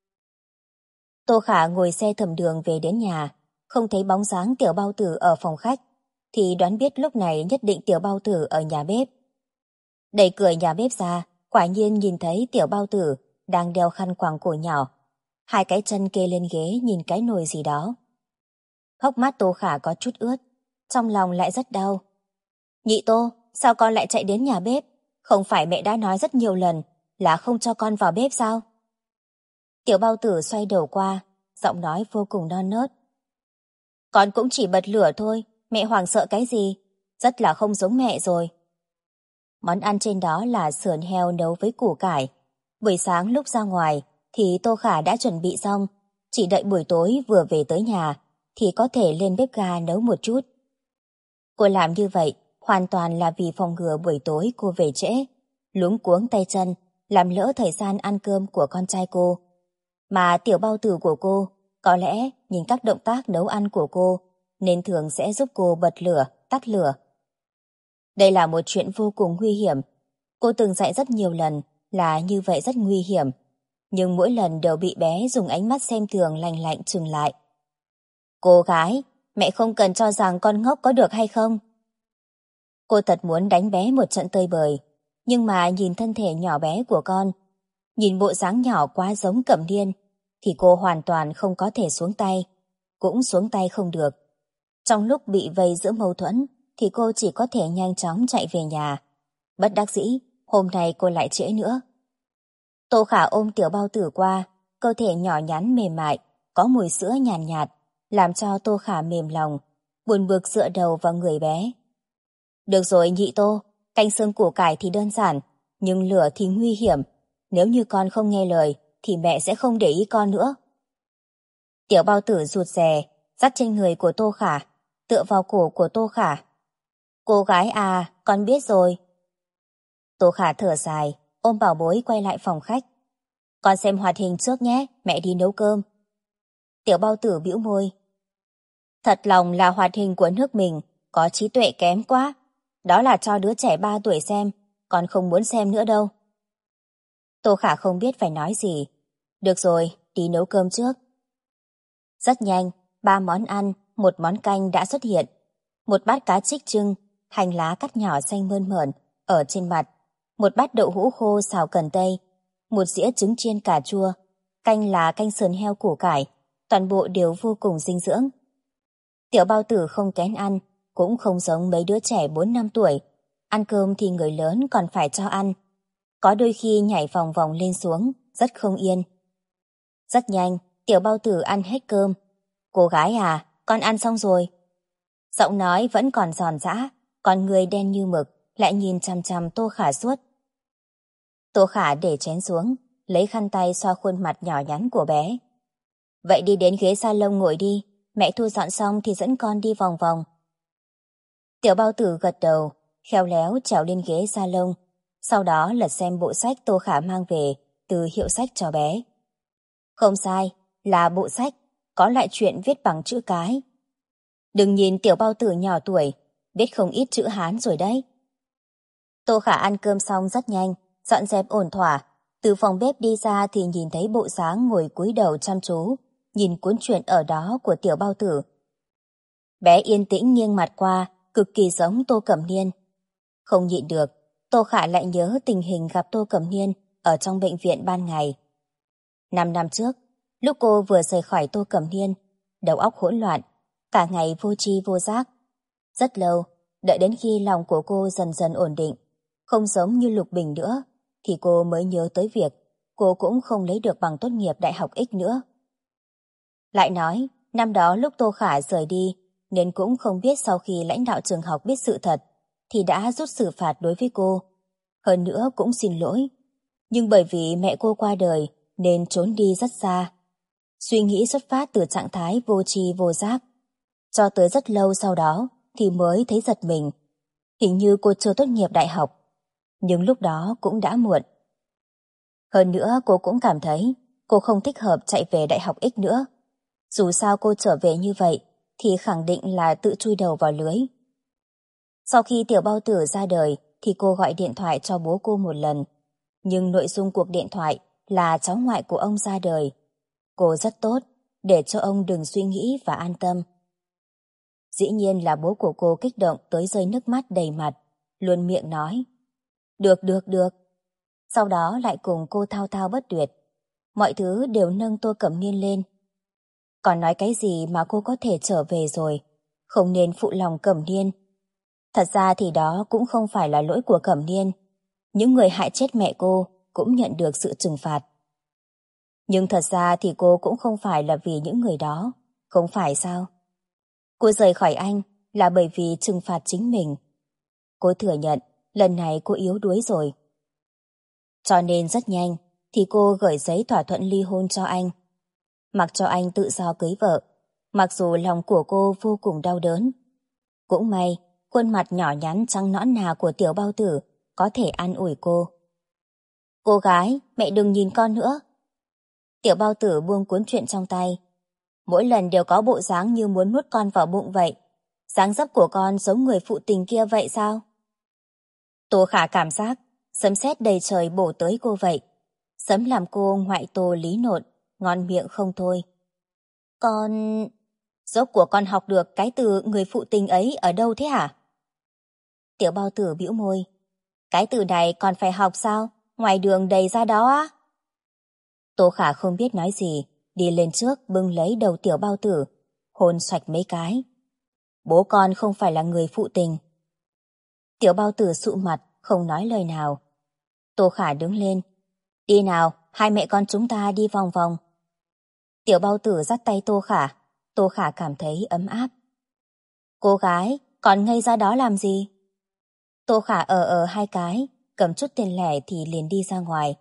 Tô Khả ngồi xe Thẩm Đường về đến nhà, không thấy bóng dáng Tiểu Bao Tử ở phòng khách, thì đoán biết lúc này nhất định Tiểu Bao Tử ở nhà bếp. Đẩy cửa nhà bếp ra, quả nhiên nhìn thấy Tiểu Bao Tử đang đeo khăn quàng cổ nhỏ, 2 cái chân kê lên ghế nhìn cái nồi gì đó. Hốc mắt Tô Khả có chút ướt, trong lòng lại rất đau. Nhị Tô, sao con lại chạy đến nhà bếp? Không phải mẹ đã nói rất nhiều lần là không cho con vào bếp sao? Tiểu Bao Tử xoay đầu qua, giọng nói vô cùng non nớt. Con cũng chỉ bật lửa thôi, mẹ hoảng sợ cái gì? Rất là không giống mẹ rồi. Món ăn trên đó là sườn heo nấu với củ cải. Buổi sáng lúc ra ngoài thì Tô Khả đã chuẩn bị xong, chỉ đợi buổi tối vừa về tới nhà thì có thể lên bếp ga nấu một chút. Cô làm như vậy hoàn toàn là vì phòng ngừa buổi tối cô về trễ, luống cuống tay chân, làm lỡ thời gian ăn cơm của con trai cô. Mà Tiểu Bao Tử của cô có lẽ nhìn các động tác nấu ăn của cô nên thường sẽ giúp cô bật lửa, tắt lửa. Đây là một chuyện vô cùng nguy hiểm. Cô từng dạy rất nhiều lần là như vậy rất nguy hiểm, nhưng mỗi lần đều bị bé dùng ánh mắt xem thường lạnh lạnh trừng lại. Cô gái, mẹ không cần cho rằng con ngốc có được hay không? Cô thật muốn đánh bé một trận tơi bời, nhưng mà nhìn thân thể nhỏ bé của con, nhìn bộ dáng nhỏ quá giống Cẩm Niên, thì cô hoàn toàn không có thể xuống tay, cũng xuống tay không được. Trong lúc bị vây giữa mâu thuẫn, thì cô chỉ có thể nhanh chóng chạy về nhà. Bất đắc dĩ, hôm nay cô lại trễ nữa. Tô Khả ôm Tiểu Bao Tử qua, cơ thể nhỏ nhắn mềm mại, có mùi sữa nhàn nhạt, làm cho Tô Khả mềm lòng, buồn bực dựa đầu vào người bé. Được rồi Nhị Tô, canh xương củ cải thì đơn giản, nhưng lửa thì nguy hiểm. Nếu như con không nghe lời, thì mẹ sẽ không để ý con nữa. Tiểu Bao Tử rụt rè, dắt trên người của Tô Khả, tựa vào cổ của Tô Khả. Cô gái à, con biết rồi. Tô Khả thở dài, ôm bảo bối quay lại phòng khách. Con xem hoạt hình trước nhé, mẹ đi nấu cơm. Tiểu Bao Tử bĩu môi. Thật lòng là hoạt hình của nước mình, có trí tuệ kém quá. Đó là cho đứa trẻ 3 tuổi xem, con không muốn xem nữa đâu. Tô Khả không biết phải nói gì. Được rồi, đi nấu cơm trước. Rất nhanh, 3 món ăn, 1 món canh đã xuất hiện. Một bát cá trích trưng, hành lá cắt nhỏ xanh mơn mởn ở trên mặt, một bát đậu hũ khô xào cần tây, một dĩa trứng chiên cà chua, canh là canh sườn heo củ cải, toàn bộ đều vô cùng dinh dưỡng. Tiểu Bao Tử không kén ăn, cũng không giống mấy đứa trẻ 4-5 tuổi. Ăn cơm thì người lớn còn phải cho ăn. Có đôi khi nhảy vòng vòng lên xuống, rất không yên. Rất nhanh, Tiểu Bao Tử ăn hết cơm. Cô gái à, con ăn xong rồi. Giọng nói vẫn còn giòn giã, còn người đen như mực, lại nhìn chằm chằm Tô Khả suốt. Tô Khả để chén xuống, lấy khăn tay xoa khuôn mặt nhỏ nhắn của bé. Vậy đi đến ghế salon ngồi đi, mẹ thu dọn xong thì dẫn con đi vòng vòng. Tiểu Bao Tử gật đầu, khéo léo trèo lên ghế salon, sau đó lật xem bộ sách Tô Khả mang về từ hiệu sách cho bé. Không sai, là bộ sách, có lại chuyện viết bằng chữ cái. Đừng nhìn Tiểu Bao Tử nhỏ tuổi, biết không ít chữ Hán rồi đấy. Tô Khả ăn cơm xong rất nhanh, dọn dẹp ổn thỏa, từ phòng bếp đi ra thì nhìn thấy bộ dáng ngồi cúi đầu chăm chú, nhìn cuốn truyện ở đó của Tiểu Bao Tử. Bé yên tĩnh nghiêng mặt qua, cực kỳ giống Tô Cẩm Niên. Không nhịn được, Tô Khả lại nhớ tình hình gặp Tô Cẩm Niên ở trong bệnh viện ban ngày. 5 năm trước, lúc cô vừa rời khỏi Tô Cẩm Niên, đầu óc hỗn loạn, cả ngày vô tri vô giác. Rất lâu, đợi đến khi lòng của cô dần dần ổn định, không giống như Lục Bình nữa, thì cô mới nhớ tới việc cô cũng không lấy được bằng tốt nghiệp đại học X nữa. Lại nói, năm đó lúc Tô Khả rời đi, nên cũng không biết sau khi lãnh đạo trường học biết sự thật, thì đã rút xử phạt đối với cô. Hơn nữa cũng xin lỗi. Nhưng bởi vì mẹ cô qua đời, nên trốn đi rất xa. Suy nghĩ xuất phát từ trạng thái vô tri vô giác. Cho tới rất lâu sau đó, thì mới thấy giật mình. Hình như cô chưa tốt nghiệp đại học. Nhưng lúc đó cũng đã muộn. Hơn nữa cô cũng cảm thấy cô không thích hợp chạy về đại học X nữa. Dù sao cô trở về như vậy thì khẳng định là tự chui đầu vào lưới. Sau khi Tiểu Bao Tử ra đời thì cô gọi điện thoại cho bố cô một lần. Nhưng nội dung cuộc điện thoại là cháu ngoại của ông ra đời. Cô rất tốt, để cho ông đừng suy nghĩ và an tâm. Dĩ nhiên là bố của cô kích động tới rơi nước mắt đầy mặt, luôn miệng nói. Được, được, được. Sau đó lại cùng cô thao thao bất tuyệt. Mọi thứ đều nâng Tô Cẩm Niên lên. Còn nói cái gì mà cô có thể trở về rồi. không nên phụ lòng Cẩm Niên. Thật ra thì đó cũng không phải là lỗi của Cẩm Niên. Những người hại chết mẹ cô cũng nhận được sự trừng phạt. Nhưng thật ra thì cô cũng không phải là vì những người đó, không phải sao? Cô rời khỏi anh là bởi vì trừng phạt chính mình. Cô thừa nhận lần này cô yếu đuối rồi. Cho nên rất nhanh thì cô gửi giấy thỏa thuận ly hôn cho anh. Mặc cho anh tự do cưới vợ, mặc dù lòng của cô vô cùng đau đớn. Cũng may, khuôn mặt nhỏ nhắn trắng nõn nà của tiểu bao tử có thể an ủi cô. Cô gái, mẹ đừng nhìn con nữa. Tiểu bao tử buông cuốn truyện trong tay. Mỗi lần đều có bộ dáng như muốn nuốt con vào bụng vậy. Dáng dấp của con giống người phụ tình kia vậy sao? Tô Khả cảm giác sấm sét đầy trời bổ tới cô vậy. Sấm làm cô ngoại tô lý nộn, ngon miệng không thôi. Con... Rốt của con học được cái từ người phụ tình ấy ở đâu thế hả? Tiểu bao tử bĩu môi. Cái từ này còn phải học sao? Ngoài đường đầy ra đó á? Tô Khả không biết nói gì, đi lên trước bưng lấy đầu tiểu bao tử, hôn xoạch mấy cái. Bố con không phải là người phụ tình. Tiểu bao tử sụ mặt, không nói lời nào. Tô Khả đứng lên. Đi nào, hai mẹ con chúng ta đi vòng vòng. Tiểu bao tử dắt tay Tô Khả. Tô Khả cảm thấy ấm áp. Cô gái, còn ngây ra đó làm gì? Tô Khả hai cái, cầm chút tiền lẻ thì liền đi ra ngoài.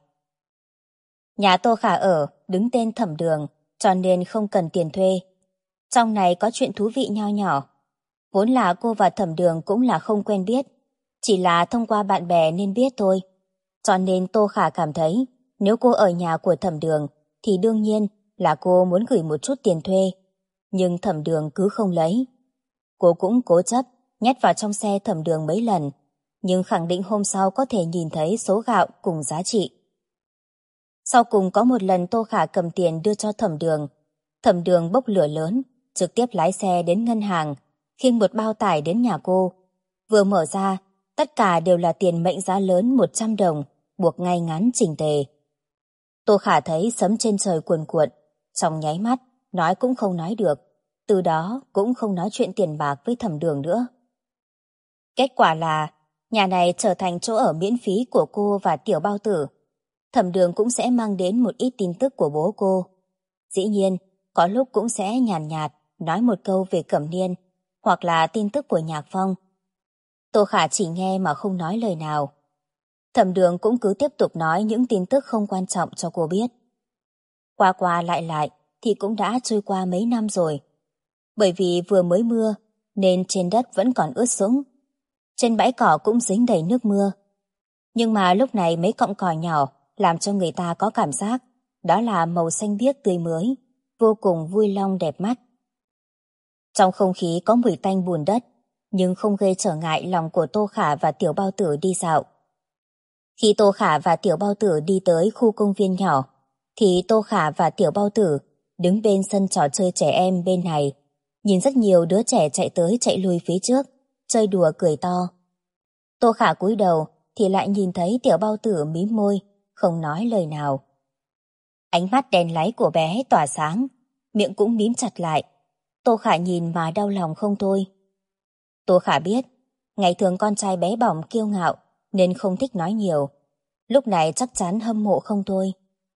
Nhà Tô Khả ở đứng tên Thẩm Đường, cho nên không cần tiền thuê. Trong này có chuyện thú vị nho nhỏ. Vốn là cô và Thẩm Đường cũng là không quen biết, chỉ là thông qua bạn bè nên biết thôi. Cho nên Tô Khả cảm thấy nếu cô ở nhà của Thẩm Đường thì đương nhiên là cô muốn gửi một chút tiền thuê. Nhưng Thẩm Đường cứ không lấy. Cô cũng cố chấp nhét vào trong xe Thẩm Đường mấy lần, nhưng khẳng định hôm sau có thể nhìn thấy số gạo cùng giá trị. Sau cùng có một lần Tô Khả cầm tiền đưa cho Thẩm Đường. Thẩm Đường bốc lửa lớn, trực tiếp lái xe đến ngân hàng, khiêng một bao tải đến nhà cô. Vừa mở ra, tất cả đều là tiền mệnh giá lớn 100 đồng, buộc ngay ngắn chỉnh tề. Tô Khả thấy sấm trên trời cuồn cuộn, trong nháy mắt, nói cũng không nói được, từ đó cũng không nói chuyện tiền bạc với Thẩm Đường nữa. Kết quả là, nhà này trở thành chỗ ở miễn phí của cô và tiểu bao tử. Thẩm Đường cũng sẽ mang đến một ít tin tức của bố cô. Dĩ nhiên, có lúc cũng sẽ nhàn nhạt, nói một câu về Cẩm Niên, hoặc là tin tức của Nhạc Phong. Tô Khả chỉ nghe mà không nói lời nào. Thẩm Đường cũng cứ tiếp tục nói những tin tức không quan trọng cho cô biết. Qua qua lại thì cũng đã trôi qua mấy năm rồi. Bởi vì vừa mới mưa, nên trên đất vẫn còn ướt sũng. Trên bãi cỏ cũng dính đầy nước mưa. Nhưng mà lúc này mấy cọng cỏ nhỏ làm cho người ta có cảm giác đó là màu xanh biếc tươi mới, vô cùng vui long đẹp mắt. Trong không khí có mùi tanh bùn đất, nhưng không gây trở ngại lòng của Tô Khả và tiểu bao tử đi dạo. Khi Tô Khả và tiểu bao tử đi tới khu công viên nhỏ, thì Tô Khả và tiểu bao tử đứng bên sân trò chơi trẻ em bên này, nhìn rất nhiều đứa trẻ chạy tới chạy lui phía trước, chơi đùa cười to. Tô Khả cúi đầu thì lại nhìn thấy tiểu bao tử mím môi, không nói lời nào. Ánh mắt đèn láy của bé tỏa sáng, miệng cũng mím chặt lại. Tô Khả nhìn mà đau lòng không thôi. Tô Khả biết, ngày thường con trai bé bỏng kiêu ngạo nên không thích nói nhiều. Lúc này chắc chắn hâm mộ không thôi.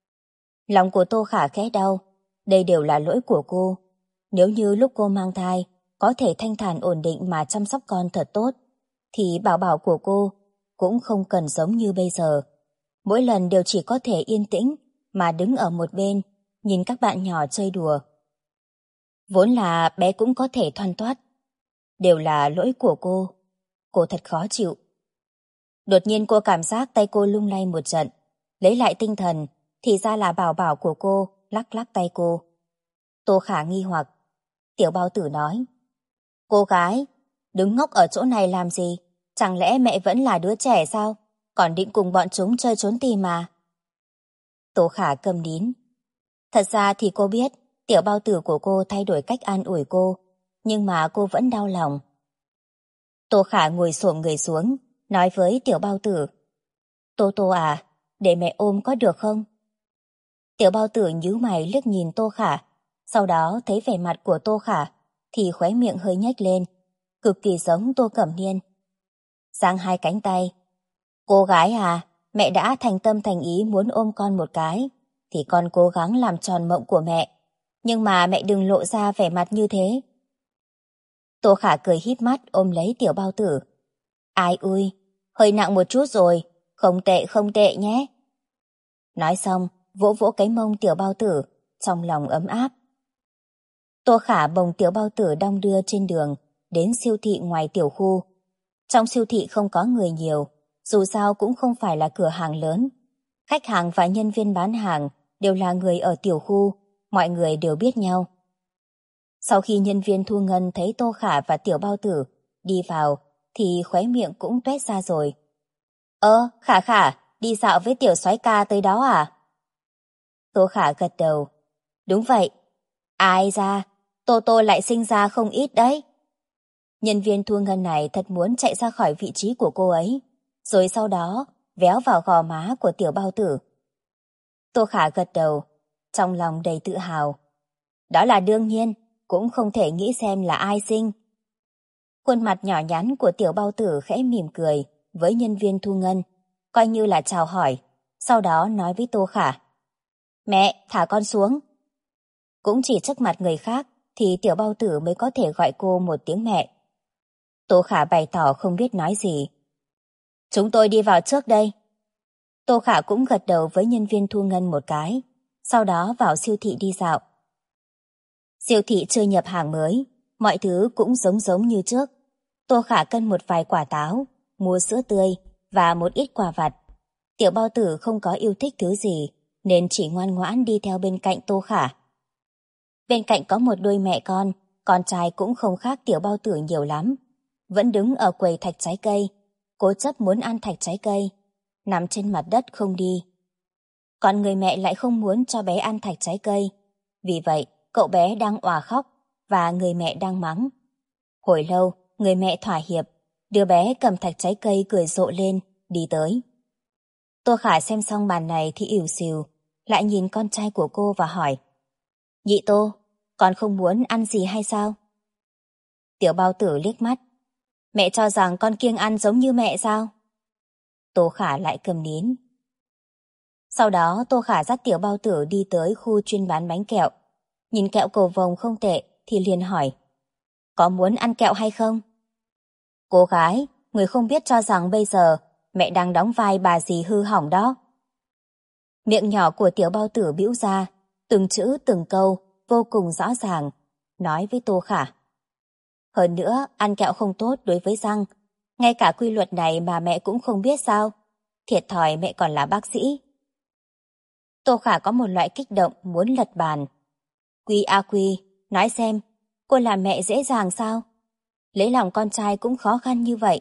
Lòng của Tô Khả khẽ đau, đây đều là lỗi của cô. Nếu như lúc cô mang thai có thể thanh thản ổn định mà chăm sóc con thật tốt, thì bảo bảo của cô cũng không cần giống như bây giờ. Mỗi lần đều chỉ có thể yên tĩnh mà đứng ở một bên, nhìn các bạn nhỏ chơi đùa. Vốn là bé cũng có thể thoăn thoắt. Đều là lỗi của cô. Cô thật khó chịu. Đột nhiên cô cảm giác tay cô lung lay một trận. Lấy lại tinh thần, thì ra là bảo bảo của cô lắc lắc tay cô. Tô Khả nghi hoặc. Tiểu bao tử nói. Cô gái, đứng ngốc ở chỗ này làm gì? Chẳng lẽ mẹ vẫn là đứa trẻ sao? Còn định cùng bọn chúng chơi trốn tìm mà. Tô Khả câm nín. Thật ra thì cô biết tiểu bao tử của cô thay đổi cách an ủi cô, nhưng mà cô vẫn đau lòng. Tô Khả ngồi xổm người xuống, nói với tiểu bao tử. Tô Tô à, để mẹ ôm có được không? Tiểu bao tử nhíu mày liếc nhìn Tô Khả, sau đó thấy vẻ mặt của Tô Khả, thì khóe miệng hơi nhếch lên, cực kỳ giống Tô Cẩm Niên. Giang hai cánh tay. Cô gái à, mẹ đã thành tâm thành ý muốn ôm con một cái, thì con cố gắng làm tròn mộng của mẹ. Nhưng mà mẹ đừng lộ ra vẻ mặt như thế. Tô Khả cười híp mắt ôm lấy Tiểu Bao Tử. Ai ui, hơi nặng một chút rồi, không tệ nhé. Nói xong, vỗ vỗ cái mông Tiểu Bao Tử, trong lòng ấm áp. Tô Khả bồng Tiểu Bao Tử đong đưa trên đường, đến siêu thị ngoài tiểu khu. Trong siêu thị không có người nhiều, dù sao cũng không phải là cửa hàng lớn. Khách hàng và nhân viên bán hàng đều là người ở tiểu khu, mọi người đều biết nhau. Sau khi nhân viên thu ngân thấy Tô Khả và Tiểu Bao Tử đi vào, thì khóe miệng cũng tuét ra rồi. Khả Khả, đi dạo với Tiểu soái ca tới đó à? Tô Khả gật đầu. Đúng vậy. Ai ra, Tô Tô lại sinh ra không ít đấy. Nhân viên thu ngân này thật muốn chạy ra khỏi vị trí của cô ấy, rồi sau đó véo vào gò má của Tiểu Bao Tử. Tô Khả gật đầu, trong lòng đầy tự hào. Đó là đương nhiên, cũng không thể nghĩ xem là ai sinh. Khuôn mặt nhỏ nhắn của Tiểu Bao Tử khẽ mỉm cười với nhân viên thu ngân, coi như là chào hỏi, sau đó nói với Tô Khả. Mẹ, thả con xuống. Cũng chỉ trước mặt người khác thì Tiểu Bao Tử mới có thể gọi cô một tiếng mẹ. Tô Khả bày tỏ không biết nói gì. Chúng tôi đi vào trước đây. Tô Khả cũng gật đầu với nhân viên thu ngân một cái, sau đó vào siêu thị đi dạo. Siêu thị chưa nhập hàng mới, mọi thứ cũng giống như trước. Tô Khả cân một vài quả táo, mua sữa tươi và một ít quà vặt. Tiểu Bao Tử không có yêu thích thứ gì, nên chỉ ngoan ngoãn đi theo bên cạnh Tô Khả. Bên cạnh có một đôi mẹ con trai cũng không khác Tiểu Bao Tử nhiều lắm. Vẫn đứng ở quầy thạch trái cây, cố chấp muốn ăn thạch trái cây, nằm trên mặt đất không đi. Còn người mẹ lại không muốn cho bé ăn thạch trái cây. Vì vậy, cậu bé đang òa khóc và người mẹ đang mắng. Hồi lâu, người mẹ thỏa hiệp, đứa bé cầm thạch trái cây cười rộ lên, đi tới. Tô Khả xem xong màn này thì ỉu xìu, lại nhìn con trai của cô và hỏi. Nhị Tô, con không muốn ăn gì hay sao? Tiểu Bao Tử liếc mắt. Mẹ cho rằng con kiêng ăn giống như mẹ sao? Tô Khả lại cầm nín. Sau đó Tô Khả dắt Tiểu Bao Tử đi tới khu chuyên bán bánh kẹo. Nhìn kẹo cầu vồng không tệ thì liền hỏi. Có muốn ăn kẹo hay không? Cô gái, người không biết cho rằng bây giờ mẹ đang đóng vai bà dì hư hỏng đó. Miệng nhỏ của Tiểu Bao Tử bĩu ra, từng chữ từng câu vô cùng rõ ràng, nói với Tô Khả. Hơn nữa, ăn kẹo không tốt đối với răng. Ngay cả quy luật này mà mẹ cũng không biết sao? Thiệt thòi mẹ còn là bác sĩ. Tô Khả có một loại kích động muốn lật bàn. Quy a quy, nói xem, cô làm mẹ dễ dàng sao? Lấy lòng con trai cũng khó khăn như vậy.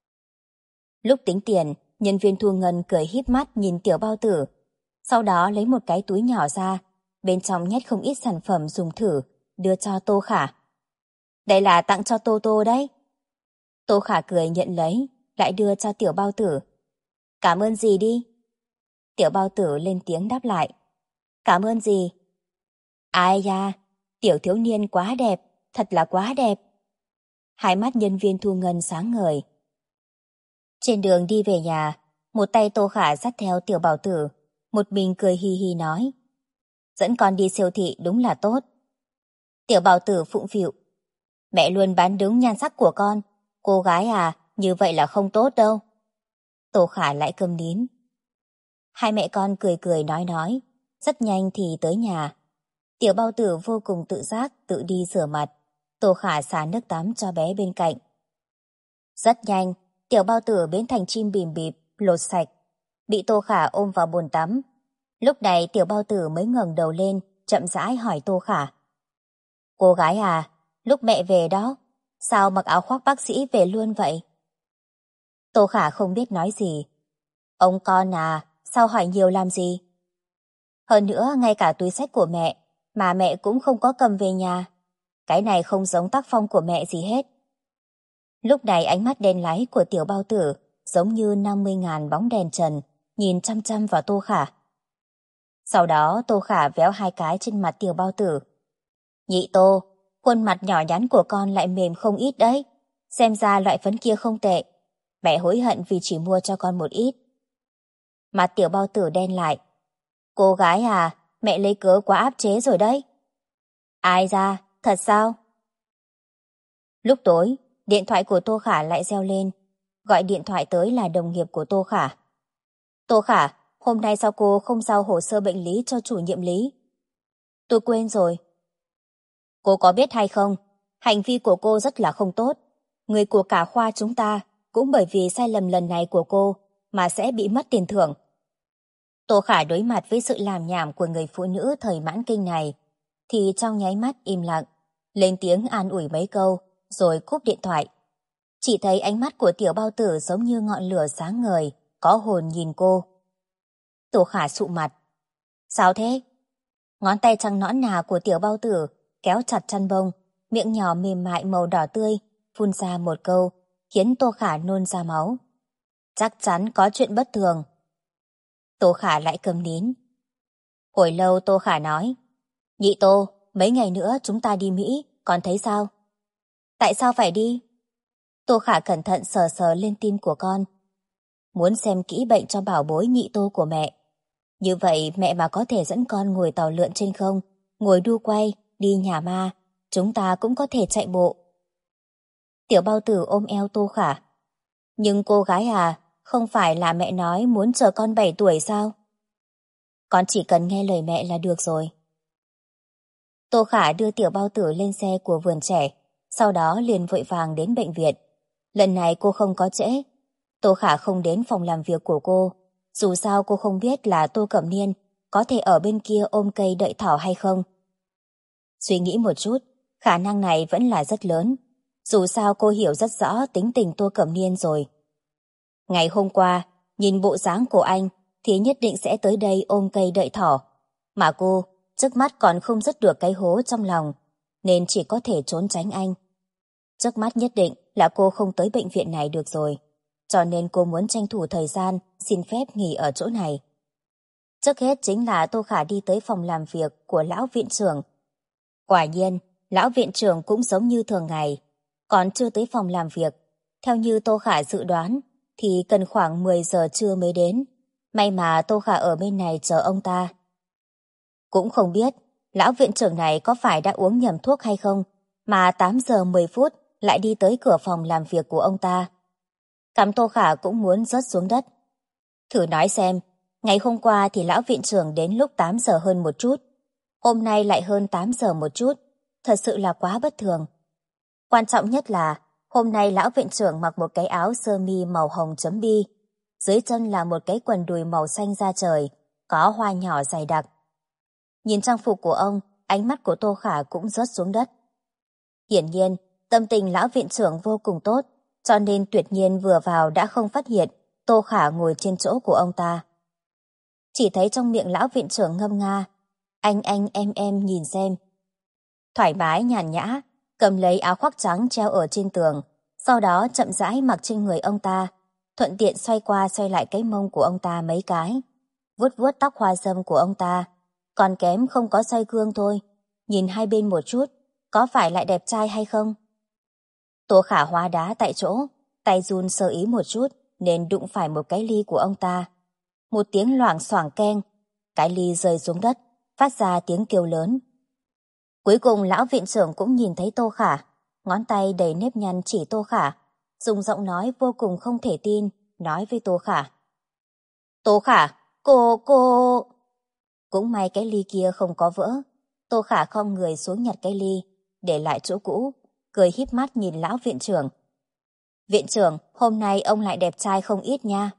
Lúc tính tiền, nhân viên thu ngân cười híp mắt nhìn Tiểu Bao Tử. Sau đó lấy một cái túi nhỏ ra, bên trong nhét không ít sản phẩm dùng thử, đưa cho Tô Khả. Đây là tặng cho Tô Tô đấy. Tô Khả cười nhận lấy, lại đưa cho Tiểu Bao Tử. Cảm ơn dì đi. Tiểu Bao Tử lên tiếng đáp lại. Cảm ơn dì. Ai da, tiểu thiếu niên quá đẹp, thật là quá đẹp. Hai mắt nhân viên thu ngân sáng ngời. Trên đường đi về nhà, một tay Tô Khả dắt theo Tiểu Bao Tử, một mình cười hi hi nói. Dẫn con đi siêu thị đúng là tốt. Tiểu Bao Tử phụng phịu. Mẹ luôn bán đúng nhan sắc của con. Cô gái à, như vậy là không tốt đâu. Tô Khả lại câm nín. Hai mẹ con cười cười nói, rất nhanh thì tới nhà. Tiểu Bao Tử vô cùng tự giác tự đi rửa mặt. Tô Khả xả nước tắm cho bé bên cạnh. Rất nhanh, Tiểu Bao Tử biến thành chim bìm bịp, lột sạch, bị Tô Khả ôm vào bồn tắm. Lúc này Tiểu Bao Tử mới ngẩng đầu lên, chậm rãi hỏi Tô Khả. Cô gái à, lúc mẹ về đó, sao mặc áo khoác bác sĩ về luôn vậy? Tô Khả không biết nói gì. Ông con à, sao hỏi nhiều làm gì? Hơn nữa, ngay cả túi xách của mẹ, mà mẹ cũng không có cầm về nhà. Cái này không giống tác phong của mẹ gì hết. Lúc này ánh mắt đen láy của Tiểu Bao Tử giống như 50.000 bóng đèn trần, nhìn chăm chăm vào Tô Khả. Sau đó Tô Khả véo hai cái trên mặt Tiểu Bao Tử. Nhị Tô, Khuôn mặt nhỏ nhắn của con lại mềm không ít đấy. Xem ra loại phấn kia không tệ. Mẹ hối hận vì chỉ mua cho con một ít. Mặt Tiểu Bao Tử đen lại. Cô gái à, mẹ lấy cớ quá áp chế rồi đấy. Ai ra, thật sao? Lúc tối, điện thoại của Tô Khả lại reo lên. Gọi điện thoại tới là đồng nghiệp của Tô Khả. Tô Khả, hôm nay sao cô không giao hồ sơ bệnh lý cho chủ nhiệm lý? Tôi quên rồi. Cô có biết hay không, hành vi của cô rất là không tốt. Người của cả khoa chúng ta cũng bởi vì sai lầm lần này của cô mà sẽ bị mất tiền thưởng. Tô Khả đối mặt với sự làm nhảm của người phụ nữ thời mãn kinh này thì trong nháy mắt im lặng, lên tiếng an ủi mấy câu rồi cúp điện thoại. Chỉ thấy ánh mắt của Tiểu Bao Tử giống như ngọn lửa sáng ngời, có hồn nhìn cô. Tô Khả sụ mặt. Sao thế? Ngón tay trắng nõn nà của Tiểu Bao Tử kéo chặt chăn bông, miệng nhỏ mềm mại màu đỏ tươi, phun ra một câu, khiến Tô Khả nôn ra máu. Chắc chắn có chuyện bất thường. Tô Khả lại câm nín. Hồi lâu Tô Khả nói, Nhị Tô, mấy ngày nữa chúng ta đi Mỹ, con thấy sao? Tại sao phải đi? Tô Khả cẩn thận sờ sờ lên tim của con. Muốn xem kỹ bệnh cho bảo bối Nhị Tô của mẹ. Như vậy mẹ mà có thể dẫn con ngồi tàu lượn trên không, ngồi đu quay, đi nhà ma, chúng ta cũng có thể chạy bộ. Tiểu Bao Tử ôm eo Tô Khả. Nhưng cô gái à, không phải là mẹ nói muốn chờ con 7 tuổi sao? Con chỉ cần nghe lời mẹ là được rồi. Tô Khả đưa Tiểu Bao Tử lên xe của vườn trẻ, sau đó liền vội vàng đến bệnh viện. Lần này cô không có trễ. Tô Khả không đến phòng làm việc của cô. Dù sao cô không biết là Tô Cẩm Niên có thể ở bên kia ôm cây đợi thỏ hay không. Suy nghĩ một chút, khả năng này vẫn là rất lớn. Dù sao cô hiểu rất rõ tính tình Tô Cẩm Niên rồi. Ngày hôm qua, nhìn bộ dáng của anh thì nhất định sẽ tới đây ôm cây đợi thỏ. Mà cô, trước mắt còn không dứt được cái hố trong lòng, nên chỉ có thể trốn tránh anh. Trước mắt nhất định là cô không tới bệnh viện này được rồi. Cho nên cô muốn tranh thủ thời gian xin phép nghỉ ở chỗ này. Trước hết chính là Tô Khả đi tới phòng làm việc của lão viện trưởng. Quả nhiên, lão viện trưởng cũng giống như thường ngày, còn chưa tới phòng làm việc. Theo như Tô Khả dự đoán, thì cần khoảng 10 giờ trưa mới đến. May mà Tô Khả ở bên này chờ ông ta. Cũng không biết, lão viện trưởng này có phải đã uống nhầm thuốc hay không, mà 8 giờ 10 phút lại đi tới cửa phòng làm việc của ông ta. Cằm Tô Khả cũng muốn rớt xuống đất. Thử nói xem, ngày hôm qua thì lão viện trưởng đến lúc 8 giờ hơn một chút. Hôm nay lại hơn 8 giờ một chút. Thật sự là quá bất thường. Quan trọng nhất là hôm nay lão viện trưởng mặc một cái áo sơ mi màu hồng chấm bi. Dưới chân là một cái quần đùi màu xanh da trời, có hoa nhỏ dày đặc. Nhìn trang phục của ông, ánh mắt của Tô Khả cũng rớt xuống đất. Hiển nhiên, tâm tình lão viện trưởng vô cùng tốt, cho nên tuyệt nhiên vừa vào đã không phát hiện Tô Khả ngồi trên chỗ của ông ta. Chỉ thấy trong miệng lão viện trưởng ngâm nga, anh em nhìn xem. Thoải mái nhàn nhã, cầm lấy áo khoác trắng treo ở trên tường, sau đó chậm rãi mặc trên người ông ta, thuận tiện xoay qua xoay lại cái mông của ông ta mấy cái, vuốt vuốt tóc hoa râm của ông ta, còn kém không có xoay gương thôi, nhìn hai bên một chút, có phải lại đẹp trai hay không? Tô Khả hóa đá tại chỗ, tay run sơ ý một chút nên đụng phải một cái ly của ông ta. Một tiếng loảng xoảng keng, cái ly rơi xuống đất, phát ra tiếng kêu lớn. Cuối cùng lão viện trưởng cũng nhìn thấy Tô Khả, ngón tay đầy nếp nhăn chỉ Tô Khả, dùng giọng nói vô cùng không thể tin, nói với Tô Khả. Tô Khả, cô... Cũng may cái ly kia không có vỡ. Tô Khả khom người xuống nhặt cái ly, để lại chỗ cũ, cười híp mắt nhìn lão viện trưởng. Viện trưởng, hôm nay ông lại đẹp trai không ít nha.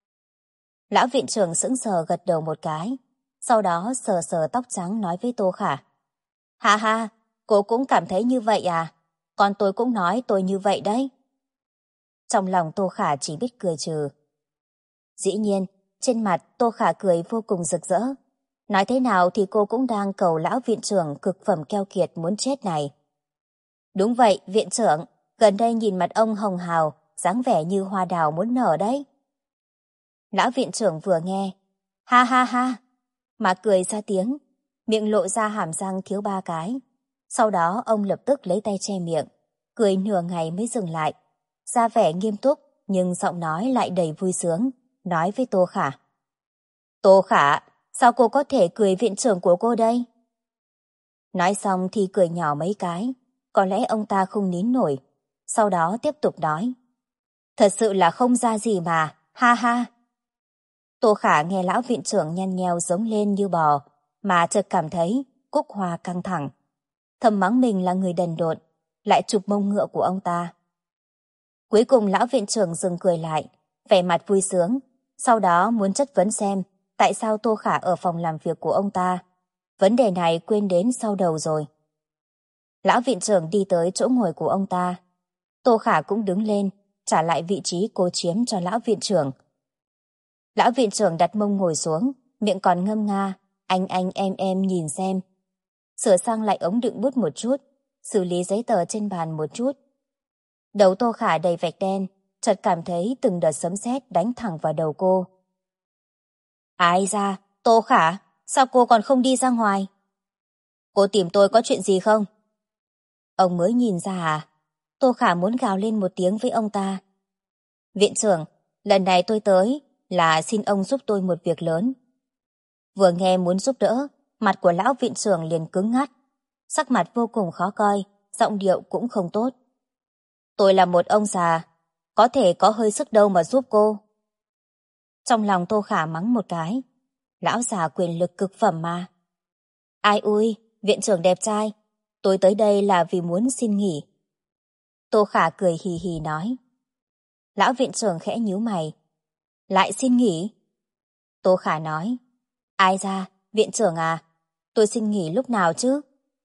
Lão viện trưởng sững sờ gật đầu một cái, sau đó sờ sờ tóc trắng nói với Tô Khả. Ha ha, cô cũng cảm thấy như vậy à? Còn tôi cũng nói tôi như vậy đấy. Trong lòng Tô Khả chỉ biết cười trừ. Dĩ nhiên, trên mặt Tô Khả cười vô cùng rực rỡ. Nói thế nào thì cô cũng đang cầu lão viện trưởng cực phẩm keo kiệt muốn chết này. Đúng vậy, viện trưởng, gần đây nhìn mặt ông hồng hào, dáng vẻ như hoa đào muốn nở đấy. Lão viện trưởng vừa nghe, ha ha ha, mà cười ra tiếng, miệng lộ ra hàm răng thiếu 3 cái. Sau đó ông lập tức lấy tay che miệng, cười nửa ngày mới dừng lại. Ra vẻ nghiêm túc nhưng giọng nói lại đầy vui sướng, nói với Tô Khả. Tô Khả, sao cô có thể cười viện trưởng của cô đây? Nói xong thì cười nhỏ mấy cái, có lẽ ông ta không nín nổi. Sau đó tiếp tục nói. Thật sự là không ra gì mà, ha ha. Tô Khả nghe lão viện trưởng nhăn nheo giống lên như bò, mà chợt cảm thấy Cúc Hoa căng thẳng. Thầm mắng mình là người đần độn, lại chụp mông ngựa của ông ta. Cuối cùng lão viện trưởng dừng cười lại, vẻ mặt vui sướng, sau đó muốn chất vấn xem tại sao Tô Khả ở phòng làm việc của ông ta. Vấn đề này quên đến sau đầu rồi. Lão viện trưởng đi tới chỗ ngồi của ông ta. Tô Khả cũng đứng lên, trả lại vị trí cô chiếm cho lão viện trưởng. Lão viện trưởng đặt mông ngồi xuống, miệng còn ngâm nga, anh em nhìn xem. Sửa sang lại ống đựng bút một chút, xử lý giấy tờ trên bàn một chút. Đầu Tô Khả đầy vạch đen, chợt cảm thấy từng đợt sấm sét đánh thẳng vào đầu cô. Ai ra, Tô Khả, sao cô còn không đi ra ngoài? Cô tìm tôi có chuyện gì không? Ông mới nhìn ra à? Tô Khả muốn gào lên một tiếng với ông ta. Viện trưởng, lần này tôi tới là xin ông giúp tôi một việc lớn. Vừa nghe muốn giúp đỡ, mặt của lão viện trưởng liền cứng ngắt, sắc mặt vô cùng khó coi, giọng điệu cũng không tốt. Tôi là một ông già, có thể có hơi sức đâu mà giúp cô. Trong lòng Tô Khả mắng một cái, lão già quyền lực cực phẩm mà. Ai ui, viện trưởng đẹp trai, tôi tới đây là vì muốn xin nghỉ. Tô Khả cười hì hì nói. Lão viện trưởng khẽ nhíu mày. Lại xin nghỉ? Tô Khả nói. Ai ra, viện trưởng à, tôi xin nghỉ lúc nào chứ?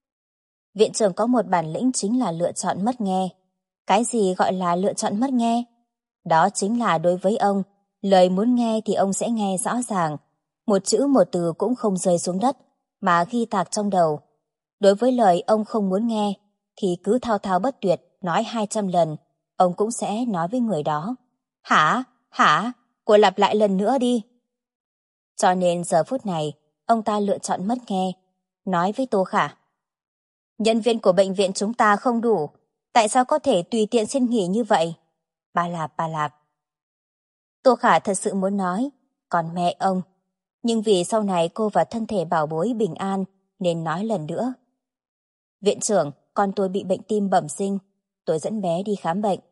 Viện trưởng có một bản lĩnh chính là lựa chọn mất nghe. Cái gì gọi là lựa chọn mất nghe? Đó chính là đối với ông, lời muốn nghe thì ông sẽ nghe rõ ràng, một chữ một từ cũng không rơi xuống đất, mà ghi tạc trong đầu. Đối với lời ông không muốn nghe, thì cứ thao thao bất tuyệt, nói 200 lần, ông cũng sẽ nói với người đó. Hả? Hả? Cô lặp lại lần nữa đi. Cho nên giờ phút này, ông ta lựa chọn mất nghe, nói với Tô Khả. Nhân viên của bệnh viện chúng ta không đủ, tại sao có thể tùy tiện xin nghỉ như vậy? Ba lạp ba lạp. Tô Khả thật sự muốn nói, còn mẹ ông. Nhưng vì sau này cô và thân thể bảo bối bình an, nên nói lần nữa. Viện trưởng, con tôi bị bệnh tim bẩm sinh, tôi dẫn bé đi khám bệnh.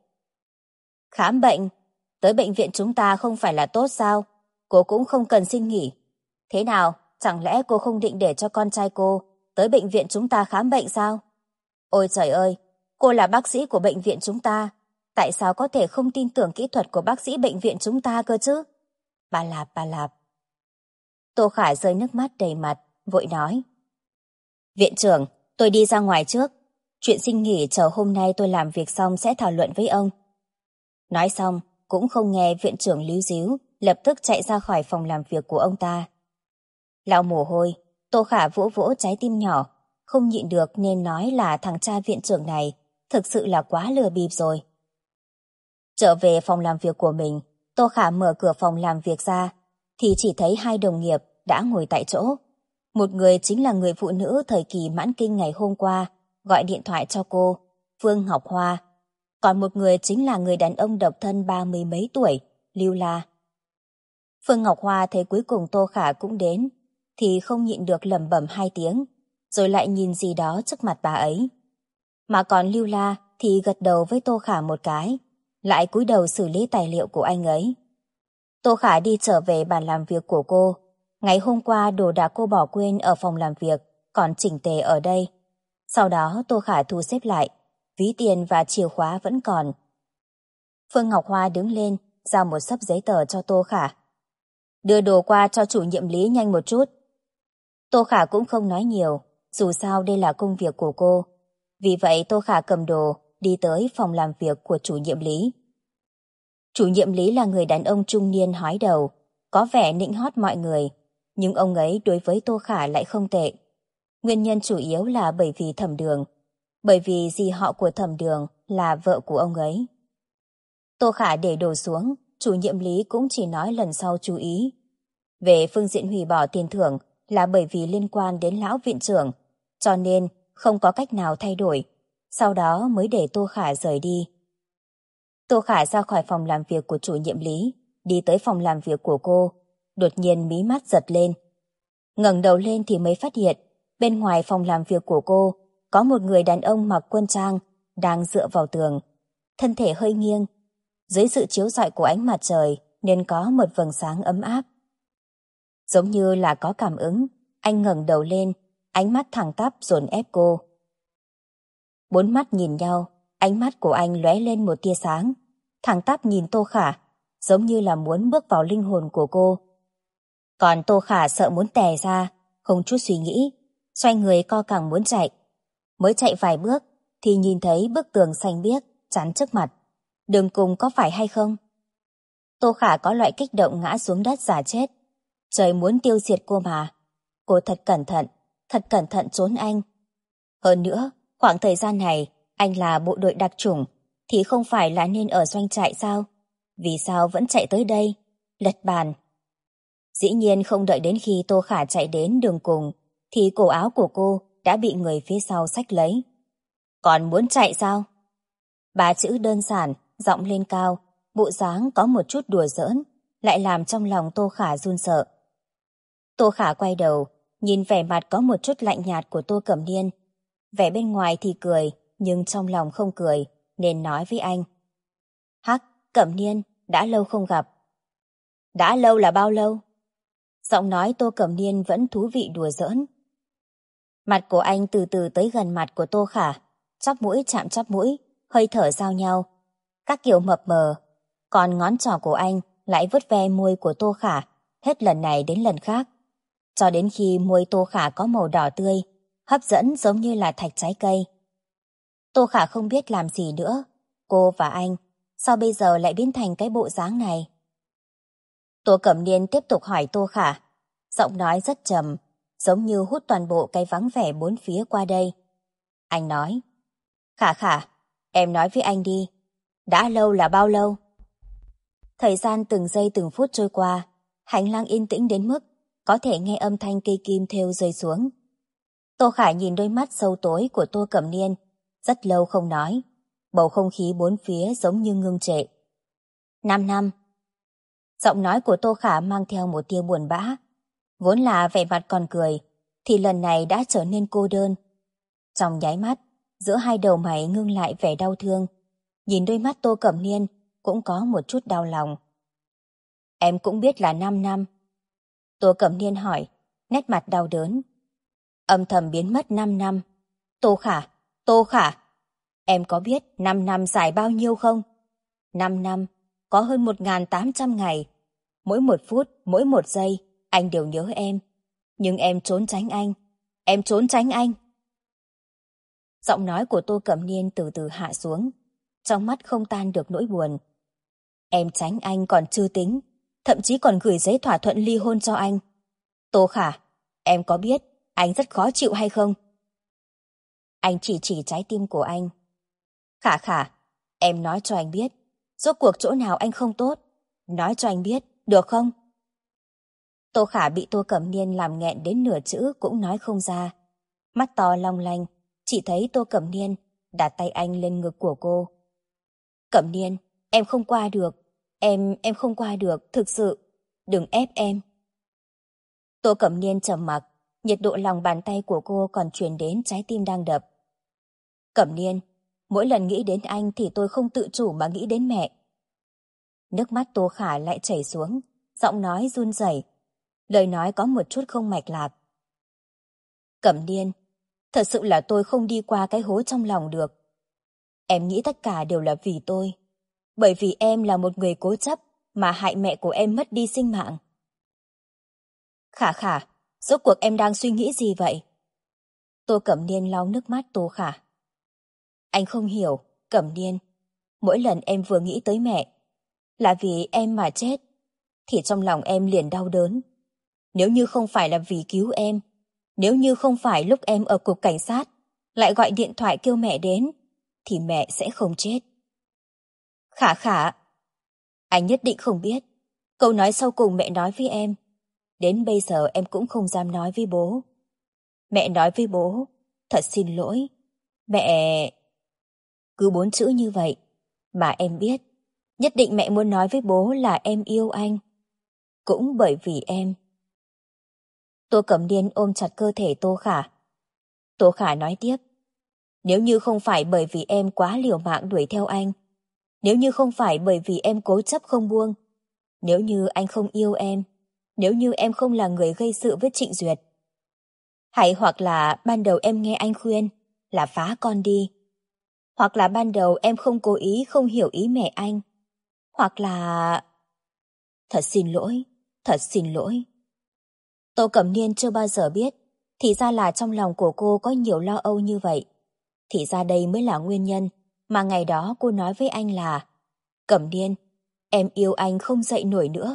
Khám bệnh? Tới bệnh viện chúng ta không phải là tốt sao? Cô cũng không cần xin nghỉ. Thế nào, chẳng lẽ cô không định để cho con trai cô tới bệnh viện chúng ta khám bệnh sao? Ôi trời ơi, cô là bác sĩ của bệnh viện chúng ta. Tại sao có thể không tin tưởng kỹ thuật của bác sĩ bệnh viện chúng ta cơ chứ? Ba lạp ba lạp. Tô Khả rơi nước mắt đầy mặt, vội nói. Viện trưởng, tôi đi ra ngoài trước. Chuyện xin nghỉ chờ hôm nay tôi làm việc xong sẽ thảo luận với ông. Nói xong, cũng không nghe viện trưởng líu díu, lập tức chạy ra khỏi phòng làm việc của ông ta. Lau mồ hôi, Tô Khả vỗ vỗ trái tim nhỏ, không nhịn được nên nói là thằng cha viện trưởng này thực sự là quá lừa bịp rồi. Trở về phòng làm việc của mình, Tô Khả mở cửa phòng làm việc ra, thì chỉ thấy hai đồng nghiệp đã ngồi tại chỗ. Một người chính là người phụ nữ thời kỳ mãn kinh ngày hôm qua, gọi điện thoại cho cô, Phương Ngọc Hoa. Còn một người chính là người đàn ông độc thân 30 mấy tuổi, Lưu La. Phương Ngọc Hoa thấy cuối cùng Tô Khả cũng đến, thì không nhịn được lẩm bẩm 2 tiếng, rồi lại nhìn gì đó trước mặt bà ấy. Mà còn Lưu La thì gật đầu với Tô Khả một cái, lại cúi đầu xử lý tài liệu của anh ấy. Tô Khả đi trở về bàn làm việc của cô. Ngày hôm qua đồ đạc cô bỏ quên ở phòng làm việc, còn chỉnh tề ở đây. Sau đó Tô Khả thu xếp lại, ví tiền và chìa khóa vẫn còn. Phương Ngọc Hoa đứng lên, giao một xấp giấy tờ cho Tô Khả. Đưa đồ qua cho chủ nhiệm Lý nhanh một chút. Tô Khả cũng không nói nhiều, dù sao đây là công việc của cô. Vì vậy Tô Khả cầm đồ, đi tới phòng làm việc của chủ nhiệm Lý. Chủ nhiệm Lý là người đàn ông trung niên hói đầu, có vẻ nịnh hót mọi người, nhưng ông ấy đối với Tô Khả lại không tệ. Nguyên nhân chủ yếu là bởi vì Thẩm Đường, bởi vì dì họ của Thẩm Đường là vợ của ông ấy. Tô Khả để đồ xuống, chủ nhiệm Lý cũng chỉ nói lần sau chú ý. Về phương diện hủy bỏ tiền thưởng là bởi vì liên quan đến lão viện trưởng, cho nên không có cách nào thay đổi, sau đó mới để Tô Khả rời đi. Tô Khả ra khỏi phòng làm việc của chủ nhiệm Lý, đi tới phòng làm việc của cô, đột nhiên mí mắt giật lên. Ngẩng đầu lên thì mới phát hiện, bên ngoài phòng làm việc của cô, có một người đàn ông mặc quân trang, đang dựa vào tường, thân thể hơi nghiêng. Dưới sự chiếu rọi của ánh mặt trời nên có một vầng sáng ấm áp. Giống như là có cảm ứng, anh ngẩng đầu lên, ánh mắt thẳng tắp dồn ép cô. Bốn mắt nhìn nhau, ánh mắt của anh lóe lên một tia sáng, thẳng tắp nhìn Tô Khả, giống như là muốn bước vào linh hồn của cô. Còn Tô Khả sợ muốn tè ra, không chút suy nghĩ, xoay người co cẳng muốn chạy. Mới chạy vài bước thì nhìn thấy bức tường xanh biếc chắn trước mặt. Đường cùng có phải hay không? Tô Khả có loại kích động ngã xuống đất giả chết. Trời muốn tiêu diệt cô mà. Cô thật cẩn thận trốn anh. Hơn nữa, khoảng thời gian này anh là bộ đội đặc chủng thì không phải là nên ở doanh trại sao? Vì sao vẫn chạy tới đây? Lật bàn. Dĩ nhiên không đợi đến khi Tô Khả chạy đến đường cùng thì cổ áo của cô đã bị người phía sau xách lấy. Còn muốn chạy sao? Ba chữ đơn giản, giọng lên cao, bộ dáng có một chút đùa giỡn, lại làm trong lòng Tô Khả run sợ. Tô Khả quay đầu, nhìn vẻ mặt có một chút lạnh nhạt của Tô Cẩm Niên. Vẻ bên ngoài thì cười, nhưng trong lòng không cười, nên nói với anh. Hắc, Cẩm Niên, đã lâu không gặp. Đã lâu là bao lâu? Giọng nói Tô Cẩm Niên vẫn thú vị đùa giỡn. Mặt của anh từ từ tới gần mặt của Tô Khả, chóp mũi chạm chóp mũi, hơi thở giao nhau, các kiểu mập mờ. Còn ngón trỏ của anh lại vuốt ve môi của Tô Khả, hết lần này đến lần khác, cho đến khi môi Tô Khả có màu đỏ tươi, hấp dẫn giống như là thạch trái cây. Tô Khả không biết làm gì nữa, cô và anh, sao bây giờ lại biến thành cái bộ dáng này? Tô Cẩm Niên tiếp tục hỏi Tô Khả, giọng nói rất trầm, giống như hút toàn bộ cái vắng vẻ bốn phía qua đây. Anh nói, Khả, em nói với anh đi, đã lâu là bao lâu? Thời gian từng giây từng phút trôi qua, hành lang yên tĩnh đến mức có thể nghe âm thanh cây kim thêu rơi xuống. Tô Khả nhìn đôi mắt sâu tối của Tô Cẩm Niên, rất lâu không nói, bầu không khí bốn phía giống như ngưng trệ. 5 năm. Giọng nói của Tô Khả mang theo một tia buồn bã, vốn là vẻ mặt còn cười, thì lần này đã trở nên cô đơn. Trong nháy mắt, giữa hai đầu mày ngưng lại vẻ đau thương, nhìn đôi mắt Tô Cẩm Niên cũng có một chút đau lòng. Em cũng biết là 5 năm. Tô Cẩm Niên hỏi, nét mặt đau đớn. Âm thầm biến mất 5 năm. Tô Khả, em có biết 5 năm dài bao nhiêu không? 5 năm, có hơn 1.800 ngày. Mỗi một phút, mỗi một giây, anh đều nhớ em. Nhưng em trốn tránh anh. Em trốn tránh anh. Giọng nói của Tô Cẩm Niên từ từ hạ xuống, trong mắt không tan được nỗi buồn. Em tránh anh còn chưa tính, thậm chí còn gửi giấy thỏa thuận ly hôn cho anh. Tô Khả, em có biết anh rất khó chịu hay không? Anh chỉ trái tim của anh. Khả, em nói cho anh biết, rốt cuộc chỗ nào anh không tốt. Nói cho anh biết, được không? Tô Khả bị Tô Cẩm Niên làm nghẹn đến nửa chữ cũng nói không ra. Mắt to long lanh, chỉ thấy Tô Cẩm Niên đặt tay anh lên ngực của cô. Cẩm Niên, em không qua được. Em không qua được, thực sự. Đừng ép em. Tô Cẩm Niên trầm mặc, nhiệt độ lòng bàn tay của cô còn truyền đến trái tim đang đập. Cẩm Niên, mỗi lần nghĩ đến anh thì tôi không tự chủ mà nghĩ đến mẹ. Nước mắt Tô Khả lại chảy xuống, giọng nói run rẩy, lời nói có một chút không mạch lạc. Cẩm Niên, thật sự là tôi không đi qua cái hố trong lòng được. Em nghĩ tất cả đều là vì tôi. Bởi vì em là một người cố chấp mà hại mẹ của em mất đi sinh mạng. Khả, rốt cuộc em đang suy nghĩ gì vậy? Tô Cẩm Niên lau nước mắt Tô Khả. Anh không hiểu, Cẩm Niên. Mỗi lần em vừa nghĩ tới mẹ, là vì em mà chết, thì trong lòng em liền đau đớn. Nếu như không phải là vì cứu em, nếu như không phải lúc em ở cục cảnh sát lại gọi điện thoại kêu mẹ đến, thì mẹ sẽ không chết. Khả, anh nhất định không biết câu nói sau cùng mẹ nói với em. Đến bây giờ em cũng không dám nói với bố. Mẹ nói với bố, Thật xin lỗi. Mẹ... Cứ 4 chữ như vậy. Mà em biết, nhất định mẹ muốn nói với bố là em yêu anh. Cũng bởi vì em. Tô Cẩm Niên ôm chặt cơ thể Tô Khả. Tô Khả nói tiếp. Nếu như không phải bởi vì em quá liều mạng đuổi theo anh, nếu như không phải bởi vì em cố chấp không buông, nếu như anh không yêu em, nếu như em không là người gây sự với Trịnh Duyệt, hay hoặc là ban đầu em nghe anh khuyên là phá con đi, hoặc là ban đầu em không cố ý không hiểu ý mẹ anh, hoặc là... Thật xin lỗi, thật xin lỗi. Tô Cẩm Niên chưa bao giờ biết, thì ra là trong lòng của cô có nhiều lo âu như vậy. Thì ra đây mới là nguyên nhân mà ngày đó cô nói với anh là Cẩm Niên, em yêu anh không dậy nổi nữa.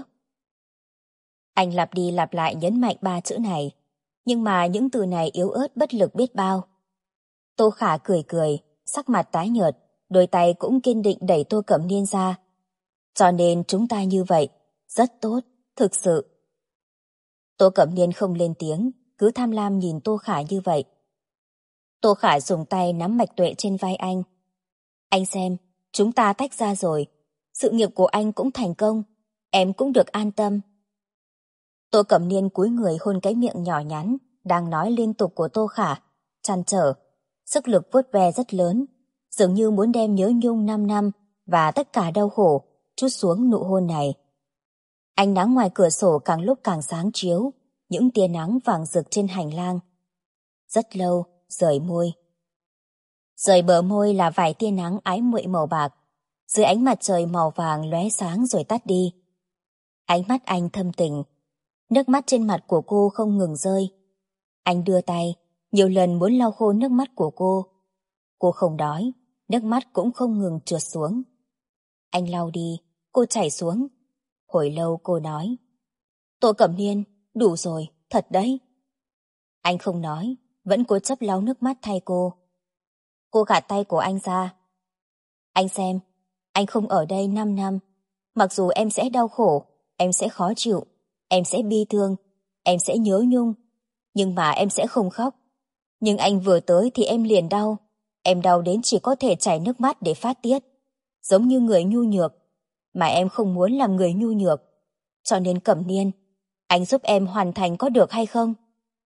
Anh lặp đi lặp lại nhấn mạnh 3 chữ này, nhưng mà những từ này yếu ớt bất lực biết bao. Tô Khả cười cười, sắc mặt tái nhợt, đôi tay cũng kiên định đẩy Tô Cẩm Niên ra. Cho nên chúng ta như vậy, rất tốt, thực sự. Tô Cẩm Niên không lên tiếng, cứ tham lam nhìn Tô Khả như vậy. Tô Khả dùng tay nắm mạch tuệ trên vai anh. Anh xem, chúng ta tách ra rồi. Sự nghiệp của anh cũng thành công, em cũng được an tâm. Tô Cẩm Niên cúi người hôn cái miệng nhỏ nhắn, đang nói liên tục của Tô Khả, trăn trở. Sức lực vuốt ve rất lớn, dường như muốn đem nhớ nhung 5 năm và tất cả đau khổ trút xuống nụ hôn này. Ánh nắng ngoài cửa sổ càng lúc càng sáng chiếu, những tia nắng vàng rực trên hành lang. Rất lâu, rời môi. Rời bờ môi là vài tia nắng ái muội màu bạc, dưới ánh mặt trời màu vàng lóe sáng rồi tắt đi. Ánh mắt anh thâm tình, nước mắt trên mặt của cô không ngừng rơi. Anh đưa tay, nhiều lần muốn lau khô nước mắt của cô. Cô không đói, nước mắt cũng không ngừng trượt xuống. Anh lau đi, cô chảy xuống. Hồi lâu cô nói, Tô Cẩm Niên, đủ rồi, thật đấy. Anh không nói, vẫn cố chấp lau nước mắt thay cô. Cô gạt tay của anh ra. Anh xem, anh không ở đây 5 năm. Mặc dù em sẽ đau khổ, em sẽ khó chịu, em sẽ bi thương, em sẽ nhớ nhung, nhưng mà em sẽ không khóc. Nhưng anh vừa tới thì em liền đau. Em đau đến chỉ có thể chảy nước mắt để phát tiết. Giống như người nhu nhược. Mà em không muốn làm người nhu nhược. Cho nên Cẩm Niên, anh giúp em hoàn thành có được hay không?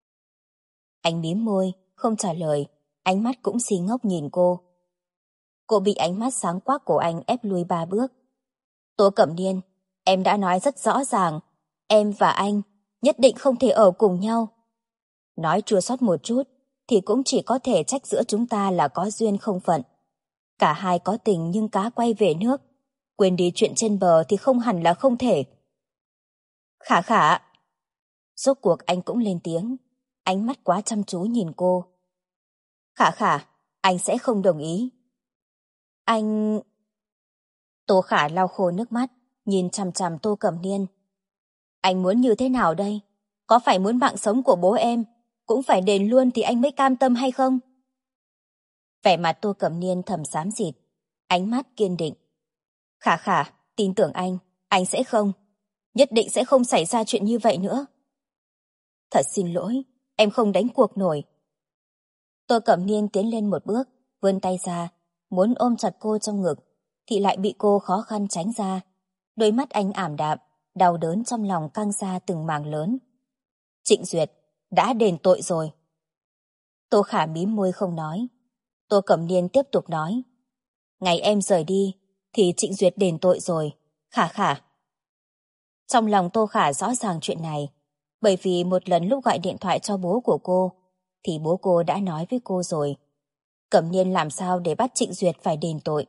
Anh mím môi, không trả lời. Ánh mắt cũng xí ngốc nhìn cô. Cô bị ánh mắt sáng quắc của anh ép lui 3 bước. Tô Cẩm Niên, em đã nói rất rõ ràng. Em và anh nhất định không thể ở cùng nhau. Nói chua xót một chút thì cũng chỉ có thể trách giữa chúng ta là có duyên không phận. Cả hai có tình nhưng cá quay về nước. Quên đi chuyện trên bờ thì không hẳn là không thể. Khả Khả. Rốt cuộc anh cũng lên tiếng. Ánh mắt quá chăm chú nhìn cô. Khả Khả, anh sẽ không đồng ý. Anh... Tô Khả lau khô nước mắt, nhìn chằm chằm Tô Cẩm Niên. Anh muốn như thế nào đây? Có phải muốn mạng sống của bố em cũng phải đền luôn thì anh mới cam tâm hay không? Vẻ mặt Tô Cẩm Niên thầm xám xịt, ánh mắt kiên định. Khả Khả, tin tưởng anh sẽ không, nhất định sẽ không xảy ra chuyện như vậy nữa. Thật xin lỗi, em không đánh cuộc nổi. Tô Cẩm Niên tiến lên một bước, vươn tay ra, muốn ôm chặt cô trong ngực, thì lại bị cô khó khăn tránh ra. Đôi mắt anh ảm đạm, đau đớn trong lòng căng ra từng mảng lớn. Trịnh Duyệt, đã đền tội rồi. Tô Khả mím môi không nói. Tô Cẩm Niên tiếp tục nói. Ngày em rời đi, thì Trịnh Duyệt đền tội rồi, Khả Khả. Trong lòng Tô Khả rõ ràng chuyện này, bởi vì một lần lúc gọi điện thoại cho bố của cô, thì bố cô đã nói với cô rồi. Cẩm Niên làm sao để bắt Trịnh Duyệt phải đền tội.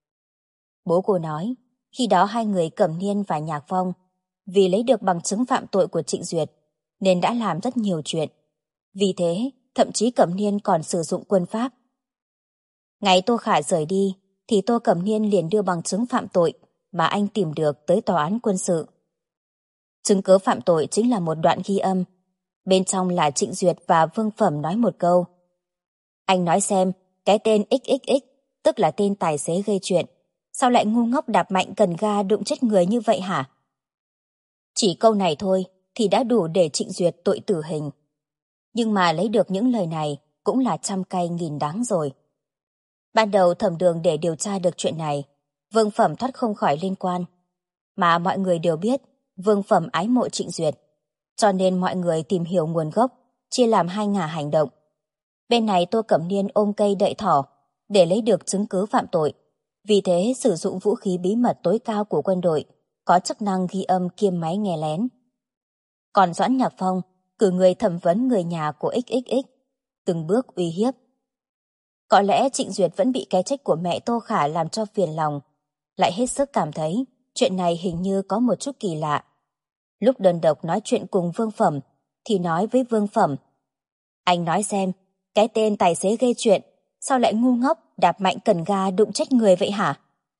Bố cô nói, khi đó hai người Cẩm Niên và Nhạc Phong, vì lấy được bằng chứng phạm tội của Trịnh Duyệt, nên đã làm rất nhiều chuyện. Vì thế, thậm chí Cẩm Niên còn sử dụng quân pháp. Ngày Tô Khả rời đi, thì Tô Cẩm Niên liền đưa bằng chứng phạm tội mà anh tìm được tới tòa án quân sự. Chứng cứ phạm tội chính là một đoạn ghi âm. Bên trong là Trịnh Duyệt và Vương Phẩm nói một câu. Anh nói xem, cái tên XXX, tức là tên tài xế gây chuyện, sao lại ngu ngốc đạp mạnh cần ga đụng chết người như vậy hả? Chỉ câu này thôi thì đã đủ để Trịnh Duyệt tội tử hình. Nhưng mà lấy được những lời này cũng là trăm cay nghìn đắng rồi. Ban đầu Thẩm Đường để điều tra được chuyện này, Vương Phẩm thoát không khỏi liên quan. Mà mọi người đều biết Vương Phẩm ái mộ Trịnh Duyệt, cho nên mọi người tìm hiểu nguồn gốc, chia làm hai ngả hành động. Bên này Tô Cẩm Niên ôm cây đợi thỏ để lấy được chứng cứ phạm tội, vì thế sử dụng vũ khí bí mật tối cao của quân đội, có chức năng ghi âm kiêm máy nghe lén. Còn Doãn Nhạc Phong cử người thẩm vấn người nhà của XXX, từng bước uy hiếp. Có lẽ Trịnh Duyệt vẫn bị cái chết của mẹ Tô Khả làm cho phiền lòng, lại hết sức cảm thấy chuyện này hình như có một chút kỳ lạ. Lúc đơn độc nói chuyện cùng Vương Phẩm thì nói với Vương Phẩm: anh nói xem, cái tên tài xế gây chuyện sao lại ngu ngốc đạp mạnh cần ga đụng chết người vậy hả?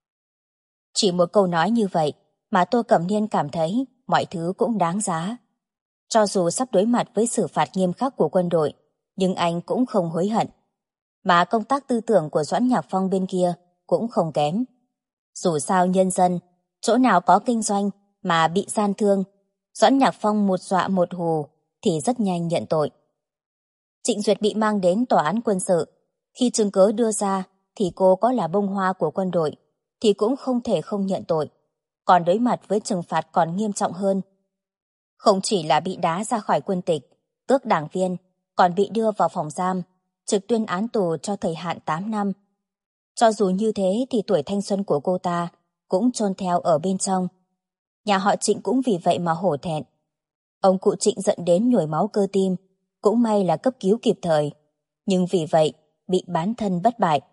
Chỉ một câu nói như vậy mà Tô Cẩm Niên cảm thấy mọi thứ cũng đáng giá. Cho dù sắp đối mặt với xử phạt nghiêm khắc của quân đội, nhưng anh cũng không hối hận. Mà công tác tư tưởng của Doãn Nhạc Phong bên kia cũng không kém. Dù sao nhân dân, chỗ nào có kinh doanh mà bị gian thương, Doãn Nhạc Phong một dọa một hù thì rất nhanh nhận tội. Trịnh Duyệt bị mang đến tòa án quân sự. Khi chứng cứ đưa ra thì cô có là bông hoa của quân đội thì cũng không thể không nhận tội, còn đối mặt với trừng phạt còn nghiêm trọng hơn. Không chỉ là bị đá ra khỏi quân tịch, tước đảng viên, còn bị đưa vào phòng giam, trực tuyên án tù cho thời hạn 8 năm. Cho dù như thế thì tuổi thanh xuân của cô ta cũng chôn theo ở bên trong. Nhà họ Trịnh cũng vì vậy mà hổ thẹn. Ông cụ Trịnh dẫn đến nhồi máu cơ tim, cũng may là cấp cứu kịp thời, nhưng vì vậy bị bán thân bất bại.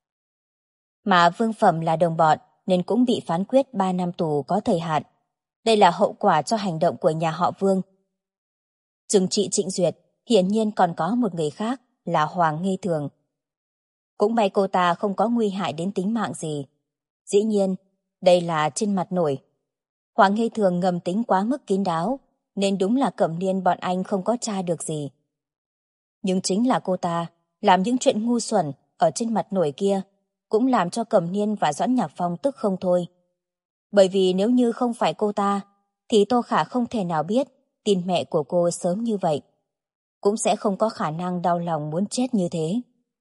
Mà Vương Phẩm là đồng bọn nên cũng bị phán quyết 3 năm tù có thời hạn. Đây là hậu quả cho hành động của nhà họ Vương. Trừng trị Trịnh Duyệt hiển nhiên còn có một người khác là Hoàng Nghi Thường. Cũng may cô ta không có nguy hại đến tính mạng gì. Dĩ nhiên, đây là trên mặt nổi. Hoàng Nghi Thường ngầm tính quá mức kín đáo, nên đúng là Cẩm Niên bọn anh không có tra được gì. Nhưng chính là cô ta làm những chuyện ngu xuẩn ở trên mặt nổi kia cũng làm cho Cẩm Niên và Doãn Nhạc Phong tức không thôi. Bởi vì nếu như không phải cô ta thì Tô Khả không thể nào biết tin mẹ của cô sớm như vậy, cũng sẽ không có khả năng đau lòng muốn chết như thế.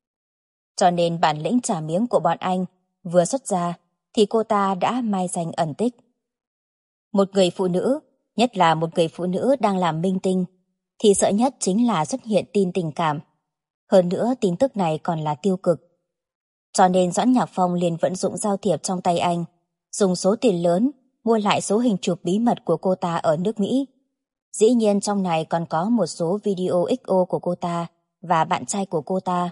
Cho nên bản lĩnh trả miếng của bọn anh vừa xuất ra thì cô ta đã mai danh ẩn tích. Một người phụ nữ, nhất là một người phụ nữ đang làm minh tinh, thì sợ nhất chính là xuất hiện tin tình cảm. Hơn nữa tin tức này còn là tiêu cực. Cho nên Doãn Nhạc Phong liền vận dụng giao thiệp trong tay anh, dùng số tiền lớn mua lại số hình chụp bí mật của cô ta ở nước Mỹ. Dĩ nhiên trong này còn có một số video XO của cô ta và bạn trai của cô ta.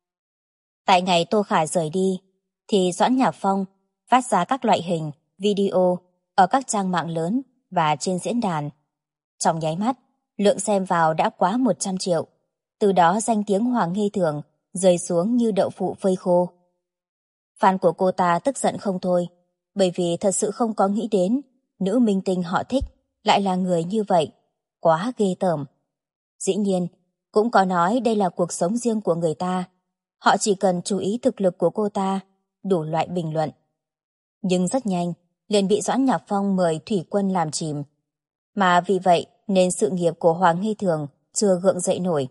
Tại ngày Tô Khả rời đi, thì Doãn Nhạc Phong phát ra các loại hình, video ở các trang mạng lớn và trên diễn đàn. Trong nháy mắt, lượng xem vào đã quá 100 triệu. Từ đó danh tiếng Hoàng Nghi Thường rơi xuống như đậu phụ phơi khô. Fan của cô ta tức giận không thôi, bởi vì thật sự không có nghĩ đến nữ minh tinh họ thích lại là người như vậy. Quá ghê tởm. Dĩ nhiên, cũng có nói đây là cuộc sống riêng của người ta. Họ chỉ cần chú ý thực lực của cô ta, đủ loại bình luận. Nhưng rất nhanh, liền bị Doãn Nhạc Phong mời thủy quân làm chìm. Mà vì vậy nên sự nghiệp của Hoàng Nghi Thường chưa gượng dậy nổi.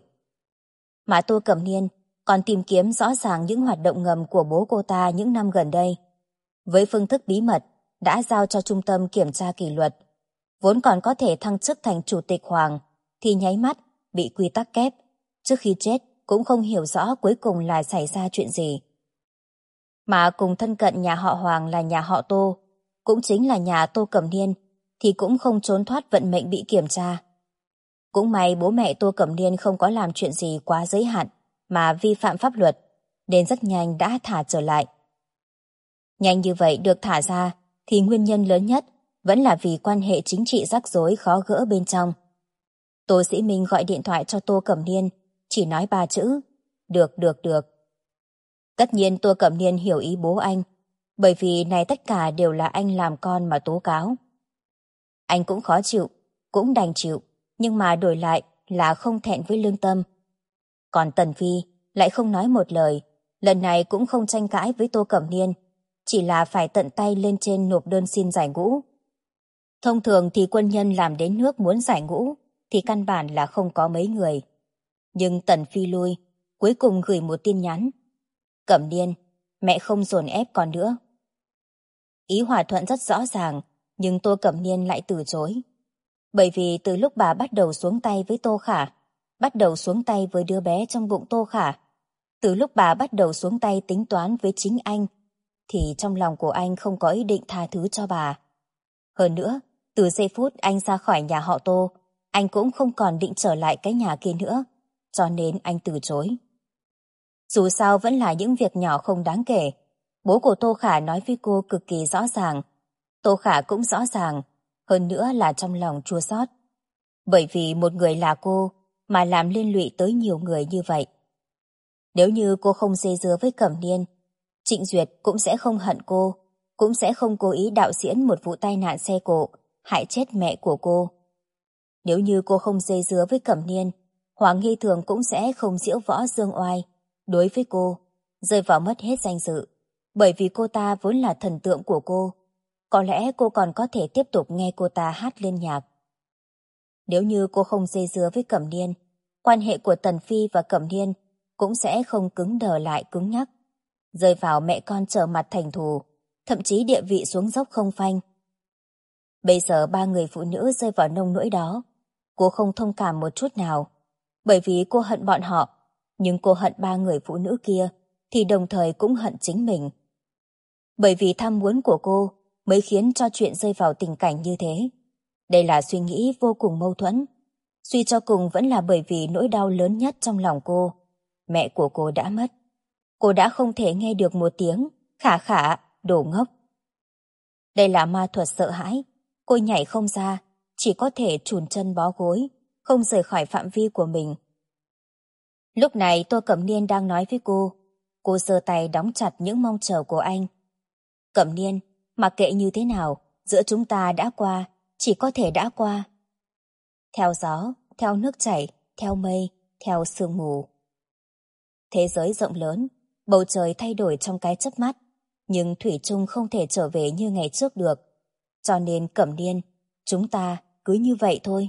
Mà Tô Cẩm Niên còn tìm kiếm rõ ràng những hoạt động ngầm của bố cô ta những năm gần đây. Với phương thức bí mật đã giao cho trung tâm kiểm tra kỷ luật, vốn còn có thể thăng chức thành chủ tịch Hoàng, thì nháy mắt bị quy tắc kép, trước khi chết cũng không hiểu rõ cuối cùng là xảy ra chuyện gì. Mà cùng thân cận nhà họ Hoàng là nhà họ Tô, cũng chính là nhà Tô Cẩm Niên, thì cũng không trốn thoát vận mệnh bị kiểm tra. Cũng may bố mẹ Tô Cẩm Niên không có làm chuyện gì quá giới hạn mà vi phạm pháp luật, nên rất nhanh đã thả trở lại. Nhanh như vậy được thả ra thì nguyên nhân lớn nhất vẫn là vì quan hệ chính trị rắc rối khó gỡ bên trong. Tô Sĩ Minh gọi điện thoại cho Tô Cẩm Niên, chỉ nói 3 chữ: được. Tất nhiên Tô Cẩm Niên hiểu ý bố anh, bởi vì này tất cả đều là anh làm con mà tố cáo. Anh cũng khó chịu, cũng đành chịu, nhưng mà đổi lại là không thẹn với lương tâm. Còn Tần Phi lại không nói một lời, lần này cũng không tranh cãi với Tô Cẩm Niên, chỉ là phải tận tay lên trên nộp đơn xin giải ngũ. Thông thường thì quân nhân làm đến nước muốn giải ngũ thì căn bản là không có mấy người. Nhưng Tần Phi lui, cuối cùng gửi một tin nhắn. Cẩm Niên, mẹ không dồn ép con nữa. Ý hòa thuận rất rõ ràng, nhưng Tô Cẩm Niên lại từ chối. Bởi vì từ lúc bà bắt đầu xuống tay với Tô Khả, bắt đầu xuống tay với đứa bé trong bụng Tô Khả, từ lúc bà bắt đầu xuống tay tính toán với chính anh, thì trong lòng của anh không có ý định tha thứ cho bà. Hơn nữa, từ giây phút anh ra khỏi nhà họ Tô, anh cũng không còn định trở lại cái nhà kia nữa, cho nên anh từ chối. Dù sao vẫn là những việc nhỏ không đáng kể. Bố của Tô Khả nói với cô cực kỳ rõ ràng. Tô Khả cũng rõ ràng, hơn nữa là trong lòng chua xót. Bởi vì một người là cô mà làm liên lụy tới nhiều người như vậy. Nếu như cô không dây dưa với Cẩm Niên, Trịnh Duyệt cũng sẽ không hận cô, cũng sẽ không cố ý đạo diễn một vụ tai nạn xe cộ, hại chết mẹ của cô. Nếu như cô không dây dưa với Cẩm Niên, Hoàng Hy Thường cũng sẽ không diễu võ dương oai đối với cô, rơi vào mất hết danh dự, bởi vì cô ta vốn là thần tượng của cô. Có lẽ cô còn có thể tiếp tục nghe cô ta hát lên nhạc. Nếu như cô không dây dưa với Cẩm Niên, quan hệ của Tần Phi và Cẩm Niên cũng sẽ không cứng đờ lại cứng nhắc, rơi vào mẹ con trở mặt thành thù, thậm chí địa vị xuống dốc không phanh. Bây giờ ba người phụ nữ rơi vào nông nỗi đó, cô không thông cảm một chút nào, bởi vì cô hận bọn họ, nhưng cô hận ba người phụ nữ kia thì đồng thời cũng hận chính mình. Bởi vì tham muốn của cô mới khiến cho chuyện rơi vào tình cảnh như thế. Đây là suy nghĩ vô cùng mâu thuẫn. Suy cho cùng vẫn là bởi vì nỗi đau lớn nhất trong lòng cô. Mẹ của cô đã mất. Cô đã không thể nghe được một tiếng khả khả, đồ ngốc. Đây là ma thuật sợ hãi. Cô nhảy không ra, chỉ có thể chùn chân bó gối, không rời khỏi phạm vi của mình. Lúc này Tô Cẩm Niên đang nói với cô. Cô giơ tay đóng chặt những mong chờ của anh. Cẩm Niên, mặc kệ như thế nào, giữa chúng ta đã qua, chỉ có thể đã qua. Theo gió, theo nước chảy, theo mây, theo sương mù. Thế giới rộng lớn, bầu trời thay đổi trong cái chớp mắt, nhưng thủy chung không thể trở về như ngày trước được. Cho nên Cẩm Niên, chúng ta cứ như vậy thôi.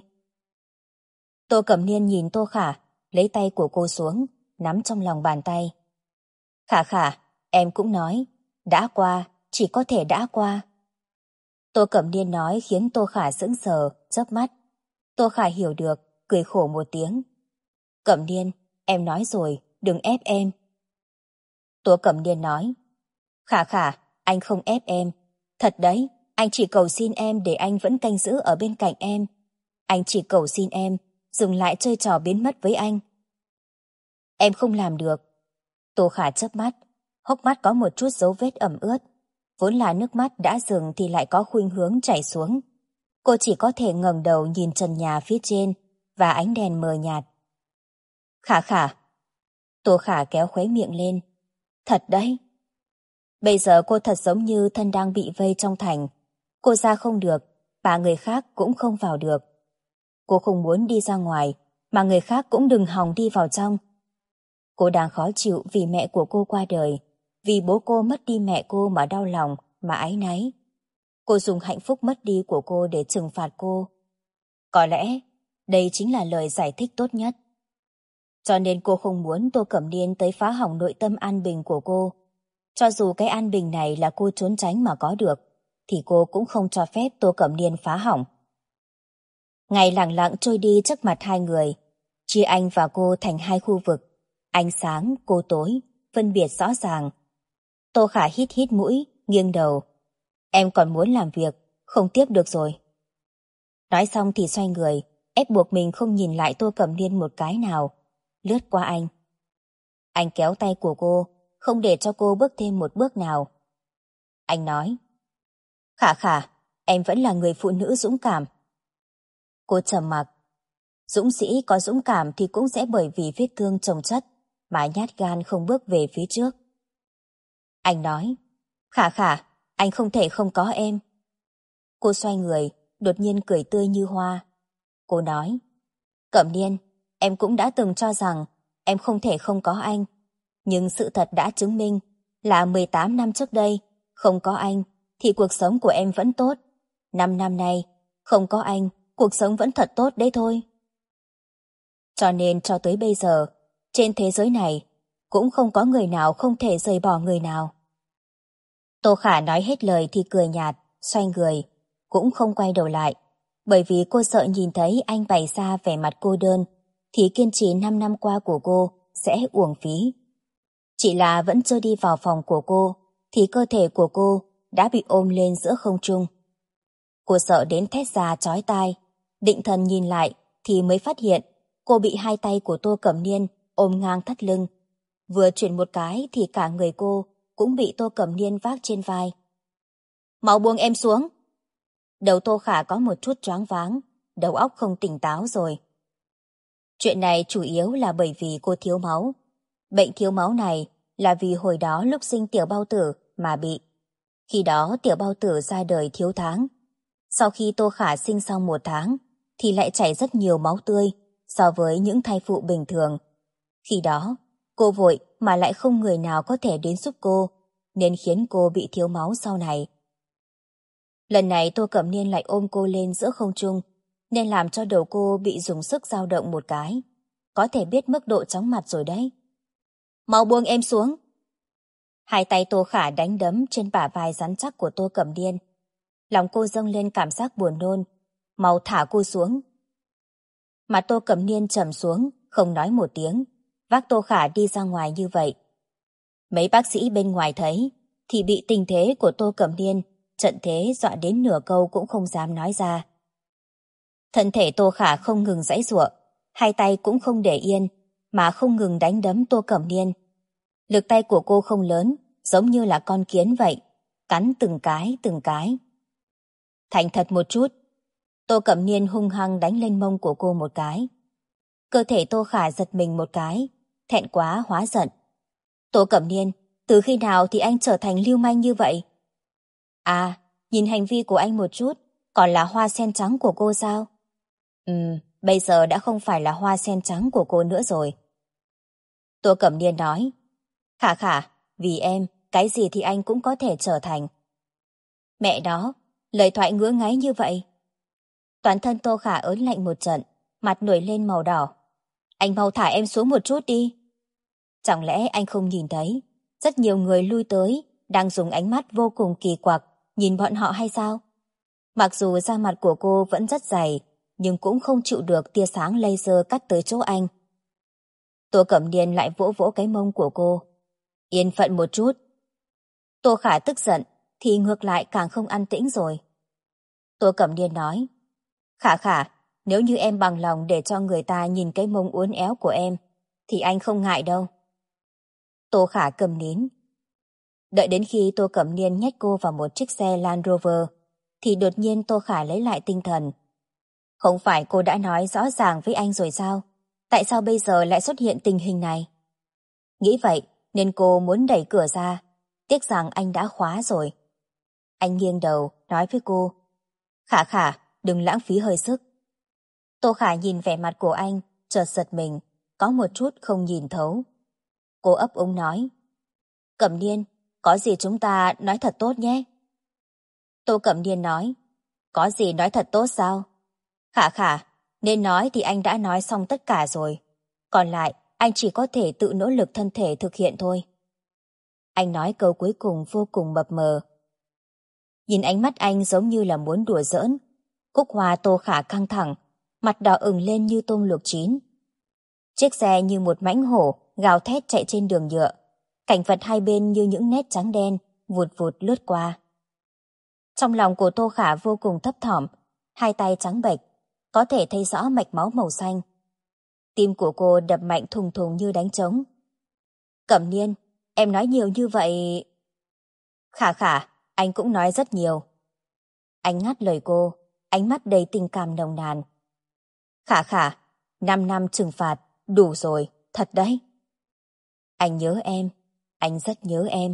Tô Cẩm Niên nhìn Tô Khả, lấy tay của cô xuống, nắm trong lòng bàn tay. Khả khả, em cũng nói, đã qua, chỉ có thể đã qua. Tô Cẩm Niên nói khiến Tô Khả sững sờ, chớp mắt. Tô Khả hiểu được, cười khổ một tiếng. Cẩm Niên, em nói rồi, đừng ép em. Tô Cẩm Niên nói. Khả khả, anh không ép em. Thật đấy, anh chỉ cầu xin em để anh vẫn canh giữ ở bên cạnh em. Anh chỉ cầu xin em, dừng lại chơi trò biến mất với anh. Em không làm được. Tô Khả chớp mắt, hốc mắt có một chút dấu vết ẩm ướt. Vốn là nước mắt đã dừng thì lại có khuynh hướng chảy xuống. Cô chỉ có thể ngẩng đầu nhìn trần nhà phía trên và ánh đèn mờ nhạt. Khả khả. Tô Khả kéo khóe miệng lên. Thật đấy. Bây giờ cô thật giống như thân đang bị vây trong thành. Cô ra không được, và người khác cũng không vào được. Cô không muốn đi ra ngoài, mà người khác cũng đừng hòng đi vào trong. Cô đang khó chịu vì mẹ của cô qua đời, vì bố cô mất đi mẹ cô mà đau lòng, mà áy náy. Cô dùng hạnh phúc mất đi của cô để trừng phạt cô. Có lẽ đây chính là lời giải thích tốt nhất. Cho nên cô không muốn Tô Cẩm Niên tới phá hỏng nội tâm an bình của cô. Cho dù cái an bình này là cô trốn tránh mà có được, thì cô cũng không cho phép Tô Cẩm Niên phá hỏng. Ngày lặng lặng trôi đi trước mặt hai người, chia anh và cô thành hai khu vực. Ánh sáng, cô tối, phân biệt rõ ràng. Tô Khả hít hít mũi, nghiêng đầu. Em còn muốn làm việc, không tiếp được rồi. Nói xong thì xoay người, ép buộc mình không nhìn lại Tô Cẩm Niên một cái nào. Lướt qua anh. Anh kéo tay của cô, không để cho cô bước thêm một bước nào. Anh nói. Khả khả, em vẫn là người phụ nữ dũng cảm. Cô trầm mặc. Dũng sĩ có dũng cảm thì cũng sẽ bởi vì vết thương chồng chất mà nhát gan không bước về phía trước. Anh nói. Khả khả, anh không thể không có em. Cô xoay người, đột nhiên cười tươi như hoa. Cô nói. Cẩm Niên, em cũng đã từng cho rằng em không thể không có anh. Nhưng sự thật đã chứng minh là 18 năm trước đây, không có anh thì cuộc sống của em vẫn tốt. 5 năm nay, không có anh, cuộc sống vẫn thật tốt đấy thôi. Cho nên cho tới bây giờ, Trên thế giới này, cũng không có người nào không thể rời bỏ người nào. Tô Khả nói hết lời thì cười nhạt, xoay người, cũng không quay đầu lại, bởi vì cô sợ nhìn thấy anh bày ra vẻ mặt cô đơn, thì kiên trì 5 năm qua của cô sẽ uổng phí. Chỉ là vẫn chưa đi vào phòng của cô, thì cơ thể của cô đã bị ôm lên giữa không trung. Cô sợ đến thét ra chói tai, định thần nhìn lại thì mới phát hiện cô bị hai tay của Tô Cẩm Niên ôm ngang thắt lưng. Vừa chuyển một cái thì cả người cô cũng bị Tô Cẩm Niên vác trên vai. Mau buông em xuống! Đầu Tô Khả có một chút choáng váng, đầu óc không tỉnh táo rồi. Chuyện này chủ yếu là bởi vì cô thiếu máu. Bệnh thiếu máu này là vì hồi đó lúc sinh tiểu bao tử mà bị. Khi đó tiểu bao tử ra đời thiếu tháng. Sau khi Tô Khả sinh xong 1 tháng thì lại chảy rất nhiều máu tươi so với những thai phụ bình thường. Khi đó, cô vội mà lại không người nào có thể đến giúp cô, nên khiến cô bị thiếu máu sau này. Lần này Tô Cẩm Niên lại ôm cô lên giữa không trung, nên làm cho đầu cô bị dùng sức dao động một cái. Có thể biết mức độ chóng mặt rồi đấy. Mau buông em xuống! Hai tay Tô Khả đánh đấm trên bả vai rắn chắc của Tô Cẩm Niên. Lòng cô dâng lên cảm giác buồn nôn. Mau thả cô xuống! Mà Tô Cẩm Niên trầm xuống, không nói một tiếng, vác Tô Khả đi ra ngoài như vậy. Mấy bác sĩ bên ngoài thấy, thì bị tình thế của Tô Cẩm Niên trận thế dọa đến nửa câu cũng không dám nói ra. Thân thể Tô Khả không ngừng giãy giụa, hai tay cũng không để yên, mà không ngừng đánh đấm Tô Cẩm Niên. Lực tay của cô không lớn, giống như là con kiến vậy, cắn từng cái từng cái. Thành thật một chút! Tô Cẩm Niên hung hăng đánh lên mông của cô một cái. Cơ thể Tô Khả giật mình một cái, thẹn quá hóa giận. Tô Cẩm Niên, từ khi nào thì anh trở thành lưu manh như vậy? À, nhìn hành vi của anh một chút, còn là hoa sen trắng của cô sao? Bây giờ đã không phải là hoa sen trắng của cô nữa rồi. Tô Cẩm Niên nói, Khả Khả, vì em, cái gì thì anh cũng có thể trở thành. Mẹ đó, lời thoại ngứa ngáy như vậy. Toàn thân Tô Khả ớn lạnh một trận, mặt nổi lên màu đỏ. Anh mau thả em xuống một chút đi. Chẳng lẽ anh không nhìn thấy, rất nhiều người lui tới, đang dùng ánh mắt vô cùng kỳ quặc, nhìn bọn họ hay sao? Mặc dù da mặt của cô vẫn rất dày, nhưng cũng không chịu được tia sáng laser cắt tới chỗ anh. Tô Cẩm Niên lại vỗ vỗ cái mông của cô. Yên phận một chút. Tô Khả tức giận, thì ngược lại càng không an tĩnh rồi. Tô Cẩm Niên nói, Khả Khả, nếu như em bằng lòng để cho người ta nhìn cái mông uốn éo của em, thì anh không ngại đâu. Tô Khả cầm nín. Đợi đến khi Tô Cẩm Niên nhét cô vào một chiếc xe Land Rover, thì đột nhiên Tô Khả lấy lại tinh thần. Không phải cô đã nói rõ ràng với anh rồi sao? Tại sao bây giờ lại xuất hiện tình hình này? Nghĩ vậy nên cô muốn đẩy cửa ra, tiếc rằng anh đã khóa rồi. Anh nghiêng đầu nói với cô, Khả Khả, đừng lãng phí hơi sức. Tô Khả nhìn vẻ mặt của anh, chợt giật mình, có một chút không nhìn thấu. Cô ấp úng nói, Cẩm Niên, có gì chúng ta nói thật tốt nhé. Tô Cẩm Niên nói, có gì nói thật tốt sao? Khả Khả, nên nói thì anh đã nói xong tất cả rồi. Còn lại, anh chỉ có thể tự nỗ lực thân thể thực hiện thôi. Anh nói câu cuối cùng vô cùng mập mờ. Nhìn ánh mắt anh giống như là muốn đùa giỡn. Cúc hoa Tô Khả căng thẳng, mặt đỏ ửng lên như tôm luộc chín. Chiếc xe như một mãnh hổ gào thét chạy trên đường nhựa. Cảnh vật hai bên như những nét trắng đen vụt vụt lướt qua. Trong lòng của Tô Khả vô cùng thấp thỏm, hai tay trắng bệch, có thể thấy rõ mạch máu màu xanh. Tim của cô đập mạnh thùng thùng như đánh trống. Cẩm Niên, em nói nhiều như vậy... Khả Khả, anh cũng nói rất nhiều. Anh ngắt lời cô, ánh mắt đầy tình cảm nồng nàn. Khả Khả, 5 năm trừng phạt, đủ rồi, thật đấy. Anh nhớ em, anh rất nhớ em.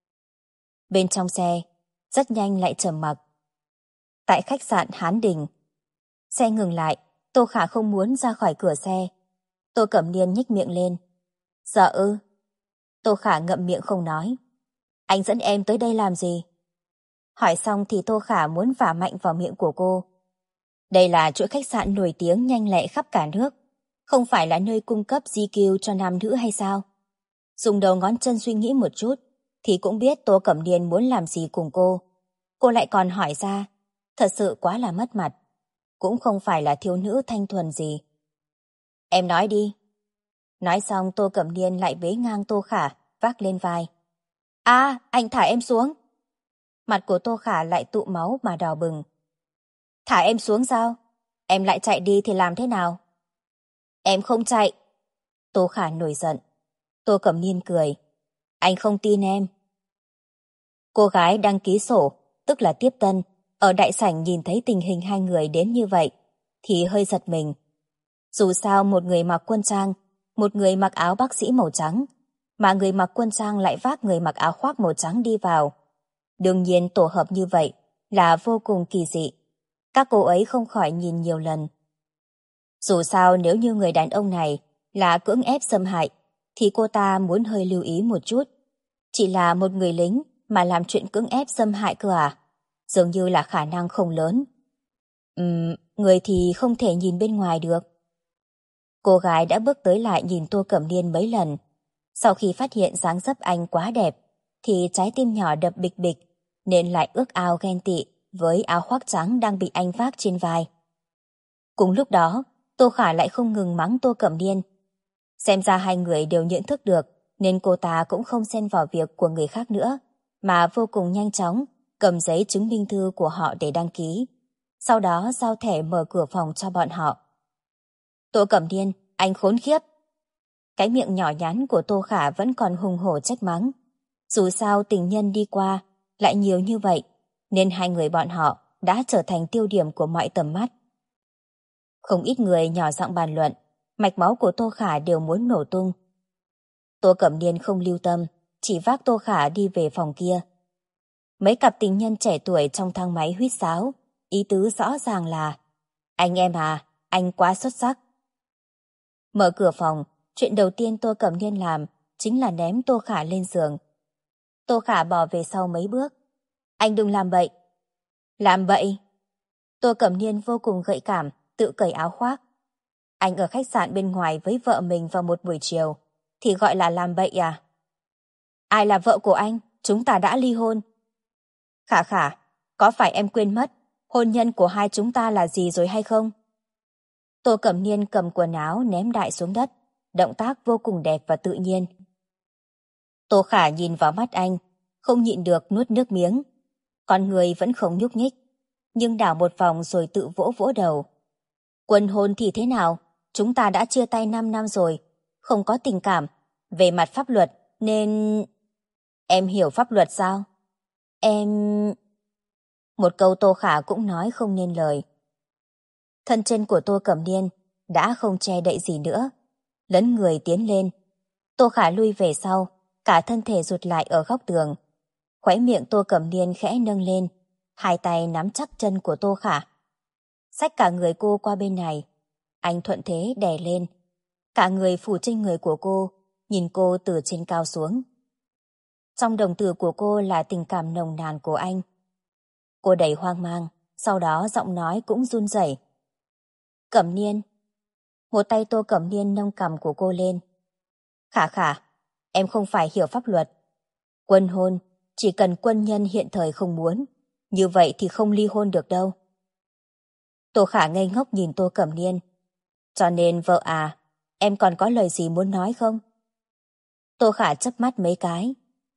Bên trong xe, rất nhanh lại trầm mặc. Tại khách sạn Hán Đình, xe ngừng lại, Tô Khả không muốn ra khỏi cửa xe. Tô Cẩm Niên nhếch miệng lên. Dạ ư? Tô Khả ngậm miệng không nói. Anh dẫn em tới đây làm gì? Hỏi xong thì Tô Khả muốn vả mạnh vào miệng của cô. Đây là chuỗi khách sạn nổi tiếng nhanh lẹ khắp cả nước. Không phải là nơi cung cấp GQ cho nam nữ hay sao? Dùng đầu ngón chân suy nghĩ một chút, thì cũng biết Tô Cẩm Niên muốn làm gì cùng cô. Cô lại còn hỏi ra, thật sự quá là mất mặt. Cũng không phải là thiếu nữ thanh thuần gì. Em nói đi. Nói xong Tô Cẩm Niên lại bế ngang Tô Khả, vác lên vai. À, anh thả em xuống. Mặt của Tô Khả lại tụ máu mà đỏ bừng. Thả em xuống sao? Em lại chạy đi thì làm thế nào? Em không chạy. Tô Khả nổi giận. Tô Cẩm Niên cười. Anh không tin em. Cô gái đăng ký sổ, tức là tiếp tân, ở đại sảnh nhìn thấy tình hình hai người đến như vậy, thì hơi giật mình. Dù sao một người mặc quân trang, một người mặc áo bác sĩ màu trắng, mà người mặc quân trang lại vác người mặc áo khoác màu trắng đi vào. Đương nhiên tổ hợp như vậy là vô cùng kỳ dị. Các cô ấy không khỏi nhìn nhiều lần. Dù sao nếu như người đàn ông này là cưỡng ép xâm hại, thì cô ta muốn hơi lưu ý một chút. Chỉ là một người lính mà làm chuyện cưỡng ép xâm hại cơ à? Dường như là khả năng không lớn. Người thì không thể nhìn bên ngoài được. Cô gái đã bước tới lại nhìn Tô Cẩm Niên mấy lần. Sau khi phát hiện dáng dấp anh quá đẹp, thì trái tim nhỏ đập bịch bịch, nên lại ước ao ghen tị với áo khoác trắng đang bị anh vác trên vai. Cùng lúc đó, Tô Khả lại không ngừng mắng Tô Cẩm Niên. Xem ra hai người đều nhận thức được, nên cô ta cũng không xen vào việc của người khác nữa, mà vô cùng nhanh chóng cầm giấy chứng minh thư của họ để đăng ký. Sau đó giao thẻ mở cửa phòng cho bọn họ. Tô Cẩm Niên, anh khốn khiếp! Cái miệng nhỏ nhắn của Tô Khả vẫn còn hùng hổ trách mắng. Dù sao tình nhân đi qua lại nhiều như vậy, nên hai người bọn họ đã trở thành tiêu điểm của mọi tầm mắt. Không ít người nhỏ giọng bàn luận, mạch máu của Tô Khả đều muốn nổ tung. Tô Cẩm Niên không lưu tâm, chỉ vác Tô Khả đi về phòng kia. Mấy cặp tình nhân trẻ tuổi trong thang máy huýt sáo, ý tứ rõ ràng là: anh em à, anh quá xuất sắc. Mở cửa phòng, chuyện đầu tiên Tô Cẩm Niên làm chính là ném Tô Khả lên giường. Tô Khả bò về sau mấy bước. Anh đừng làm bậy. Làm bậy? Tô Cẩm Niên vô cùng gợi cảm, tự cởi áo khoác. Anh ở khách sạn bên ngoài với vợ mình vào một buổi chiều, thì gọi là làm bậy à? Ai là vợ của anh? Chúng ta đã ly hôn. Khả Khả, có phải em quên mất hôn nhân của hai chúng ta là gì rồi hay không? Tô Cẩm Niên cầm quần áo ném đại xuống đất, động tác vô cùng đẹp và tự nhiên. Tô Khả nhìn vào mắt anh, không nhịn được nuốt nước miếng. Con người vẫn không nhúc nhích, nhưng đảo một vòng rồi tự vỗ vỗ đầu. Quân hôn thì thế nào? Chúng ta đã chia tay 5 năm rồi, không có tình cảm. Về mặt pháp luật nên... Em hiểu pháp luật sao? Em... Một câu Tô Khả cũng nói không nên lời. Thân trên của Tô Cẩm Niên đã không che đậy gì nữa, lấn người tiến lên. Tô Khả lui về sau, cả thân thể rụt lại ở góc tường. Khóe miệng Tô Cẩm Niên khẽ nâng lên, hai tay nắm chắc chân của Tô Khả. Xách cả người cô qua bên này, anh thuận thế đè lên. Cả người phủ trên người của cô, nhìn cô từ trên cao xuống. Trong đồng tử của cô là tình cảm nồng nàn của anh. Cô đầy hoang mang, sau đó giọng nói cũng run rẩy. Cẩm Niên. Một tay Tô Cẩm Niên nâng cằm của cô lên. Khả Khả, em không phải hiểu pháp luật. Quân hôn, chỉ cần quân nhân hiện thời không muốn, như vậy thì không ly hôn được đâu. Tô Khả ngây ngốc nhìn Tô Cẩm Niên. Cho nên vợ à, em còn có lời gì muốn nói không? Tô Khả chớp mắt mấy cái.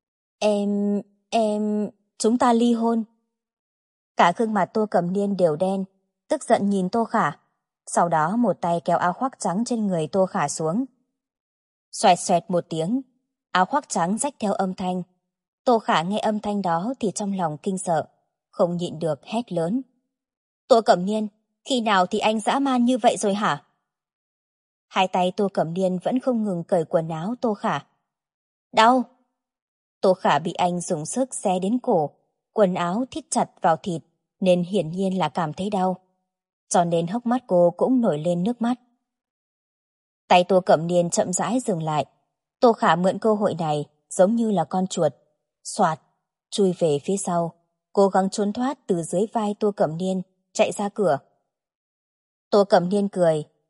Chúng ta ly hôn. Cả gương mặt Tô Cẩm Niên đều đen, tức giận nhìn Tô Khả. Sau đó một tay kéo áo khoác trắng trên người Tô Khả xuống. Xoẹt xoẹt một tiếng, áo khoác trắng rách theo âm thanh. Tô Khả nghe âm thanh đó thì trong lòng kinh sợ, không nhịn được hét lớn. Tô Cẩm Niên, khi nào thì anh dã man như vậy rồi hả? Hai tay Tô Cẩm Niên vẫn không ngừng cởi quần áo Tô Khả. Đau! Tô Khả bị anh dùng sức xé đến cổ, quần áo thít chặt vào thịt, nên hiển nhiên là cảm thấy đau. Cho nên hốc mắt cô cũng nổi lên nước mắt. Tay Tô Cẩm Niên chậm rãi dừng lại. Tô Khả mượn cơ hội này giống như là con chuột, xoạt, chui về phía sau, cố gắng trốn thoát từ dưới vai Tô Cẩm Niên, chạy ra cửa. Tô Cẩm Niên cười,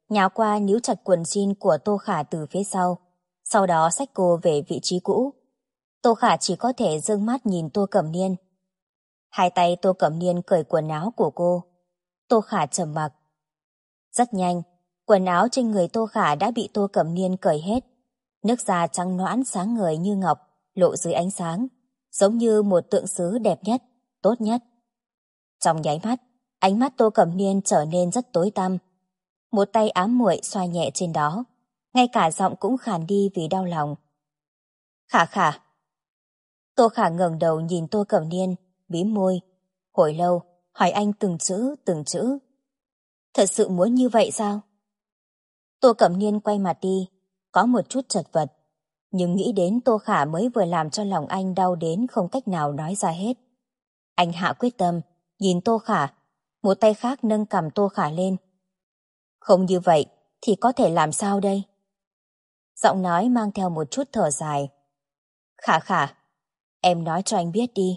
nhào qua níu chặt quần jean của Tô Khả từ phía sau đó xách cô về vị trí cũ. Tô Khả chỉ có thể giương mắt nhìn Tô Cẩm Niên. Hai tay Tô Cẩm Niên cởi quần áo của cô. Tô Khả trầm mặc. Rất nhanh, quần áo trên người Tô Khả đã bị Tô Cẩm Niên cởi hết. Nước da trắng nõn sáng ngời như ngọc, lộ dưới ánh sáng, giống như một tượng sứ đẹp nhất, tốt nhất. Trong nháy mắt, ánh mắt Tô Cẩm Niên trở nên rất tối tăm. Một tay ám muội xoa nhẹ trên đó, ngay cả giọng cũng khàn đi vì đau lòng. Khả Khả. Tô Khả ngẩng đầu nhìn Tô Cẩm Niên, mím môi. Hồi lâu, hỏi anh từng chữ, từng chữ. Thật sự muốn như vậy sao? Tô Cẩm Niên quay mặt đi, có một chút chật vật. Nhưng nghĩ đến Tô Khả mới vừa làm cho lòng anh đau đến không cách nào nói ra hết. Anh hạ quyết tâm, nhìn Tô Khả, một tay khác nâng cằm Tô Khả lên. Không như vậy thì có thể làm sao đây? Giọng nói mang theo một chút thở dài. Khả Khả, em nói cho anh biết đi.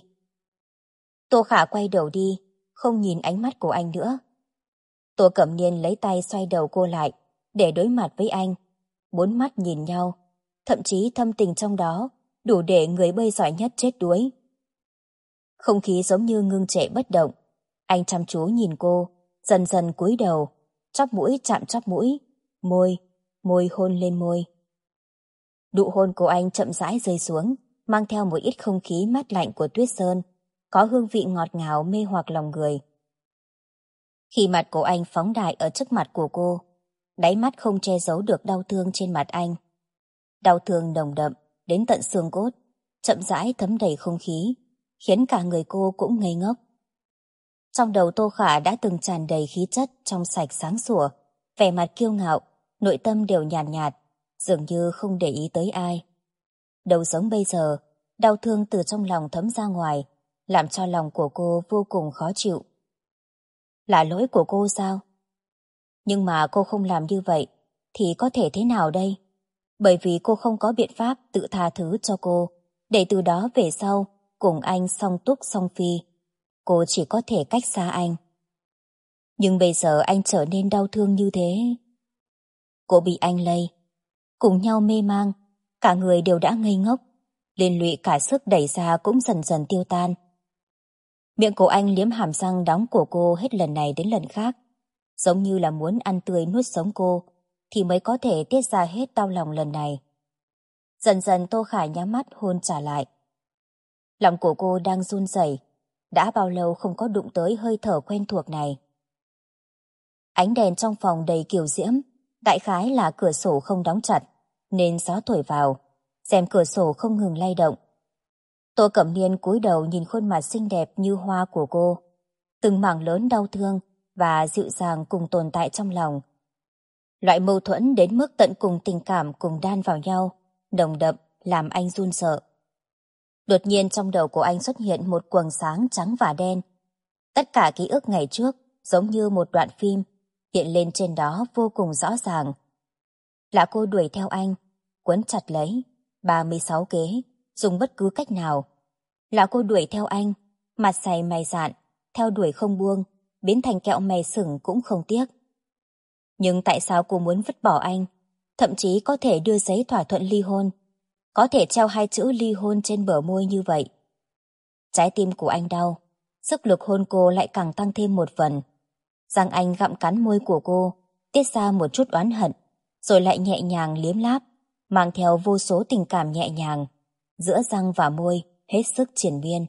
Tô Khả quay đầu đi, không nhìn ánh mắt của anh nữa. Tô Cẩm Niên lấy tay xoay đầu cô lại, để đối mặt với anh. Bốn mắt nhìn nhau, thậm chí thâm tình trong đó, đủ để người bơi giỏi nhất chết đuối. Không khí giống như ngưng trệ bất động. Anh chăm chú nhìn cô, dần dần cúi đầu, chóp mũi chạm chóp mũi, môi hôn lên môi. Nụ hôn của anh chậm rãi rơi xuống, mang theo một ít không khí mát lạnh của tuyết sơn, có hương vị ngọt ngào mê hoặc lòng người. Khi mặt của anh phóng đại ở trước mặt của cô, đáy mắt không che giấu được đau thương trên mặt anh. Đau thương nồng đậm đến tận xương cốt, chậm rãi thấm đầy không khí, khiến cả người cô cũng ngây ngốc. Trong đầu Tô Khả đã từng tràn đầy khí chất trong sạch sáng sủa, vẻ mặt kiêu ngạo, nội tâm đều nhàn nhạt, dường như không để ý tới ai. Đầu giống bây giờ, đau thương từ trong lòng thấm ra ngoài, làm cho lòng của cô vô cùng khó chịu. Là lỗi của cô sao? Nhưng mà cô không làm như vậy, thì có thể thế nào đây? Bởi vì cô không có biện pháp tự tha thứ cho cô, để từ đó về sau, cùng anh song túc song phi. Cô chỉ có thể cách xa anh. Nhưng bây giờ anh trở nên đau thương như thế. Cô bị anh lây, cùng nhau mê mang, cả người đều đã ngây ngốc, liên lụy cả sức đẩy ra cũng dần dần tiêu tan. Miệng của anh liếm hàm răng đóng của cô hết lần này đến lần khác, giống như là muốn ăn tươi nuốt sống cô, thì mới có thể tiết ra hết đau lòng lần này. Dần dần Tô Khả nhắm mắt hôn trả lại. Lòng của cô đang run rẩy, đã bao lâu không có đụng tới hơi thở quen thuộc này. Ánh đèn trong phòng đầy kiều diễm, đại khái là cửa sổ không đóng chặt, nên gió thổi vào, rèm cửa sổ không ngừng lay động. Tô Cẩm Niên cúi đầu nhìn khuôn mặt xinh đẹp như hoa của cô, từng mảng lớn đau thương và dịu dàng cùng tồn tại trong lòng. Loại mâu thuẫn đến mức tận cùng tình cảm cùng đan vào nhau, nồng đậm làm anh run sợ. Đột nhiên trong đầu của anh xuất hiện một quầng sáng trắng và đen. Tất cả ký ức ngày trước giống như một đoạn phim, hiện lên trên đó vô cùng rõ ràng. Là cô đuổi theo anh, quấn chặt lấy, 36 kế, dùng bất cứ cách nào. Là cô đuổi theo anh, mặt dày mày dạn, theo đuổi không buông, biến thành kẹo mày sừng cũng không tiếc. Nhưng tại sao cô muốn vứt bỏ anh, thậm chí có thể đưa giấy thỏa thuận ly hôn, có thể treo hai chữ ly hôn trên bờ môi như vậy? Trái tim của anh đau, sức lực hôn cô lại càng tăng thêm một phần. Răng anh gặm cắn môi của cô, tiết ra một chút oán hận, rồi lại nhẹ nhàng liếm láp, mang theo vô số tình cảm nhẹ nhàng, giữa răng và môi hết sức triền miên.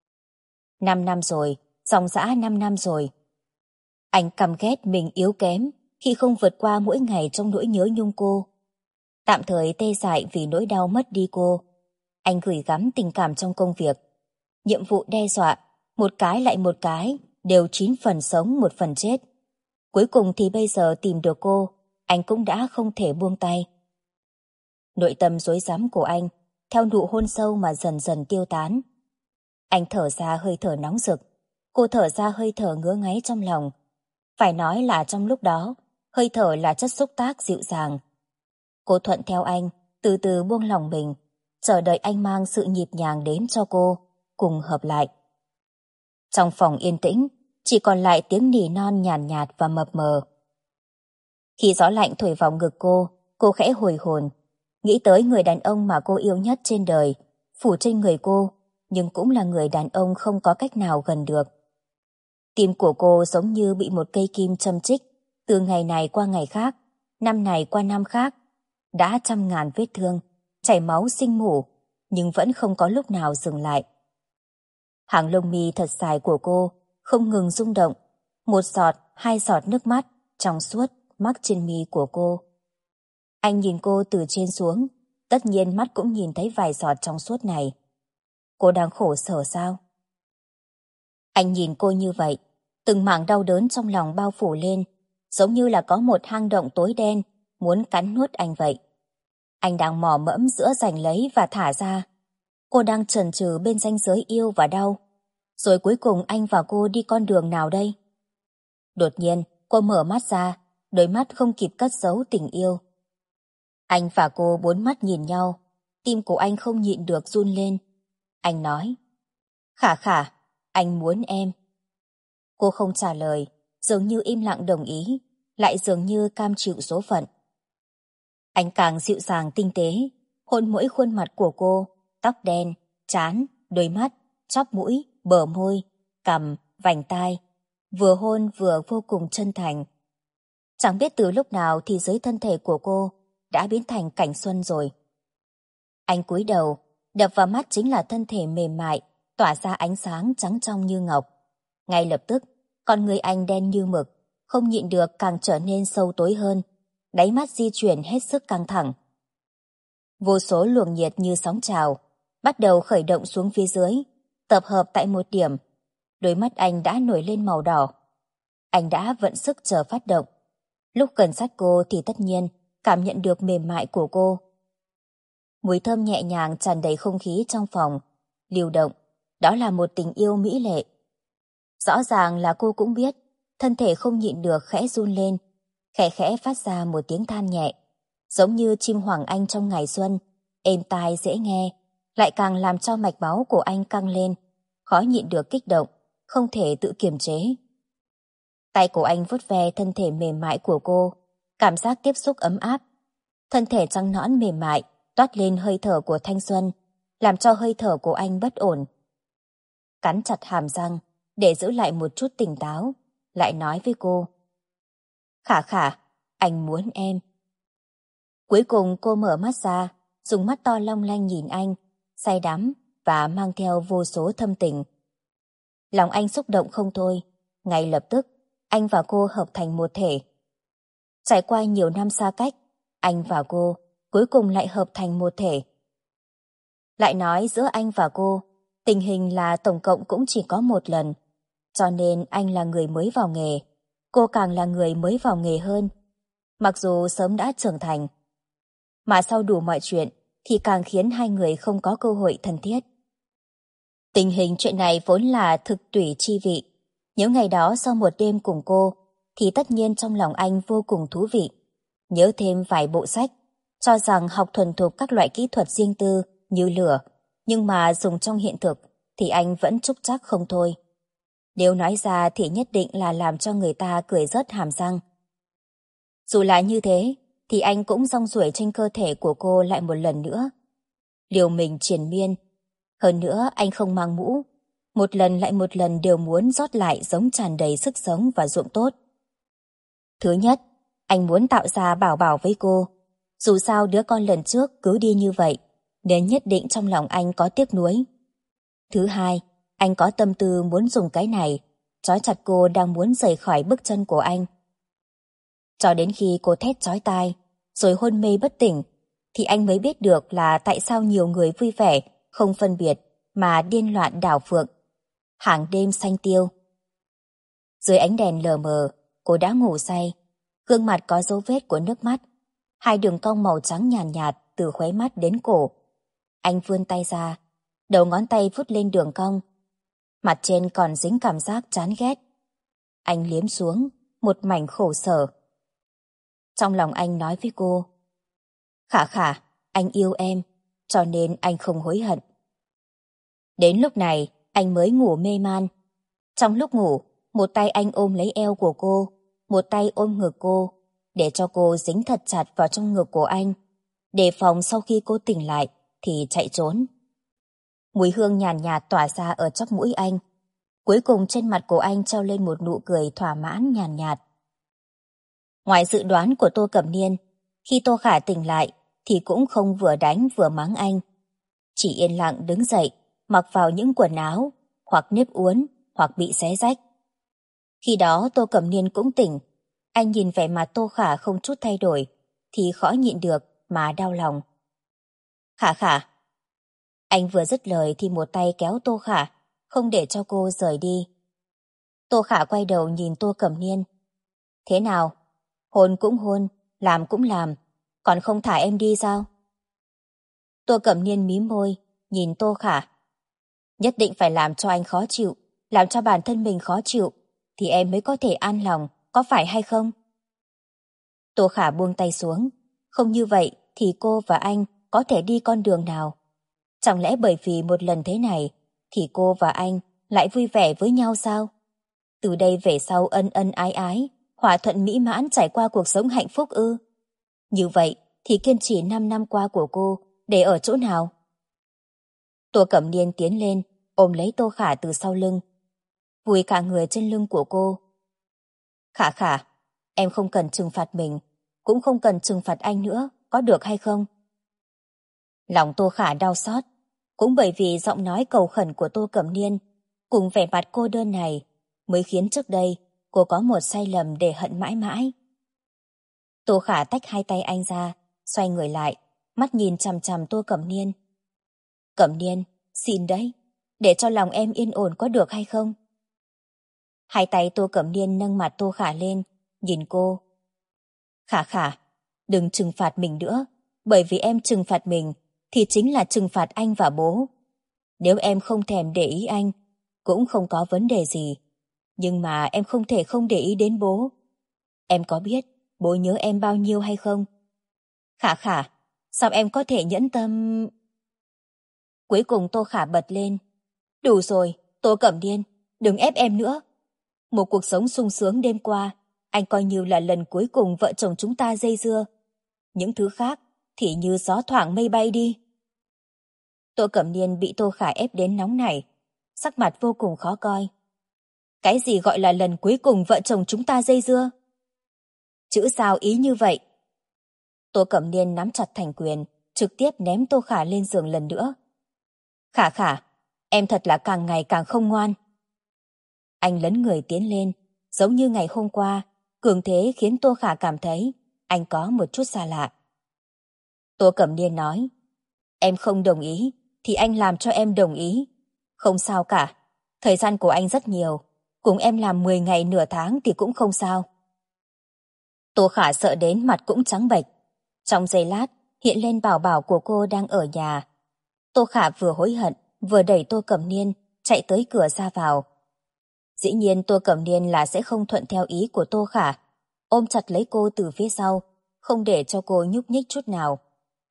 5 năm rồi, dòng dã 5 năm rồi. Anh căm ghét mình yếu kém khi không vượt qua mỗi ngày trong nỗi nhớ nhung cô. Tạm thời tê dại vì nỗi đau mất đi cô. Anh gửi gắm tình cảm trong công việc. Nhiệm vụ đe dọa, một cái lại một cái, đều 9 phần sống 1 phần chết. Cuối cùng thì bây giờ tìm được cô, anh cũng đã không thể buông tay. Nội tâm rối rắm của anh, theo nụ hôn sâu mà dần dần tiêu tán. Anh thở ra hơi thở nóng rực, cô thở ra hơi thở ngứa ngáy trong lòng. Phải nói là trong lúc đó, hơi thở là chất xúc tác dịu dàng. Cô thuận theo anh, từ từ buông lòng mình, chờ đợi anh mang sự nhịp nhàng đến cho cô, cùng hợp lại. Trong phòng yên tĩnh, chỉ còn lại tiếng nỉ non nhàn nhạt và mập mờ. Khi gió lạnh thổi vào ngực cô khẽ hồi hồn, nghĩ tới người đàn ông mà cô yêu nhất trên đời, phủ trên người cô, nhưng cũng là người đàn ông không có cách nào gần được. Tim của cô giống như bị một cây kim châm chích, từ ngày này qua ngày khác, năm này qua năm khác, đã trăm ngàn vết thương, chảy máu sinh mủ, nhưng vẫn không có lúc nào dừng lại. Hàng lông mi thật dài của cô không ngừng rung động, một giọt, hai giọt nước mắt trong suốt mắc trên mi của cô. Anh nhìn cô từ trên xuống, tất nhiên mắt cũng nhìn thấy vài giọt trong suốt này. Cô đang khổ sở sao? Anh nhìn cô như vậy, từng mảng đau đớn trong lòng bao phủ lên, giống như là có một hang động tối đen muốn cắn nuốt anh vậy. Anh đang mò mẫm giữa giành lấy và thả ra. Cô đang chần chừ bên ranh giới yêu và đau. Rồi cuối cùng anh và cô đi con đường nào đây? Đột nhiên, cô mở mắt ra, đôi mắt không kịp cất giấu tình yêu. Anh và cô bốn mắt nhìn nhau, tim của anh không nhịn được run lên. Anh nói, Khả Khả, anh muốn em. Cô không trả lời, dường như im lặng đồng ý, lại dường như cam chịu số phận. Anh càng dịu dàng tinh tế, hôn mỗi khuôn mặt của cô, tóc đen, trán, đôi mắt, chóp mũi, bờ môi, cằm, vành tai, vừa hôn vừa vô cùng chân thành. Chẳng biết từ lúc nào thì dưới thân thể của cô đã biến thành cảnh xuân rồi. Anh cúi đầu, đập vào mắt chính là thân thể mềm mại, tỏa ra ánh sáng trắng trong như ngọc. Ngay lập tức, con người anh đen như mực, không nhịn được càng trở nên sâu tối hơn, đáy mắt di chuyển hết sức căng thẳng. Vô số luồng nhiệt như sóng trào, bắt đầu khởi động xuống phía dưới, tập hợp tại một điểm. Đôi mắt anh đã nổi lên màu đỏ. Anh đã vận sức chờ phát động. Lúc gần sát cô thì tất nhiên cảm nhận được mềm mại của cô. Mùi thơm nhẹ nhàng tràn đầy không khí trong phòng, lưu động, đó là một tình yêu mỹ lệ. Rõ ràng là cô cũng biết, thân thể không nhịn được khẽ run lên, khẽ khẽ phát ra một tiếng than nhẹ, giống như chim hoàng anh trong ngày xuân, êm tai dễ nghe, lại càng làm cho mạch máu của anh căng lên, khó nhịn được kích động, không thể tự kiềm chế. Tay của anh vuốt ve thân thể mềm mại của cô, cảm giác tiếp xúc ấm áp. Thân thể trắng nõn mềm mại toát lên hơi thở của thanh xuân, làm cho hơi thở của anh bất ổn. Cắn chặt hàm răng để giữ lại một chút tỉnh táo, lại nói với cô, Khả Khả, anh muốn em. Cuối cùng cô mở mắt ra, dùng mắt to long lanh nhìn anh, say đắm và mang theo vô số thâm tình. Lòng anh xúc động không thôi, ngay lập tức anh và cô hợp thành một thể. Trải qua nhiều năm xa cách, anh và cô cuối cùng lại hợp thành một thể. Lại nói giữa anh và cô, tình hình là tổng cộng cũng chỉ có một lần, cho nên anh là người mới vào nghề, cô càng là người mới vào nghề hơn, mặc dù sớm đã trưởng thành. Mà sau đủ mọi chuyện thì càng khiến hai người không có cơ hội thân thiết. Tình hình chuyện này vốn là thực tủy chi vị. Nhớ ngày đó sau một đêm cùng cô, thì tất nhiên trong lòng anh vô cùng thú vị. Nhớ thêm vài bộ sách, cho rằng học thuần thục các loại kỹ thuật riêng tư như lửa, nhưng mà dùng trong hiện thực thì anh vẫn trúc trắc không thôi. Nếu nói ra thì nhất định là làm cho người ta cười rớt hàm răng. Dù là như thế, thì anh cũng rong ruổi trên cơ thể của cô lại một lần nữa. Liều mình triền miên. Hơn nữa anh không mang mũ. Một lần lại một lần đều muốn rót lại giống tràn đầy sức sống và ruộng tốt. Thứ nhất, anh muốn tạo ra bảo bảo với cô. Dù sao đứa con lần trước cứ đi như vậy, nên nhất định trong lòng anh có tiếc nuối. Thứ hai, anh có tâm tư muốn dùng cái này, trói chặt cô đang muốn rời khỏi bước chân của anh. Cho đến khi cô thét chói tai, rồi hôn mê bất tỉnh, thì anh mới biết được là tại sao nhiều người vui vẻ, không phân biệt, mà điên loạn đảo phượng. Hàng đêm xanh tiêu. Dưới ánh đèn lờ mờ, cô đã ngủ say, gương mặt có dấu vết của nước mắt, hai đường cong màu trắng nhàn nhạt, từ khóe mắt đến cổ. Anh vươn tay ra, đầu ngón tay vuốt lên đường cong, mặt trên còn dính cảm giác chán ghét. Anh liếm xuống, một mảnh khổ sở. Trong lòng anh nói với cô, Khả Khả, anh yêu em, cho nên anh không hối hận. Đến lúc này, anh mới ngủ mê man. Trong lúc ngủ, một tay anh ôm lấy eo của cô, một tay ôm ngực cô, để cho cô dính thật chặt vào trong ngực của anh, đề phòng sau khi cô tỉnh lại thì chạy trốn. Mùi hương nhàn nhạt tỏa ra ở chóp mũi anh. Cuối cùng trên mặt của anh treo lên một nụ cười thỏa mãn nhàn nhạt. Ngoài dự đoán của Tô Cẩm Niên, khi Tô Khả tỉnh lại thì cũng không vừa đánh vừa mắng anh. Chỉ yên lặng đứng dậy, mặc vào những quần áo, hoặc nếp uốn, hoặc bị xé rách. Khi đó Tô Cẩm Niên cũng tỉnh. Anh nhìn vẻ mặt Tô Khả không chút thay đổi, thì khó nhịn được mà đau lòng. Khả Khả. Anh vừa dứt lời thì một tay kéo Tô Khả, không để cho cô rời đi. Tô Khả quay đầu nhìn Tô Cẩm Niên. Thế nào? Hôn cũng hôn, làm cũng làm, còn không thả em đi sao? Tô Cẩm Niên mím môi, nhìn Tô Khả. Nhất định phải làm cho anh khó chịu, làm cho bản thân mình khó chịu, thì em mới có thể an lòng, có phải hay không? Tô Khả buông tay xuống. Không như vậy thì cô và anh có thể đi con đường nào? Chẳng lẽ bởi vì một lần thế này thì cô và anh lại vui vẻ với nhau sao? Từ đây về sau ân ân ái ái, hòa thuận mỹ mãn trải qua cuộc sống hạnh phúc ư? Như vậy thì kiên trì 5 năm qua của cô để ở chỗ nào? Tô Cẩm Niên tiến lên, ôm lấy Tô Khả từ sau lưng, vùi cả người trên lưng của cô. Khả Khả, em không cần trừng phạt mình, cũng không cần trừng phạt anh nữa, có được hay không? Lòng Tô Khả đau xót, cũng bởi vì giọng nói cầu khẩn của Tô Cẩm Niên cùng vẻ mặt cô đơn này mới khiến trước đây cô có một sai lầm để hận mãi mãi. Tô Khả tách hai tay anh ra, xoay người lại, mắt nhìn chằm chằm Tô Cẩm Niên. Cẩm Niên, xin đấy, để cho lòng em yên ổn có được hay không? Hai tay Tô Cẩm Niên nâng mặt Tô Khả lên, nhìn cô. Khả Khả, đừng trừng phạt mình nữa, bởi vì em trừng phạt mình thì chính là trừng phạt anh và bố. Nếu em không thèm để ý anh, cũng không có vấn đề gì. Nhưng mà em không thể không để ý đến bố. Em có biết bố nhớ em bao nhiêu hay không? Khả Khả, sao em có thể nhẫn tâm... Cuối cùng Tô Khả bật lên. Đủ rồi, Tô Cẩm Niên, đừng ép em nữa. Một cuộc sống sung sướng đêm qua, anh coi như là lần cuối cùng vợ chồng chúng ta dây dưa. Những thứ khác thì như gió thoảng mây bay đi. Tô Cẩm Niên bị Tô Khả ép đến nóng nảy, sắc mặt vô cùng khó coi. Cái gì gọi là lần cuối cùng vợ chồng chúng ta dây dưa? Chữ sao ý như vậy? Tô Cẩm Niên nắm chặt thành quyền, trực tiếp ném Tô Khả lên giường lần nữa. Khả Khả, em thật là càng ngày càng không ngoan. Anh lấn người tiến lên, giống như ngày hôm qua, cường thế khiến Tô Khả cảm thấy anh có một chút xa lạ. Tô Cẩm Niên nói, em không đồng ý, thì anh làm cho em đồng ý. Không sao cả, thời gian của anh rất nhiều, cùng em làm 10 ngày nửa tháng thì cũng không sao. Tô Khả sợ đến mặt cũng trắng bệch. Trong giây lát, hiện lên bảo bảo của cô đang ở nhà. Tô Khả vừa hối hận, vừa đẩy Tô Cẩm Niên, chạy tới cửa ra vào. Dĩ nhiên Tô Cẩm Niên là sẽ không thuận theo ý của Tô Khả, ôm chặt lấy cô từ phía sau, không để cho cô nhúc nhích chút nào.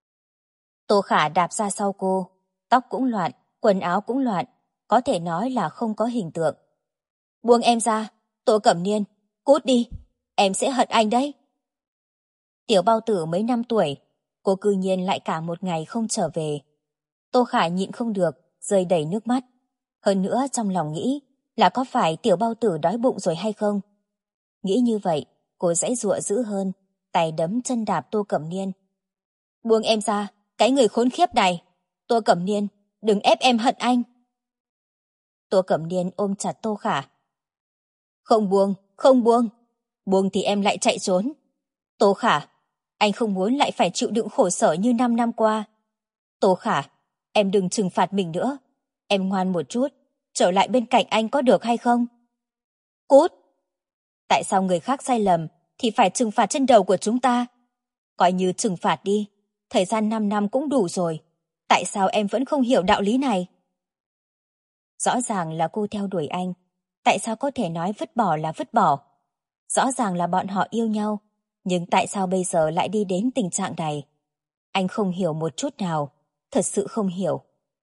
Tô Khả đạp ra sau cô, tóc cũng loạn, quần áo cũng loạn, có thể nói là không có hình tượng. Buông em ra, Tô Cẩm Niên, cút đi, em sẽ hận anh đấy. Tiểu Bao Tử mấy năm tuổi, cô cư nhiên lại cả một ngày không trở về. Tô Khả nhịn không được, rơi đầy nước mắt. Hơn nữa trong lòng nghĩ là có phải Tiểu Bao Tử đói bụng rồi hay không? Nghĩ như vậy, cô giãy giụa dữ hơn, tay đấm chân đạp Tô Cẩm Niên. Buông em ra, cái người khốn khiếp này. Tô Cẩm Niên, đừng ép em hận anh. Tô Cẩm Niên ôm chặt Tô Khả. Không buông, không buông. Buông thì em lại chạy trốn. Tô Khả, anh không muốn lại phải chịu đựng khổ sở như 5 năm qua. Tô Khả, em đừng trừng phạt mình nữa. Em ngoan một chút, trở lại bên cạnh anh có được hay không? Cút! Tại sao người khác sai lầm thì phải trừng phạt trên đầu của chúng ta? Coi như trừng phạt đi, thời gian 5 năm cũng đủ rồi. Tại sao em vẫn không hiểu đạo lý này? Rõ ràng là cô theo đuổi anh, tại sao có thể nói vứt bỏ là vứt bỏ? Rõ ràng là bọn họ yêu nhau, nhưng tại sao bây giờ lại đi đến tình trạng này? Anh không hiểu một chút nào, thật sự không hiểu.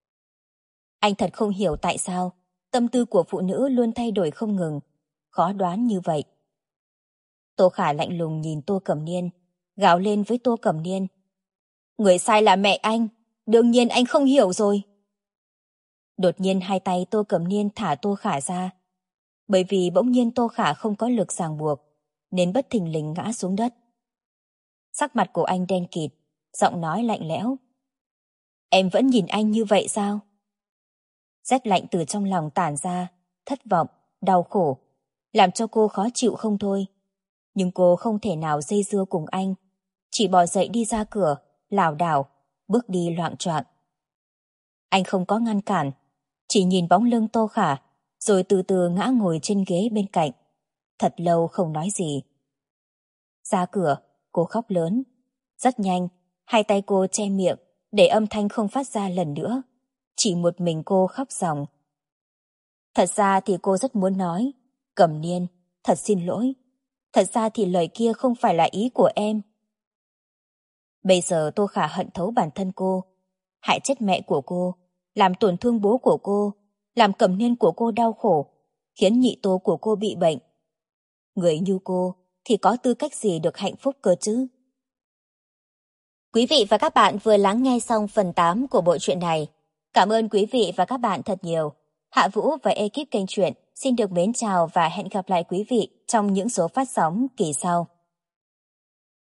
Anh thật không hiểu tại sao tâm tư của phụ nữ luôn thay đổi không ngừng, khó đoán như vậy. Tô Khả lạnh lùng nhìn Tô Cẩm Niên, gào lên với Tô Cẩm Niên. Người sai là mẹ anh, đương nhiên anh không hiểu rồi. Đột nhiên hai tay Tô Cẩm Niên thả Tô Khả ra. Bởi vì bỗng nhiên Tô Khả không có lực ràng buộc, nên bất thình lình ngã xuống đất. Sắc mặt của anh đen kịt, giọng nói lạnh lẽo. Em vẫn nhìn anh như vậy sao? Rét lạnh từ trong lòng tản ra, thất vọng, đau khổ, làm cho cô khó chịu không thôi. Nhưng cô không thể nào dây dưa cùng anh, chỉ bò dậy đi ra cửa, lảo đảo, bước đi loạng choạng. Anh không có ngăn cản, chỉ nhìn bóng lưng Tô Khả, rồi từ từ ngã ngồi trên ghế bên cạnh. Thật lâu không nói gì. Ra cửa, cô khóc lớn. Rất nhanh, hai tay cô che miệng, để âm thanh không phát ra lần nữa. Chỉ một mình cô khóc ròng. Thật ra thì cô rất muốn nói, Cẩm Niên, thật xin lỗi. Thật ra thì lời kia không phải là ý của em. Bây giờ Tô Khả hận thấu bản thân cô, hại chết mẹ của cô, làm tổn thương bố của cô, làm Cẩm Niên của cô đau khổ, khiến nhị Tô của cô bị bệnh. Người như cô thì có tư cách gì được hạnh phúc cơ chứ? Quý vị và các bạn vừa lắng nghe xong phần 8 của bộ truyện này. Cảm ơn quý vị và các bạn thật nhiều. Hạ Vũ và ekip kênh truyện xin được mến chào và hẹn gặp lại quý vị trong những số phát sóng kỳ sau.